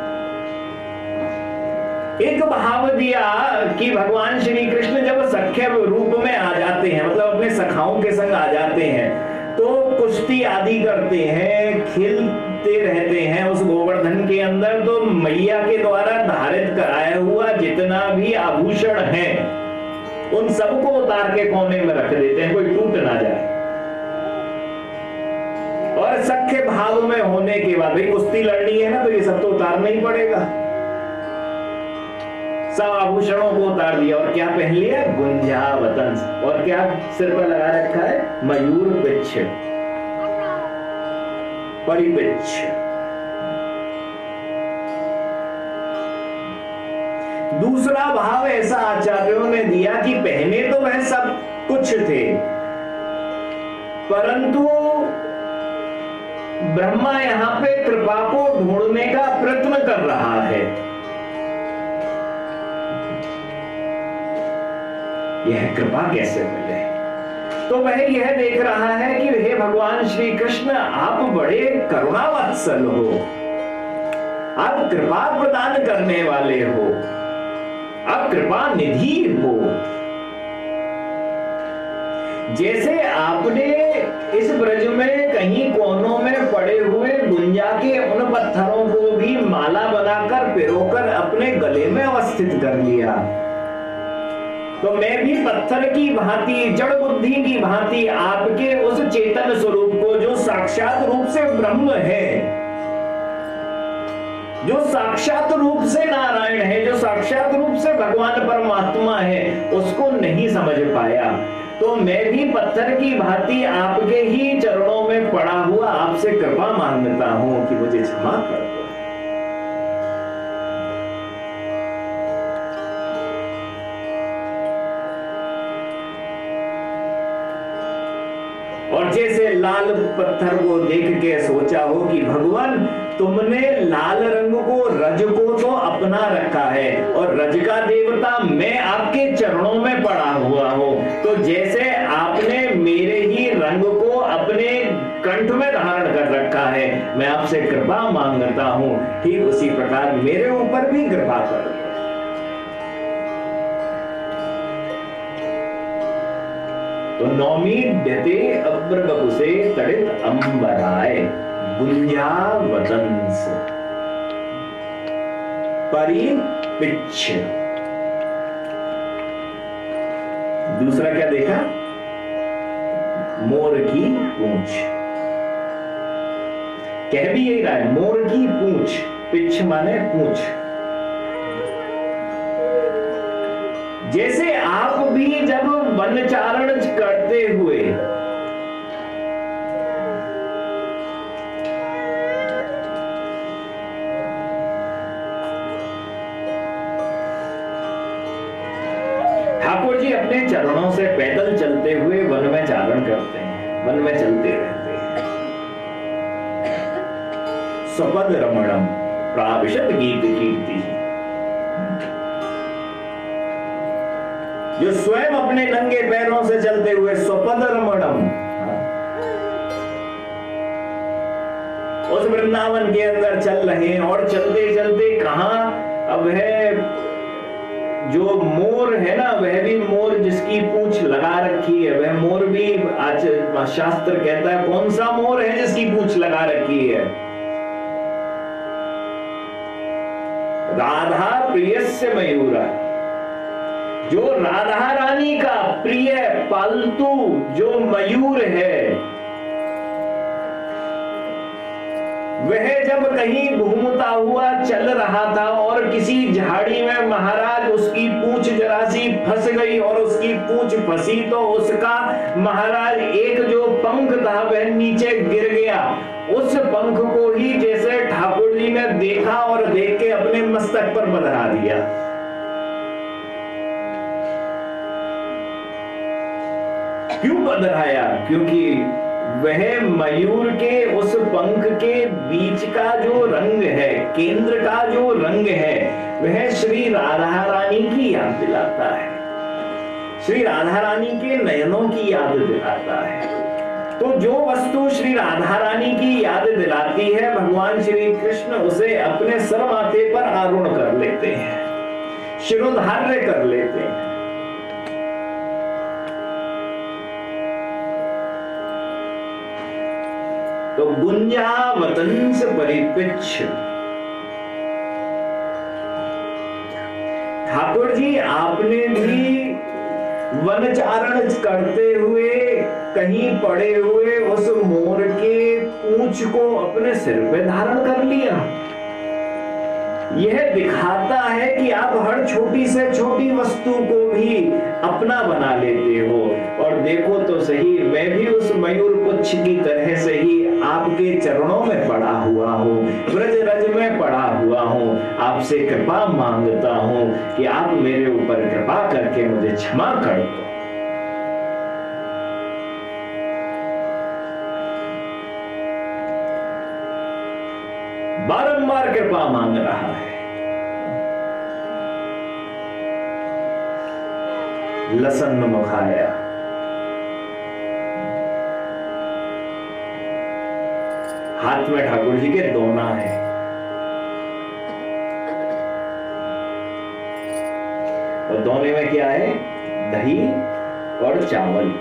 एक भाव दिया कि भगवान श्री कृष्ण जब सख्य रूप में आ जाते हैं, मतलब अपने सखाओं के संग आ जाते हैं, तो कुश्ती आदि करते हैं, खेलते रहते हैं उस गोवर्धन के अंदर। तो मैया के द्वारा धारित कराया हुआ जितना भी आभूषण है उन सबको उतार के कोने में रख देते हैं, कोई टूट ना जाए। और सख्य भाव में होने के बाद भाई कुश्ती लड़नी है ना, तो ये सब तो उतारना ही पड़ेगा। सब आभूषणों को उतार दिया और क्या पहन लिया? गुंजावतंस। और क्या सिर पर लगा रखा है? मयूर पिच्छ, परिपिच्छ। दूसरा भाव ऐसा आचार्यों ने दिया कि पहने तो वह सब कुछ थे, परंतु ब्रह्मा यहाँ पे कृपा को ढूंढने का प्रयत्न कर रहा है। यह कृपा कैसे मिले? तो वह यह देख रहा है कि हे भगवान श्री कृष्ण, आप बड़े करुणावत्सल हो, आप कृपा प्रदान करने वाले हो, आप कृपा निधि हो। जैसे आपने इस ब्रज में कहीं कोनों में पड़े हुए गुंजा के उन पत्थरों को भी माला बनाकर पिरोकर अपने गले में अवस्थित कर लिया, तो मैं भी पत्थर की भांति, जड़ बुद्धि की भांति आपके उस चेतन स्वरूप को, जो साक्षात रूप से ब्रह्म है, जो साक्षात रूप से नारायण है, जो साक्षात रूप से भगवान परमात्मा है, उसको नहीं समझ पाया। तो मैं भी पत्थर की भांति आपके ही चरणों में पड़ा हुआ आपसे कृपा मांगता हूं कि मुझे क्षमा कर दो। और जैसे लाल पत्थर को देख के सोचा हो कि भगवान, तुमने लाल रंग को, रज को तो अपना रखा है, और रज का देवता मैं आपके चरणों में पड़ा हुआ हूं, तो जैसे आपने मेरे ही रंग को अपने कंठ में धारण कर रखा है, मैं आपसे कृपा मांगता हूं, ठीक उसी प्रकार मेरे ऊपर भी कृपा कर दो। तो नौमी डते अब्रबकुसे तड़ित अंबराय गुंजा वदंस परिपिच्छ। दूसरा क्या देखा? मोर की पूंछ। कह भी यही रहा है, मोर की पूंछ। पिच्छ माने पूंछ। जैसे आप भी जब वनचारण करते हुए ठाकुर जी अपने चरणों से पैदल चलते हुए वन में चारण करते हैं, वन में चलते रहते हैं। स्वपद रमणम प्राविशत गीत कीर्ति। जो स्वयं अपने नंगे पैरों से चलते हुए स्वपद रमणम, उस वृंदावन के अंदर चल रहे हैं, और चलते चलते कहां अब है, जो मोर है ना, वह भी मोर जिसकी पूंछ लगा रखी है, वह मोर भी आज शास्त्र कहता है कौन सा मोर है जिसकी पूंछ लगा रखी है? राधा प्रियस्य मयूरा। जो राधा रानी का प्रिय पालतू जो मयूर है, वह जब कहीं घूमता हुआ चल रहा था और किसी झाड़ी में महाराज उसकी पूंछ जरा सी फंस गई, और उसकी पूंछ फंसी तो उसका महाराज एक जो पंख था वह नीचे गिर गया। उस पंख को ही जैसे ठाकुर जी ने देखा और देख के अपने मस्तक पर बंधा दिया। क्यों बंधाया? क्योंकि वह मयूर के उस पंख के बीच का जो रंग है, केंद्र का जो रंग है, वह श्री राधा रानी की याद दिलाता है, श्री राधा रानी के नयनों की याद दिलाता है। तो जो वस्तु श्री राधा रानी की याद दिलाती है, भगवान श्री कृष्ण उसे अपने सर माथे पर आरूढ़ कर लेते हैं, शिरोधार्य कर लेते हैं। तो गुंजा वतंस परिपिच्छ। ठाकुर जी आपने भी वनचारण करते हुए कहीं पड़े हुए उस मोर के पूंछ को अपने सिर पे धारण कर लिया। यह दिखाता है कि आप हर छोटी से छोटी वस्तु को भी अपना बना लेते हो। और देखो तो सही, मैं भी उस मयूर पुच्छ की तरह से ही आपके चरणों में पड़ा हुआ हूँ, ब्रज रज में पड़ा हुआ हूँ, आपसे कृपा मांगता हूँ कि आप मेरे ऊपर कृपा करके मुझे क्षमा कर दो। बारंबार कृपा मांग रहा है। लसन मुखाया, हाथ में ठाकुर जी के दोना है, और दोने में क्या है? दही और चावल,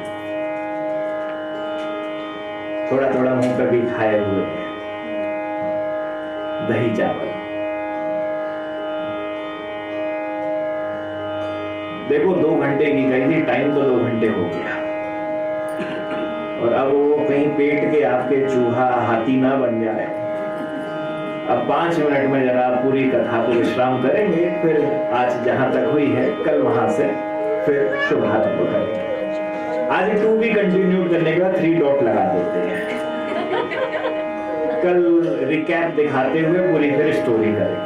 थोड़ा थोड़ा मुंह पे भी खाए हुए हैं, दही चावल। देखो दो घंटे की गई थी, टाइम तो दो घंटे हो गया, और अब वो कहीं पेट के आपके चूहा हाथी ना बन जाए। अब पांच मिनट में जरा पूरी कथा को विश्राम करेंगे, फिर आज जहां तक हुई है कल वहां से फिर शुभारंभ करेंगे। आज टू भी कंटिन्यू करने के बाद थ्री डॉट लगा देते हैं, कल रिकैप दिखाते हुए पूरी फिर स्टोरी करेंगे।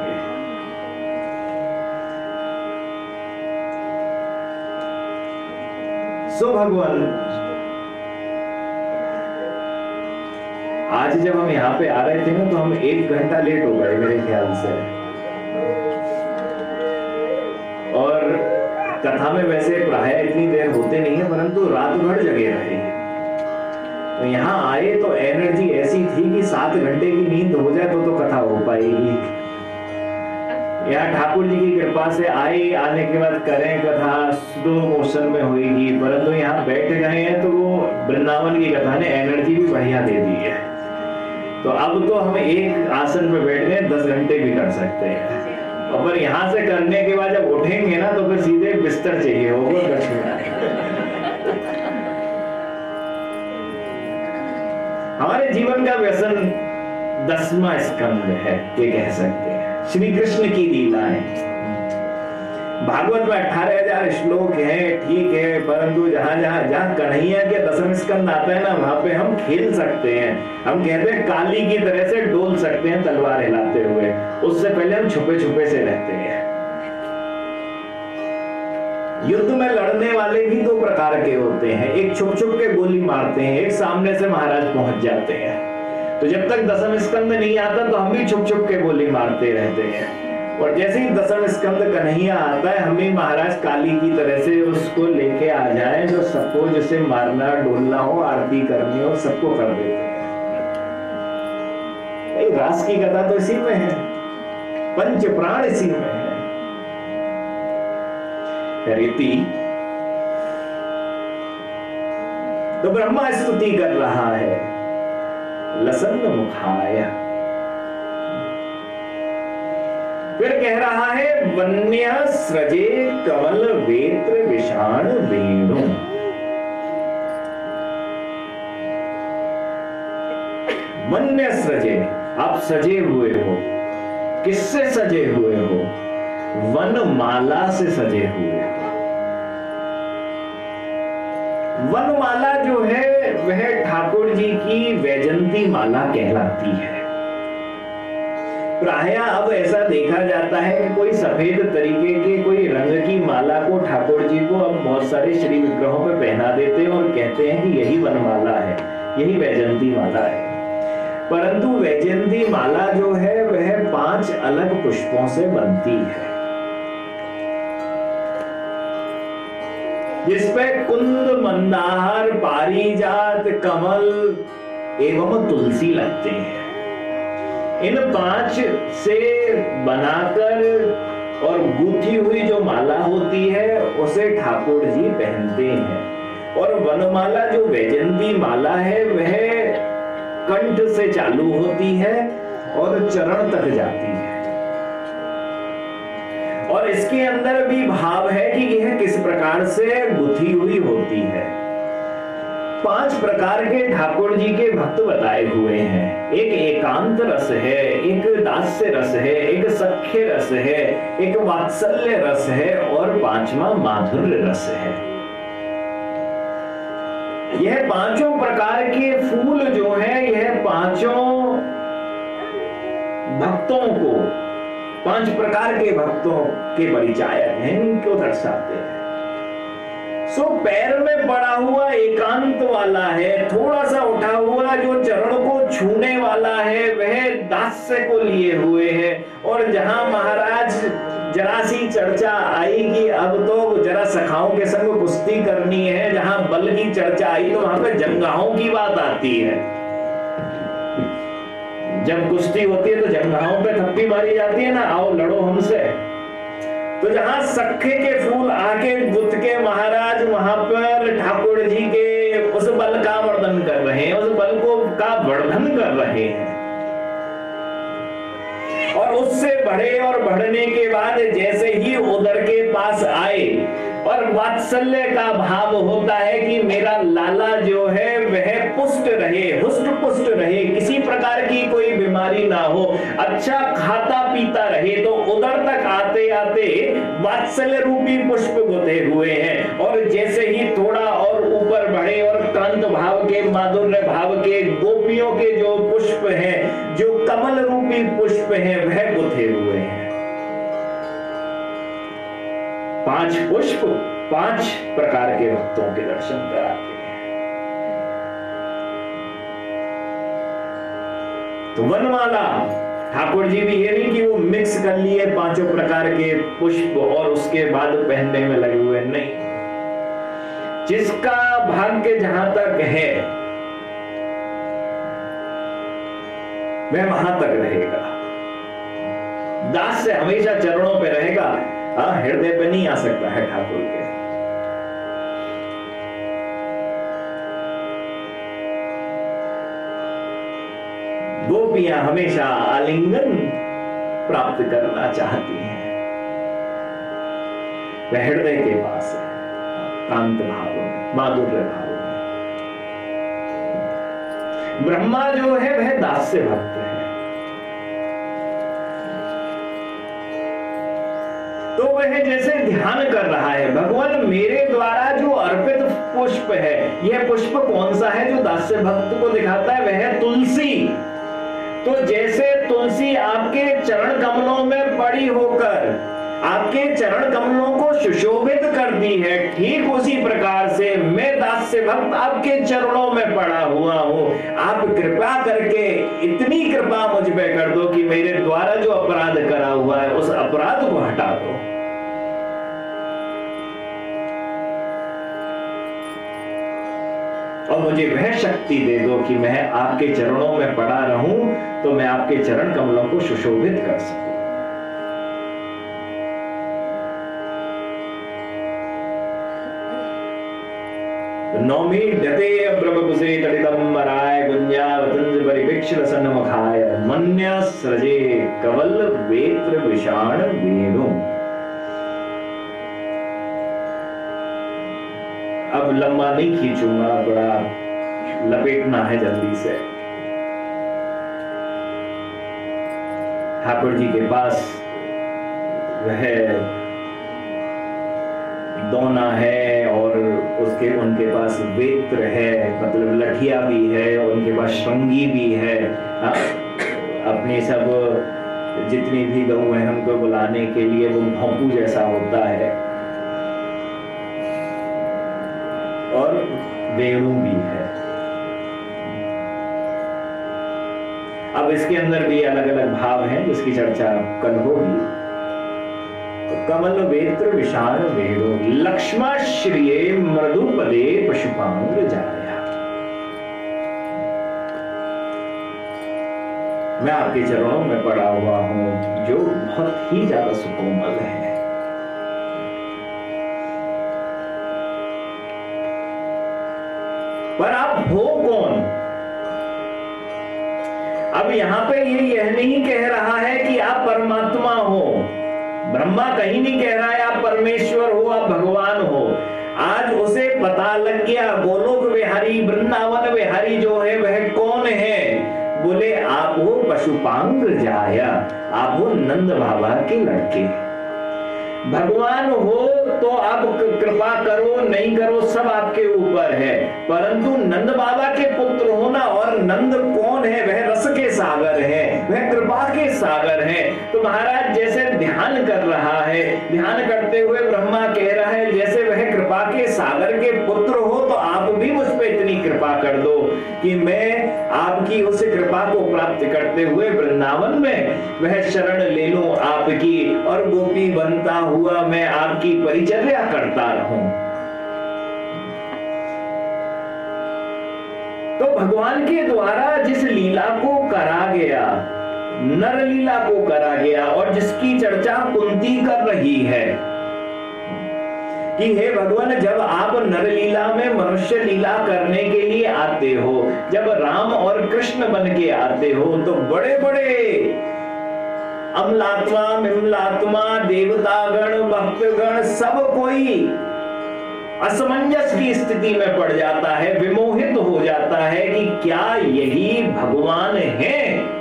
सो भगवान, आज जब हम यहाँ पे आ रहे थे ना, तो हम एक घंटा लेट हो गए मेरे ख्याल से, और कथा में वैसे प्राय इतनी देर होते नहीं है, परंतु रात भर जगे रहे। तो यहाँ आए तो एनर्जी ऐसी थी कि सात घंटे की नींद हो जाए तो तो कथा हो पाएगी। यहाँ ठाकुर जी की कृपा से आए, आने के बाद करें कथा, स्लो मोशन में होगी, परंतु यहाँ बैठ गए हैं तो वो वृंदावन की कथा ने एनर्जी भी बढ़िया दे दी है। तो अब तो हम एक आसन पे बैठ गए, दस घंटे भी कर सकते हैं, और फिर यहाँ से करने के बाद जब उठेंगे ना तो फिर सीधे बिस्तर चाहिए होगा। हमारे जीवन का व्यसन दसवां स्कंद है, ये कह सकते हैं, श्री कृष्ण की लीलाएं। भागवत में अठारह हजार श्लोक हैं, ठीक है, परंतु जहां जहां जहां कन्हैया के दसम स्कंद आता है ना, वहां पे हम खेल सकते हैं। हम कहते हैं काली की तरह से डोल सकते हैं तलवार हिलाते हुए, उससे पहले हम छुपे छुपे से रहते हैं। युद्ध में लड़ने वाले भी दो प्रकार के होते हैं, एक छुप छुप के गोली मारते हैं, एक सामने से महाराज पहुंच जाते हैं। तो जब तक दसम स्कंद नहीं आता तो हम भी छुप छुप के गोली मारते रहते हैं, और जैसे ही दसम स्कंद कन्हैया आता है, हम भी महाराज काली की तरह से उसको लेके आ जाए, जो सबको जिसे मारना डोलना हो, आरती करनी हो, सबको कर देते हैं। रास की कथा तो इसी में है, पंच प्राण इसी में है। रीति तो ब्रह्मा स्तुति कर रहा है, लसन मुखाय, फिर कह रहा है वन्य सृजे कमल वेत्र विषाण वेणु। वन्य सृजे, आप सजे हुए हो, किससे सजे हुए हो? वन माला से सजे हुए हो। वनमाला जो है वह ठाकुर जी की वैजंती माला कहलाती है। प्रायः अब ऐसा देखा जाता है कि कोई सफेद तरीके के कोई रंग की माला को ठाकुर जी को अब बहुत सारे श्री विग्रहों पे पहना देते हैं और कहते हैं कि यही वनमाला है, यही वैजंती माला है। परंतु वैजंती माला जो है वह पांच अलग पुष्पों से बनती है, जिसपे कुंद, मंदार, पारिजात, कमल एवं तुलसी लगते हैं। इन पांच से बनाकर और गूंथी हुई जो माला होती है उसे ठाकुर जी पहनते हैं। और वनमाला जो वैजंती माला है वह कंठ से चालू होती है और चरण तक जाती है, और इसके अंदर भी भाव है कि यह किस प्रकार से गुथी हुई होती है। पांच प्रकार के ठाकुर जी के भक्त बताए हुए हैं। एक एकांत रस है, एक दास्य रस है, एक सख्य रस है, एक वात्सल्य रस है, और पांचवा माधुर्य रस है। यह पांचों प्रकार के फूल जो हैं, यह पांचों भक्तों को, पांच प्रकार के भक्तों के परिचायक हैं, इनको दर्शाते हैं। सो पैर में पड़ा हुआ एकांत वाला है, थोड़ा सा उठा हुआ जो चरण को छूने वाला है वह दास्य को लिए हुए है। और जहां महाराज जरा सी चर्चा आएगी, अब तो जरा सखाओं के संग कुश्ती करनी है, जहां बल की चर्चा आई तो वहां पे जंगाहों की बात आती है। जब कुश्ती होती है तो जंगाहों पे थप्पी मारी जाती है ना, आओ लड़ो हमसे। तो जहां सखे के फूल आके गुथ के महाराज वहां पर ठाकुर जी के उस बल का वर्णन कर रहे हैं, उस बल को का वर्णन कर रहे हैं। और उससे बढ़े और बढ़ने के बाद जैसे ही उदर के पास आए और वात्सल्य का भाव होता है कि मेरा लाला जो है वह पुष्ट रहे, हुष्ट पुष्ट रहे, किसी प्रकार की कोई बीमारी ना हो, अच्छा खाता पीता रहे। तो उदर तक आते आते वात्सल्य रूपी पुष्प गुथे हुए हैं। और जैसे ही थोड़ा और ऊपर बढ़े और कांत भाव के, माधुर्य भाव के, गोपियों के जो पुष्प हैं, जो कमल रूपी पुष्प हैं, वह गुथे हुए हैं। पांच पुष्प पांच प्रकार के भक्तों के दर्शन कराते हैं। तो वनमाला ठाकुर जी भी ये नहीं कि वो मिक्स कर लिए पांचों प्रकार के पुष्प और उसके बाद पहनने में लगे हुए, नहीं। जिसका भाग्य जहां तक है वह वहां तक रहेगा, दास से हमेशा चरणों पे रहेगा। हाँ, हृदय पे नहीं आ सकता है ठाकुर के। गोपियां हमेशा आलिंगन प्राप्त करना चाहती हैं, वह हृदय के पास है, कांत भाव में, माधुर्य भाव में। ब्रह्मा जो है वह दास्य भक्त है। तो वह जैसे ध्यान कर रहा है, भगवान मेरे द्वारा जो अर्पित पुष्प है, यह पुष्प कौन सा है जो दास्य भक्त को दिखाता है? वह है तुलसी। तो जैसे तुलसी आपके चरण कमलों में पड़ी होकर आपके चरण कमलों को सुशोभित करती है, ठीक उसी प्रकार से मैं दास्य भक्त आपके चरणों में पड़ा हुआ हूं। आप कृपा करके इतनी कृपा मुझ पे कर दो कि मेरे द्वारा जो अपराध करा हुआ है उस अपराध को हटा दो। और मुझे वह शक्ति दे दो कि मैं आपके चरणों में पड़ा रहूं, तो मैं आपके चरण कमलों को सुशोभित कर सकूं। नौमी डते प्रभकुसे तडितम राय गुंजावतंज परिभिक्षल सन्नमुखाय मन्य सृजे कवल वेत्र विषाण वेणु। अब लंबा नहीं खींचूंगा, बड़ा लपेटना है जल्दी से। ठाकुर जी के पास वह दोना है और उसके उनके पास वेत्र है, मतलब लठिया भी है, और उनके पास श्रृंगी भी है। हाँ, अपने सब जितनी भी गऊ हैं हमको बुलाने के लिए वो भोंपू जैसा होता है, और वेणु भी है। अब इसके अंदर भी अलग अलग भाव हैं जिसकी चर्चा कल होगी। तो कमल वेत्र विशाल वेणु लक्ष्मा श्रिये मृदुपदे पशुपांग जाया। मैं आपके चरणों में पड़ा हुआ हूं जो बहुत ही ज्यादा सुकोमल है। पर आप हो कौन? अब यहां पे ये यह नहीं कह रहा है कि आप परमात्मा हो। ब्रह्मा कहीं नहीं कह रहा है आप परमेश्वर हो, आप भगवान हो। आज उसे पता लग गया गोलोक विहारी, वृंदावन विहारी जो है वह कौन है? बोले आप हो पशुपांग जाया, आप हो नंद बाबा के लड़के। भगवान हो तो आप कृपा करो नहीं करो सब आपके ऊपर है, परंतु नंद बाबा के पुत्र होना, और नंद कौन है? वह रस के सागर है, वह कृपा के सागर है। तो महाराज जैसे ध्यान कर रहा है, ध्यान करते हुए ब्रह्मा कह रहा है जैसे वह कृपा के सागर के पुत्र हो, तो आप भी मुझ पे इतनी कृपा कर दो कि मैं आपकी उस कृपा को प्राप्त करते हुए वृंदावन में वह शरण ले लूं आपकी, और गोपी बनता हुआ मैं आपकी परिचर्या करता रहूं। तो भगवान के द्वारा जिस लीला को करा गया, नर लीला को करा गया, और जिसकी चर्चा कुंती कर रही है कि हे भगवान, जब आप नर लीला में मनुष्य लीला करने के लिए आते हो, जब राम और कृष्ण बन के आते हो, तो बड़े बड़े अमलात्मा मिमलात्मा देवतागण भक्तगण सब कोई असमंजस की स्थिति में पड़ जाता है, विमोहित हो जाता है कि क्या यही भगवान है?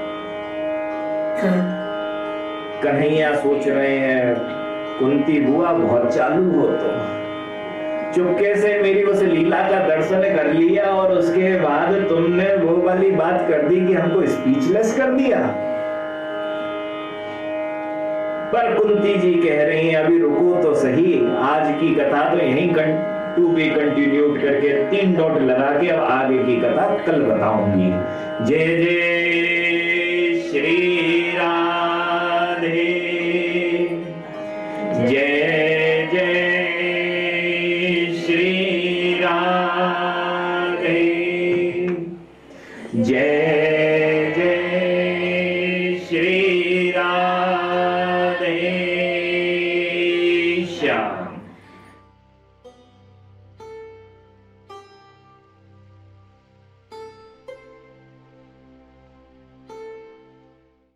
कन्हैया सोच रहे हैं कुंती बुआ बहुत चालू हो, तो चुपके से मेरी उस लीला का दर्शन कर लिया और उसके बाद तुमने वो वाली बात कर दी कि हमको स्पीचलेस कर दिया। पर कुंती जी कह रही हैं अभी रुको तो सही, आज की कथा तो यहीं टू बी कंटिन्यूड करके तीन डॉट लगा के अब आगे की कथा कल बताऊंगी। जय जय श्री राधे, जय जय श्री राधे, जय जय श्री राधे श्याम।